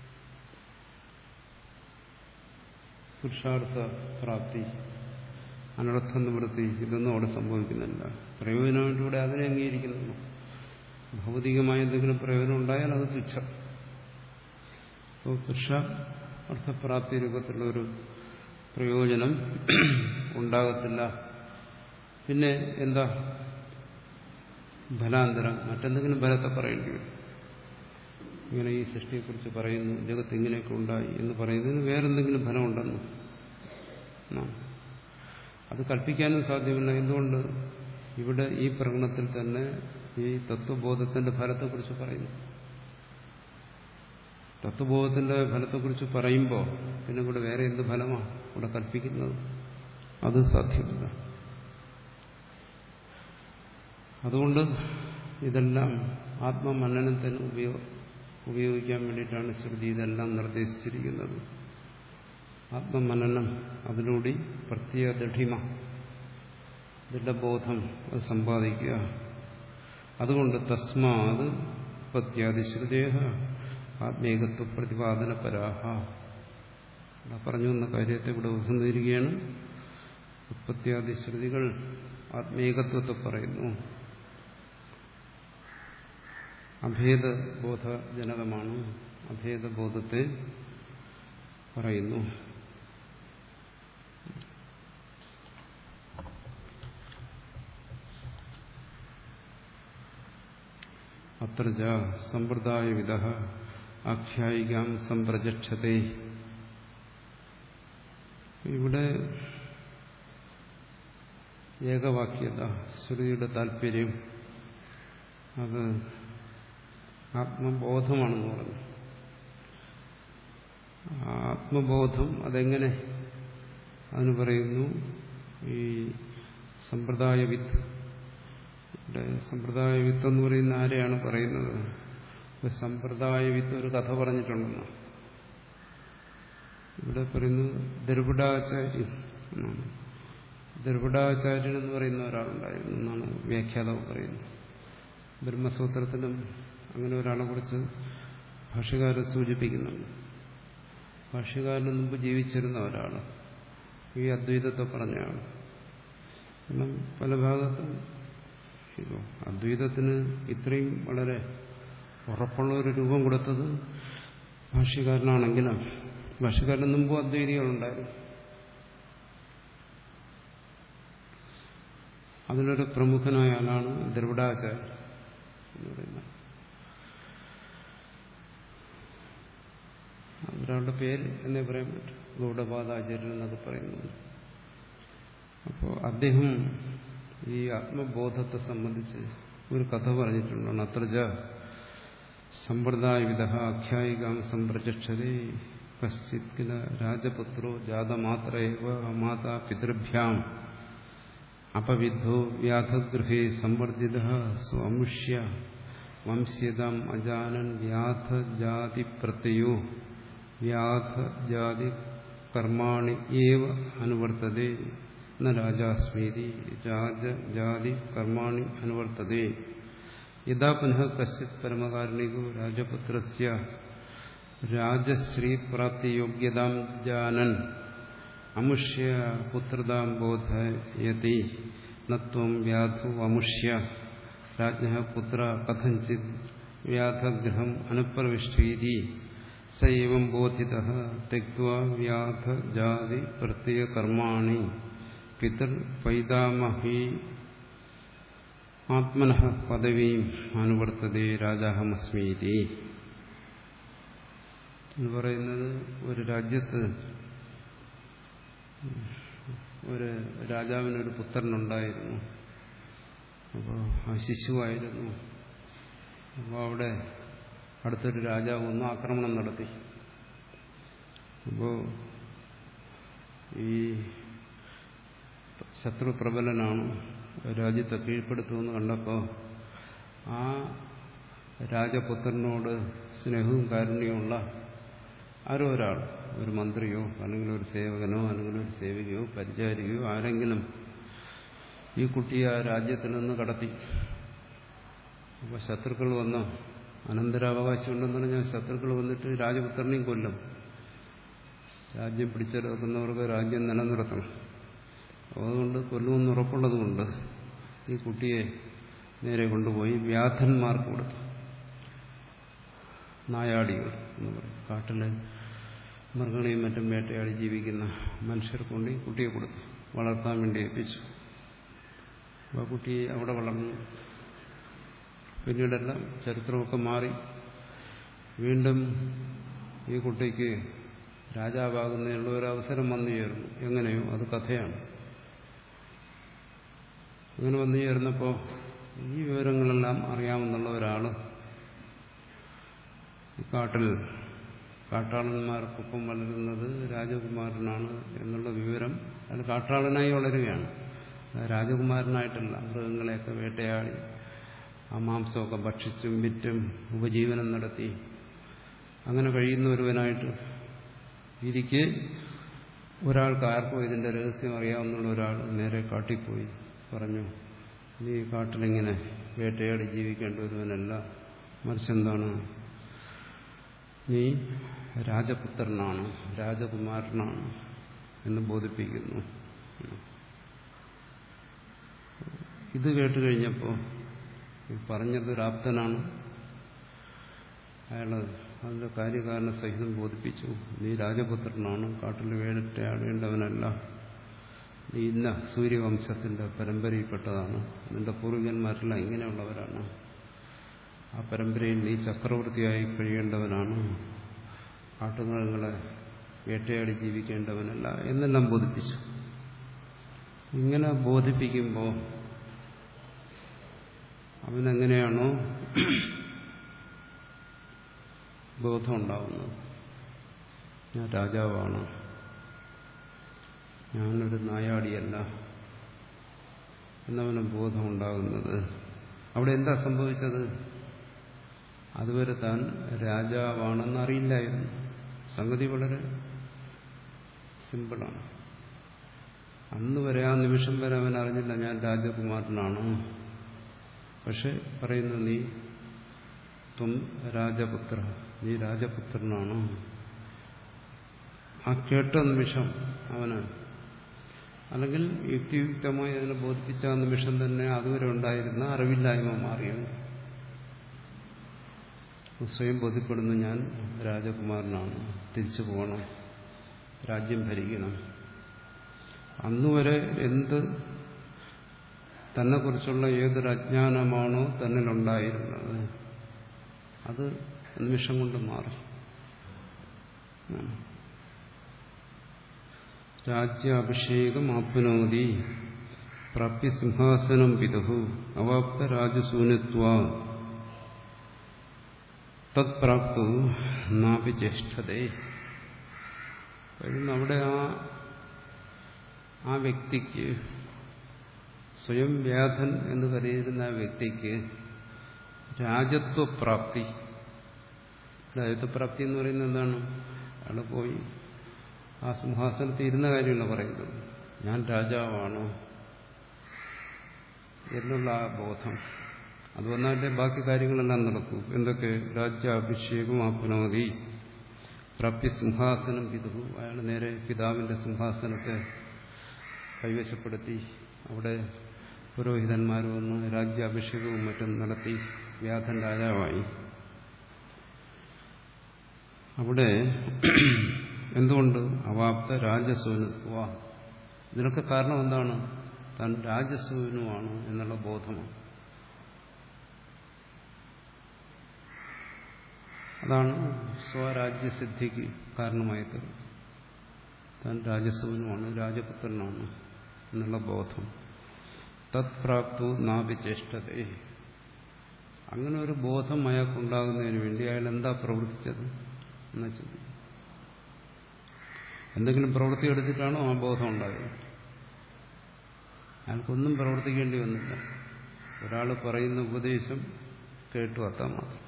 പുരുഷാർത്ഥ പ്രാപ്തി, അനർത്ഥ നിവൃത്തി, ഇതൊന്നും അവിടെ സംഭവിക്കുന്നില്ല. പ്രയോജനമായിട്ട് ഇവിടെ അതിനെ അംഗീകരിക്കുന്നുള്ളൂ. ഭൗതികമായ എന്തെങ്കിലും പ്രയോജനം ഉണ്ടായാൽ അത് തുച്ഛം. അപ്പോൾ പുരുഷ അർത്ഥപ്രാപ്തി രൂപത്തിലുള്ള ഒരു പ്രയോജനം ഉണ്ടാകത്തില്ല. പിന്നെ എന്താ ഫലാന്തരം? മറ്റെന്തെങ്കിലും ഫലത്തെ പറയേണ്ടി വരും. ഇങ്ങനെ ഈ സൃഷ്ടിയെക്കുറിച്ച് പറയുന്നു, ജഗത്ത് ഇങ്ങനെയൊക്കെ ഉണ്ടായി എന്ന് പറയുന്നതിന് വേറെന്തെങ്കിലും ഫലമുണ്ടെന്ന് അത് കൽപ്പിക്കാനും സാധ്യമല്ല. എന്തുകൊണ്ട്? ഇവിടെ ഈ പ്രകടനത്തിൽ തന്നെ ഈ തത്വബോധത്തിന്റെ ഫലത്തെക്കുറിച്ച് പറയുന്നു. തത്വബോധത്തിന്റെ ഫലത്തെക്കുറിച്ച് പറയുമ്പോൾ പിന്നെ ഇവിടെ വേറെ എന്ത് ഫലമാണ് ഇവിടെ കൽപ്പിക്കുന്നത്? അത് സാധ്യമല്ല. അതുകൊണ്ട് ഇതെല്ലാം ആത്മമനനത്തിന് ഉപയോഗ ഉപയോഗിക്കാൻ വേണ്ടിയിട്ടാണ് ശ്രുതി ഇതെല്ലാം നിർദ്ദേശിച്ചിരിക്കുന്നത്. ആത്മമനനം, അതിലൂടെ പ്രത്യേക ദൃഢിമ, ദൃഢബോധം അത് സമ്പാദിക്കുക. അതുകൊണ്ട് തസ്മാത് ഉത്പത്യാദിശ്രുതേഹ ആത്മേകത്വ പ്രതിപാദന പരാഹ പറഞ്ഞു എന്ന കാര്യത്തെ ഇവിടെ ഉപസംഹരിക്കുകയാണ്. ഉത്പത്യാദിശ്രുതികൾ ആത്മേകത്വത്തെ പറയുന്നു, അഭേദബോധജനകമാണ്, അഭേദബോധത്തെ പറയുന്നു. അത്രജ സമ്പ്രദായവിദഃ ആഖ്യായികാം സംപ്രജക്ഷതേ. ഇവിടെ ഏകവാക്യത, ശ്രുതിയുടെ താല്പര്യം അത് ആത്മബോധമാണെന്ന് പറഞ്ഞു. ആത്മബോധം അതെങ്ങനെ? അതിന് പറയുന്നു ഈ സമ്പ്രദായവിത്ത്. ഇവിടെ സമ്പ്രദായവിത്ത് എന്ന് പറയുന്ന ആരെയാണ് പറയുന്നത്? സമ്പ്രദായവിത്ത് ഒരു കഥ പറഞ്ഞിട്ടുണ്ടെന്ന് ഇവിടെ പറയുന്നു. ദ്രവിഡാചാര്യൻ എന്നാണ്. ദ്രവിഡാചാര്യൻ എന്ന് പറയുന്ന ഒരാളുണ്ടായിരുന്നു എന്നാണ് വ്യാഖ്യാതാവ് പറയുന്നത്. ബ്രഹ്മസൂത്രത്തിലും അങ്ങനെ ഒരാളെ കുറിച്ച് ഭാഷ്യകാരൻ സൂചിപ്പിക്കുന്നുണ്ട്. ഭാഷ്യകാരന് മുമ്പ് ജീവിച്ചിരുന്ന ഒരാൾ, ഈ അദ്വൈതത്തെ പറഞ്ഞാണ്. കാരണം പല ഭാഗത്തും ഇപ്പോൾ അദ്വൈതത്തിന് ഇത്രയും വളരെ ഉറപ്പുള്ള ഒരു രൂപം കൊടുത്തത് ഭാഷ്യകാരനാണെങ്കിലും ഭാഷ്യകാരന് മുമ്പ് അദ്വൈതികളുണ്ടായിരുന്നു. അതിലൊരു പ്രമുഖനായ ആളാണ് ദ്രവിഡാചാര്യൻ എന്ന് പറയുന്നത്. ഒരാളുടെ പേര് എന്നേ പറയാൻ പറ്റും, ഗൗഡപാദാചാര്യൻ എന്നൊക്കെ പറയുന്നത്. അപ്പോൾ അദ്ദേഹം ഈ ആത്മബോധത്തെ സംബന്ധിച്ച് ഒരു കഥ പറഞ്ഞിട്ടുണ്ടാണ്. അത്രജ സമ്പ്രദായവിദഃ ആഖ്യായികാം സംപ്രചക്ഷതേ കശ്ചിത് കില രാജപുത്രോ ജാതമാത്രൈവ മാതാ പിതൃഭ്യാം അപവിദ്ധോ വ്യാധഗൃഹേ സംവർജിതഃ സ്വമുഷ്യ വംശ്യതാം അജാനൻ വ്യാധജാതി പ്രത്യയോ വ്യാധജാതി കർമാണി ഏവ അനുവർത്തതേ ന രാജാസ്മീതി രാജജാതി കർമാണി അനുവർത്തതേ. യഥാ പുനഃ കശ്ചിത് പരമകാരുണികോ രാജപുത്രസ്യ രാജശ്രീപ്രാപ്തിയോഗ്യതാം ജാനൻ അമുഷ്യ പുത്രതാം ബോധയതി നത്വം വ്യാധു അമുഷ്യ രാജ്ഞഃ പുത്ര കഥഞ്ചിത് വ്യാധഗൃഹം അനുപ്രവിഷ്ടീതി സ ഏവം ബോധിതഃ ത്യക്ത്വാ വ്യാധജാതി പ്രത്യയകർമാണി പിതൃ പൈതാമഹീ ആത്മനഃ പദവീം അനുവർത്തതേ രാജാഹമസ്മീതി എന്ന് പറയുന്നത്, ഒരു രാജ്യത്ത് ഒരു രാജാവിനൊരു പുത്രനുണ്ടായിരുന്നു. അപ്പോൾ ആ ശിശുവായിരുന്നു. അപ്പോൾ അവിടെ അടുത്തൊരു രാജാവ് ഒന്ന് ആക്രമണം നടത്തി. അപ്പോൾ ഈ ശത്രു പ്രബലനാണ്, രാജ്യത്തെ കീഴ്പ്പെടുത്തുമെന്ന് കണ്ടപ്പോൾ ആ രാജപുത്രനോട് സ്നേഹവും കാരുണ്യമുള്ള ആരോ ഒരാൾ, ഒരു മന്ത്രിയോ അല്ലെങ്കിൽ ഒരു സേവകനോ അല്ലെങ്കിൽ ഒരു സേവികയോ പരിചാരികയോ ആരെങ്കിലും ഈ കുട്ടിയെ ആ രാജ്യത്തിൽ നിന്ന് കടത്തി. അപ്പോൾ ശത്രുക്കൾ വന്ന്, അനന്തരാവകാശം ഉണ്ടെന്ന് പറഞ്ഞാൽ ശത്രുക്കൾ വന്നിട്ട് രാജപുത്രനെയും കൊല്ലും. രാജ്യം പിടിച്ചെടുക്കുന്നവർക്ക് രാജ്യം നിലനിർത്തണം. അതുകൊണ്ട് കൊല്ലുമെന്ന് ഉറപ്പുള്ളതുകൊണ്ട് ഈ കുട്ടിയെ നേരെ കൊണ്ടുപോയി വ്യാധന്മാർക്ക് കൊടുത്തു. നായാടികൾ എന്ന് പറയും. കാട്ടിൽ മൃഗങ്ങളെയും മറ്റും വേട്ടയാടി ജീവിക്കുന്ന മനുഷ്യർക്ക് കൊണ്ട് കുട്ടിയെ കൊടുത്തു, വളർത്താൻ വേണ്ടി ഏൽപ്പിച്ചു. അപ്പോൾ കുട്ടി അവിടെ വളർന്നു. പിന്നീടെല്ലാം ചരിത്രമൊക്കെ മാറി. വീണ്ടും ഈ കുട്ടിക്ക് രാജാവാകുന്നതിനുള്ള ഒരു അവസരം വന്നു ചേർന്നു. എങ്ങനെയോ അത് കഥയാണ്. അങ്ങനെ വന്നു ചേർന്നപ്പോൾ ഈ വിവരങ്ങളെല്ലാം അറിയാമെന്നുള്ള ഒരാൾ ഈ കാട്ടിൽ കാട്ടാളന്മാർക്കൊപ്പം വളരുന്നത് രാജകുമാരനാണ് എന്നുള്ള വിവരം അയാൾ കാട്ടാളനായി വളരുകയാണ്. രാജകുമാരനായിട്ടല്ല, മൃഗങ്ങളെയൊക്കെ വേട്ടയാടി ആ മാംസമൊക്കെ ഭക്ഷിച്ചും വിറ്റും ഉപജീവനം നടത്തി അങ്ങനെ കഴിയുന്ന ഒരുവനായിട്ട് ഇരിക്കെ ഒരാൾക്ക് ആർക്കും ഇതിന്റെ രഹസ്യം അറിയാവുന്നുള്ള ഒരാൾ നേരെ കാട്ടിപ്പോയി പറഞ്ഞു, നീ കാട്ടിലിങ്ങനെ വേട്ടയാടി ജീവിക്കേണ്ട ഒരുവനല്ല, മറിച്ചെന്താണ്, നീ രാജപുത്രനാണ്, രാജകുമാരനാണ് എന്ന് ബോധിപ്പിക്കുന്നു. ഇത് കേട്ട് കഴിഞ്ഞപ്പോൾ പറഞ്ഞത് ഒരാപ്തനാണ്. അയാൾ അതിന്റെ കാര്യകാരണ സഹിതം ബോധിപ്പിച്ചു. നീ രാജപുത്രനാണ്, കാട്ടിൽ വേട്ടയാടേണ്ടവനല്ല, നീ ഇന്ന സൂര്യവംശത്തിന്റെ പരമ്പരയിൽപ്പെട്ടതാണ്, നിന്റെ പൂർവികന്മാരെല്ലാം ഇങ്ങനെയുള്ളവരാണ്, ആ പരമ്പരയിൽ നീ ചക്രവർത്തിയായി കഴിയേണ്ടവനാണ്, കാട്ടുമൃഗങ്ങളെ വേട്ടയാടി ജീവിക്കേണ്ടവനല്ല എന്നെല്ലാം ബോധിപ്പിച്ചു. ഇങ്ങനെ ബോധിപ്പിക്കുമ്പോൾ അവനെങ്ങനെയാണോ ബോധമുണ്ടാവുന്നത്, ഞാൻ രാജാവാണ്, ഞാനൊരു നായാടിയല്ല എന്നവന് ബോധമുണ്ടാകുന്നത്, അവിടെ എന്താ സംഭവിച്ചത്? അതുവരെ താൻ രാജാവാണെന്ന് അറിയില്ലായിരുന്നു. സംഗതി വളരെ സിമ്പിളാണ്. അന്ന് വരെ, ആ നിമിഷം വരെ അവൻ അറിഞ്ഞില്ല ഞാൻ രാജകുമാരനാണ്. പക്ഷെ പറയുന്നു, നീ ത്വം രാജപുത്ര, നീ രാജപുത്രനാണ്. ആ കേട്ട നിമിഷം അവന്, അല്ലെങ്കിൽ യുക്തിയുക്തമായി അതിനെ ബോധിപ്പിച്ച ആ നിമിഷം തന്നെ അതുവരെ ഉണ്ടായിരുന്ന അറിവില്ലായ്മ മാറിയത്. സ്വയം ബോധ്യപ്പെടുന്നു, ഞാൻ രാജകുമാരനാണ്, തിരിച്ചു പോകണം, രാജ്യം ഭരിക്കണം. അന്നുവരെ എന്ത് തന്നെക്കുറിച്ചുള്ള ഏതൊരു അജ്ഞാനമാണോ തന്നിലുണ്ടായിരുന്നത് അത് നിമിഷം കൊണ്ട് മാറി. രാജ്യാഭിഷേകം ആപ്നോതി പ്രാപ്യ സിംഹാസനം പിതുഹു അവാപ്ത രാജസൂനത്വാ തത്പ്രാപ്തു നാപി ജ്യേഷ്ഠതേ. അവിടെ ആ ആ വ്യക്തിക്ക്, സ്വയം വ്യാധൻ എന്ന് കരുതിയിരുന്ന ആ വ്യക്തിക്ക് രാജത്വപ്രാപ്തി. രാജത്വപ്രാപ്തി എന്ന് പറയുന്നത് എന്താണ്? അയാൾ പോയി ആ സിംഹാസനത്തിൽ ഇരുന്ന കാര്യമല്ല പറയുന്നത്, ഞാൻ രാജാവാണ് എന്നുള്ള ആ ബോധം. അത് വന്നാലേ ബാക്കി കാര്യങ്ങളെല്ലാം നടക്കൂ. എന്തൊക്കെ? രാജ്യാഭിഷേകം ആപ്നോതി പ്രാപ്യ സിംഹാസനം പിതുഹു. അയാൾ നേരെ പിതാവിന്റെ സിംഹാസനത്തെ കൈവശപ്പെടുത്തി. അവിടെ പുരോഹിതന്മാർ വന്ന് രാജ്യാഭിഷേകവും മറ്റും നടത്തി വ്യാധൻ രാജാവായി. അവിടെ എന്തുകൊണ്ട്? അവാപ്ത രാജസൂനുത്വ. ഇതിനൊക്കെ കാരണം എന്താണ്? താൻ രാജസൂനുവാണ് എന്നുള്ള ബോധമാണ്. അതാണ് സ്വരാജ്യസിദ്ധിക്ക് കാരണമായത്. താൻ രാജസൂനുമാണ്, രാജപുത്രനാണ് എന്നുള്ള ബോധം. തത്പ്രാപ്തു നാപി ജ്യേഷ്ഠതേ. അങ്ങനെ ഒരു ബോധം അയാൾക്കുണ്ടാകുന്നതിന് വേണ്ടി അയാൾ എന്താ പ്രവർത്തിച്ചത് എന്ന് ചോദിക്കും. എന്തെങ്കിലും പ്രവൃത്തി എടുത്തിട്ടാണോ ആ ബോധം ഉണ്ടായത്? അയാൾക്കൊന്നും പ്രവർത്തിക്കേണ്ടി വന്നില്ല. ഒരാൾ പറയുന്ന ഉപദേശം കേട്ടു, അത്താ മാത്രം.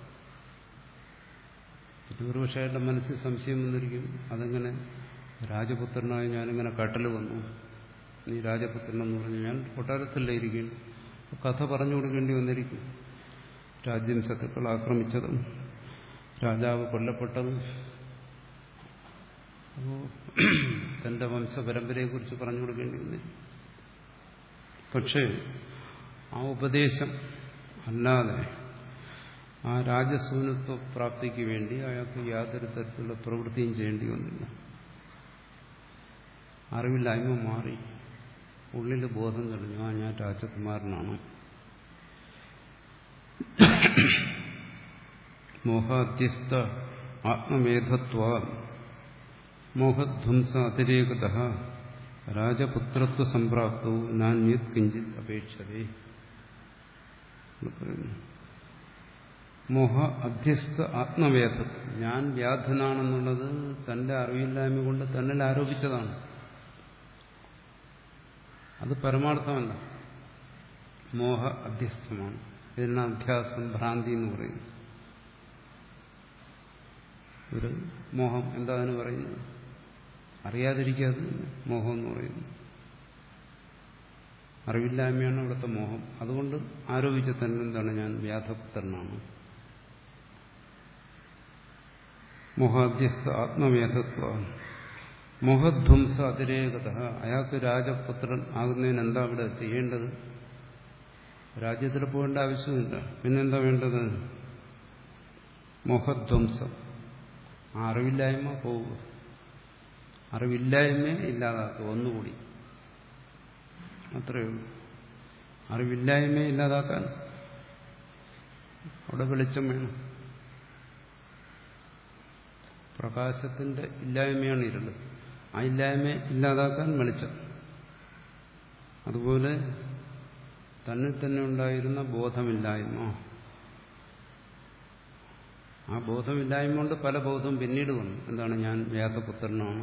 ഒരുപക്ഷെ അയാളുടെ മനസ്സിൽ സംശയം വന്നിരിക്കും, അതെങ്ങനെ രാജപുത്രനായി ഞാനിങ്ങനെ കാട്ടിൽ വന്നു, നീ രാജപുത്രനെന്ന് പറഞ്ഞു, ഞാൻ കൊട്ടാരത്തിലേ ഇരിക്കുന്നു, കഥ പറഞ്ഞു കൊടുക്കേണ്ടി വന്നിരിക്കും. രാജ്യം ശത്രുക്കൾ ആക്രമിച്ചതും രാജാവ് കൊല്ലപ്പെട്ടതും, അപ്പോൾ തന്റെ വംശപരമ്പരയെക്കുറിച്ച് പറഞ്ഞു കൊടുക്കേണ്ടി വന്നിരിക്കും. പക്ഷേ ആ ഉപദേശം അല്ലാതെ ആ രാജസൂനത്വ പ്രാപ്തിക്ക് വേണ്ടി അയാൾക്ക് യാതൊരു തരത്തിലുള്ള പ്രവൃത്തിയും ചെയ്യേണ്ടി വന്നില്ല. അറിവില്ലായ്മ മാറി, ഉള്ളിൽ ബോധം തെളിഞ്ഞു, ആ ഞാൻ രാജകുമാരനാണ്. മോഹാധ്യസ്ഥ ആത്മവേദത്വ മോഹധ്വംസ അതിരേകത രാജപുത്രത്വ സംപ്രാപ്തോ നാന്യത് കിഞ്ചിത് അപേക്ഷതേ. മോഹ അധ്യസ്ഥ ആത്മവേദത്വം, ഞാൻ വ്യാധനാണെന്നുള്ളത് തന്റെ അറിവില്ലായ്മ കൊണ്ട് തന്നിൽ ആരോപിച്ചതാണ്. അത് പരമാർത്ഥമല്ല, മോഹ അധ്യസ്ഥമാണ്. ഇതിനാണ് അധ്യാസം, ഭ്രാന്തി എന്ന് പറയുന്നത്. ഒരു മോഹം എന്താ അതിന് പറയുന്നത്? അറിയാതിരിക്കാതെ മോഹം എന്ന് പറയുന്നു. അറിവില്ലായ്മയാണ് ഇവിടുത്തെ മോഹം. അതുകൊണ്ട് ആരോപിച്ച തന്നെ എന്താണ്, ഞാൻ വ്യാധപുത്രനാണ്. മോഹാധ്യസ്ഥ ആത്മവേദത്വ മോഹധ്വംസ അതിരേകത. അയാൾക്ക് രാജപുത്രൻ ആകുന്നതിന് എന്താ ഇവിടെ ചെയ്യേണ്ടത്? രാജ്യത്തിൽ പോകേണ്ട ആവശ്യമില്ല. പിന്നെന്താ വേണ്ടത്? മോഹധ്വംസം, ആ അറിവില്ലായ്മ പോവുക, അറിവില്ലായ്മ ഇല്ലാതാക്കുക. ഒന്നുകൂടി അത്രയേ ഉള്ളൂ. അറിവില്ലായ്മയെ ഇല്ലാതാക്കാൻ അവിടെ വെളിച്ചം വേണം. പ്രകാശത്തിന്റെ ഇല്ലായ്മയാണ് ഇരുള്. ആ ഇല്ലായ്മയെ ഇല്ലാതാക്കാൻ വെളിച്ചം. അതുപോലെ തന്നിൽ തന്നെ ഉണ്ടായിരുന്ന ബോധമില്ലായ്മ, ആ ബോധമില്ലായ്മ കൊണ്ട് പല ബോധവും പിന്നീട് വന്നു. എന്താണ്, ഞാൻ വ്യാധപുത്രനാണ്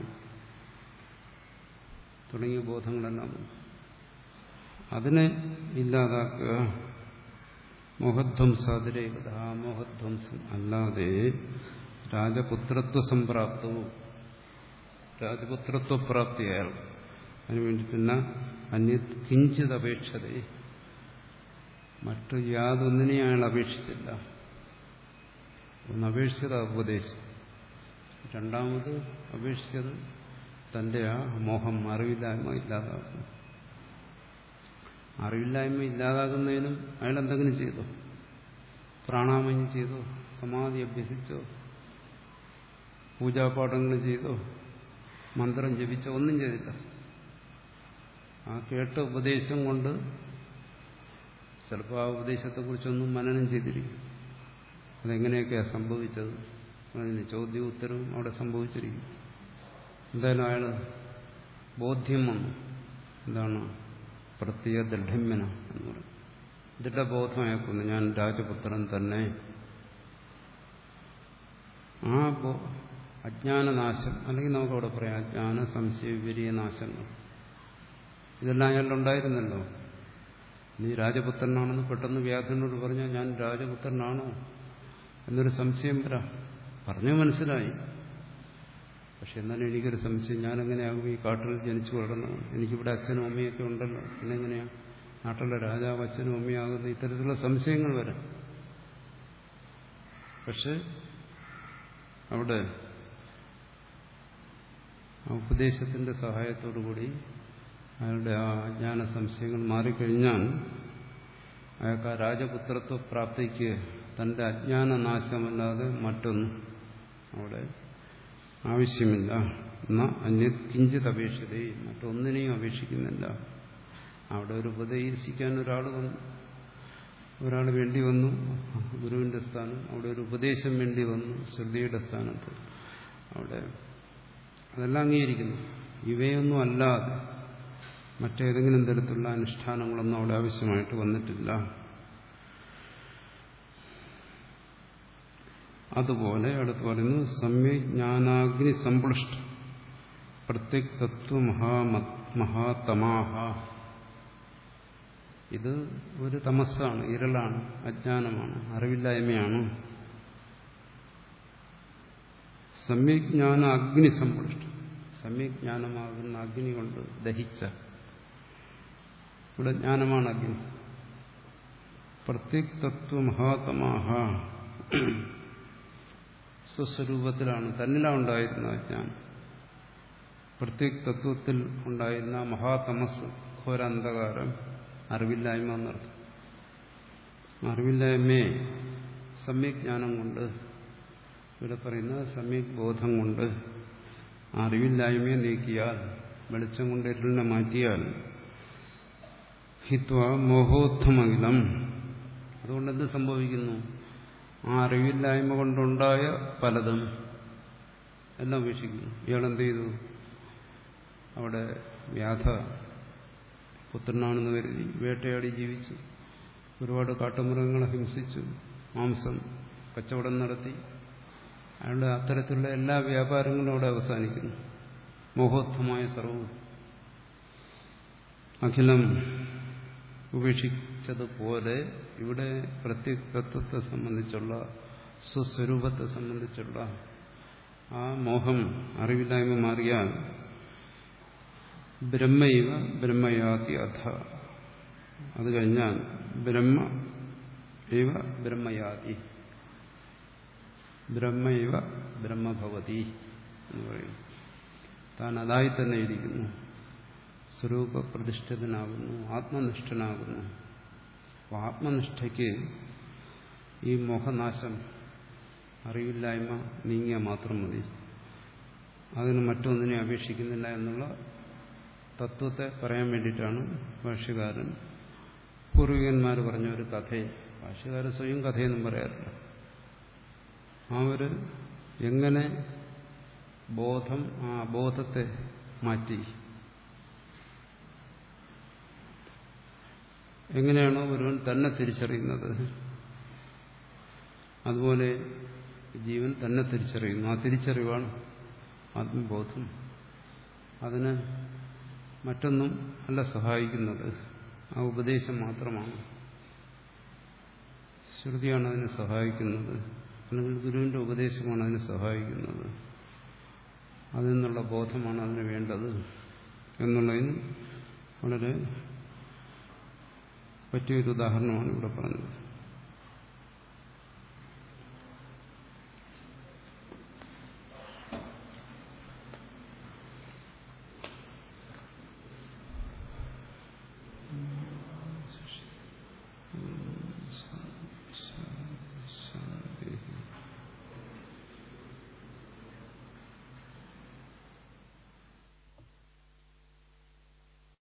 തുടങ്ങിയ ബോധങ്ങളെല്ലാം വന്നു. അതിനെ ഇല്ലാതാക്കുക. മോഹധ്വംസാതിരേകത, ആ മോഹധ്വംസം അല്ലാതെ രാജപുത്രത്വ സംപ്രാപ്തവും, രാജപുത്രത്വപ്രാപ്തിയാൽ അതിനുവേണ്ടി പിന്നെ അന്യ കിഞ്ചിത് അപേക്ഷതേ, മറ്റു യാതൊന്നിനെയും അയാൾ അപേക്ഷിച്ചില്ല. ഒന്ന് അപേക്ഷിച്ചത് ഉപദേശം, രണ്ടാമത് അപേക്ഷിച്ചത് തന്റെ ആ മോഹം, അറിവില്ലായ്മ ഇല്ലാതാക്കും. അറിവില്ലായ്മ ഇല്ലാതാകുന്നതിനും അയാൾ എന്തെങ്കിലും ചെയ്തോ? പ്രാണായാമം ചെയ്തോ? സമാധി അഭ്യസിച്ചോ? പൂജാപാഠങ്ങൾ ചെയ്തോ? മന്ത്രം ജപിച്ചോ? ഒന്നും ചെയ്തില്ല. ആ കേട്ട ഉപദേശം കൊണ്ട് ചിലപ്പോൾ ആ ഉപദേശത്തെക്കുറിച്ചൊന്നും മനനം ചെയ്തിരിക്കും. അതെങ്ങനെയൊക്കെയാണ് സംഭവിച്ചത്, അതിന് ചോദ്യവും ഉത്തരവും അവിടെ സംഭവിച്ചിരിക്കും. എന്തായാലും അയാൾ ബോധ്യം വന്നു. എന്താണ്? പ്രത്യേക ദൃഢമ്യന എന്ന് പറയും. ദൃഢബോധം അയാൾക്കുന്നു, ഞാൻ രാജപുത്രൻ തന്നെ. ആ അജ്ഞാനനാശം, അല്ലെങ്കിൽ നമുക്കവിടെ പറയാം അജ്ഞാന സംശയ വിപരീയ നാശങ്ങൾ, ഇതെല്ലാം അയാളുണ്ടായിരുന്നല്ലോ. നീ രാജപുത്രനാണെന്ന് പെട്ടെന്ന് വ്യാധനോട് പറഞ്ഞാൽ ഞാൻ രാജപുത്രനാണോ എന്നൊരു സംശയം വരാം. പറഞ്ഞു മനസ്സിലായി, പക്ഷെ എന്നാലും എനിക്കൊരു സംശയം, ഞാനെങ്ങനെയാകും ഈ കാട്ടിൽ ജനിച്ചു വളർന്നവൻ? എനിക്കിവിടെ അച്ഛനും അമ്മയൊക്കെ ഉണ്ടല്ലോ, പിന്നെങ്ങനെയാ നാട്ടിലെ രാജാവ് അച്ഛനും അമ്മയാകുന്ന? ഇത്തരത്തിലുള്ള സംശയങ്ങൾ വരാം. പക്ഷെ അവിടെ ആ ഉപദേശത്തിന്റെ സഹായത്തോടുകൂടി അയാളുടെ ആ അജ്ഞാന സംശയങ്ങൾ മാറിക്കഴിഞ്ഞാൽ അയാൾക്ക് ആ രാജപുത്രത്വ പ്രാപ്തിക്ക് തന്റെ അജ്ഞാനനാശമല്ലാതെ മറ്റൊന്നും അവിടെ ആവശ്യമില്ല. എന്നാൽ അന്യ കിഞ്ചിത് അപേക്ഷിതേ, മറ്റൊന്നിനെയും അപേക്ഷിക്കുന്നില്ല. അവിടെ ഒരു ഉപദേശിക്കാൻ ഒരാൾ വന്നു, ഒരാൾ വേണ്ടി വന്നു, ഗുരുവിന്റെ സ്ഥാനം. അവിടെ ഒരു ഉപദേശം വേണ്ടി വന്നു, ശ്രുതിയുടെ സ്ഥാനത്ത്. അവിടെ അതെല്ലാം അംഗീകരിക്കുന്നു. ഇവയൊന്നും അല്ലാതെ മറ്റേതെങ്കിലും തരത്തിലുള്ള അനുഷ്ഠാനങ്ങളൊന്നും അവിടെ ആവശ്യമായിട്ട് വന്നിട്ടില്ല. അതുപോലെ അടുത്ത് പറയുന്നു, സമ്യജ്ഞാനാഗ്നി സംപ്ലുഷ്ട പ്രത്യക് തത്വ മഹാതമാഹ. ഇത് ഒരു തമസ്സാണ്, ഇരുളാണ്, അജ്ഞാനമാണ്, അറിവില്ലായ്മയാണ്. സമ്യജ്ഞാന അഗ്നി സംപ്ലുഷ്ട, സമ്യജ്ഞാനമാകുന്ന അഗ്നി കൊണ്ട് ദഹിച്ച, ഇവിടെ ജ്ഞാനമാണ് അഗ്നി. പ്രത്യക് തത്വ മഹാതമാഹ, സ്വസ്വരൂപത്തിലാണ്, തന്നിലാണ് ഉണ്ടായിരുന്ന അജ്ഞാനം. പ്രത്യക് തത്വത്തിൽ ഉണ്ടായിരുന്ന മഹാതമസ്, ഘോരാന്ധകാരം, അറിവില്ലായ്മ എന്നർത്ഥം. അറിവില്ലായ്മയെ സമ്യക് ജ്ഞാനം കൊണ്ട്, ഇവിടെ പറയുന്ന സമ്യക് ബോധം കൊണ്ട് ആ അറിവില്ലായ്മയെ നീക്കിയാൽ, വെളിച്ചം കൊണ്ട് ഇരുളിനെ മാറ്റിയാൽ, ഹിത്വ മോഹോത്ഥമഖിലം, അതുകൊണ്ട് എന്ത് സംഭവിക്കുന്നു? ആ അറിവില്ലായ്മ കൊണ്ടുണ്ടായ പലതും എല്ലാം ഉപേക്ഷിക്കുന്നു. ഇയാളെന്ത് ചെയ്തു? അവിടെ വ്യാധ പുത്രനാണെന്ന് കരുതി വേട്ടയാടി ജീവിച്ചു, ഒരുപാട് കാട്ടുമൃഗങ്ങളെ ഹിംസിച്ചു, മാംസം കച്ചവടം നടത്തി. അയാളുടെ അത്തരത്തിലുള്ള എല്ലാ വ്യാപാരങ്ങളും അവിടെ അവസാനിക്കുന്നു. മോഹോത്ഥമായ സർവവും അഖിലം ഉപേക്ഷിച്ചതുപോലെ ഇവിടെ പ്രത്യക്തത്വത്തെ സംബന്ധിച്ചുള്ള, സ്വസ്വരൂപത്തെ സംബന്ധിച്ചുള്ള ആ മോഹം, അറിവില്ലായ്മ മാറിയാൽ ബ്രഹ്മൈവ ബ്രഹ്മയാതി അധ, അത് കഴിഞ്ഞാൽ ബ്രഹ്മ ഇവ ബ്രഹ്മയാതി, ബ്രഹ്മൈവ ബ്രഹ്മഭവതി എന്ന് പറയും. താൻ അതായി തന്നെ ഇരിക്കുന്നു, സ്വരൂപ പ്രതിഷ്ഠിതനാകുന്നു, ആത്മനിഷ്ഠനാകുന്നു. അപ്പോൾ ആത്മനിഷ്ഠയ്ക്ക് ഈ മോഹനാശം, അറിവില്ലായ്മ നീങ്ങിയാൽ മാത്രം മതി. അതിന് മറ്റൊന്നിനെ അപേക്ഷിക്കുന്നില്ല എന്നുള്ള തത്വത്തെ പറയാൻ വേണ്ടിയിട്ടാണ് ഭാഷ്യകാരൻ പൂർവികന്മാർ പറഞ്ഞ ഒരു കഥയെ, ഭാഷ്യകാരൻ സ്വയം കഥയൊന്നും പറയാറില്ല, ആ ഒരു എങ്ങനെ ബോധം ആ അബോധത്തെ മാറ്റി, എങ്ങനെയാണോ ഒരുവൻ തന്നെ തിരിച്ചറിയുന്നത് അതുപോലെ ജീവൻ തന്നെ തിരിച്ചറിയുന്നു. ആ തിരിച്ചറിവാണ് ആത്മബോധം. അതിന് മറ്റൊന്നും അല്ല സഹായിക്കുന്നത്, ആ ഉപദേശം മാത്രമാണ്. ശ്രുതിയാണ് അതിനെ സഹായിക്കുന്നത്, അല്ലെങ്കിൽ ഗുരുവിന്റെ ഉപദേശമാണ് അതിനെ സഹായിക്കുന്നത്. അതിൽ നിന്നുള്ള ബോധമാണ് അതിന് വേണ്ടത് എന്നുള്ളതിന് വളരെ പറ്റിയൊരു ഉദാഹരണമാണ് ഇവിടെ പറഞ്ഞത്.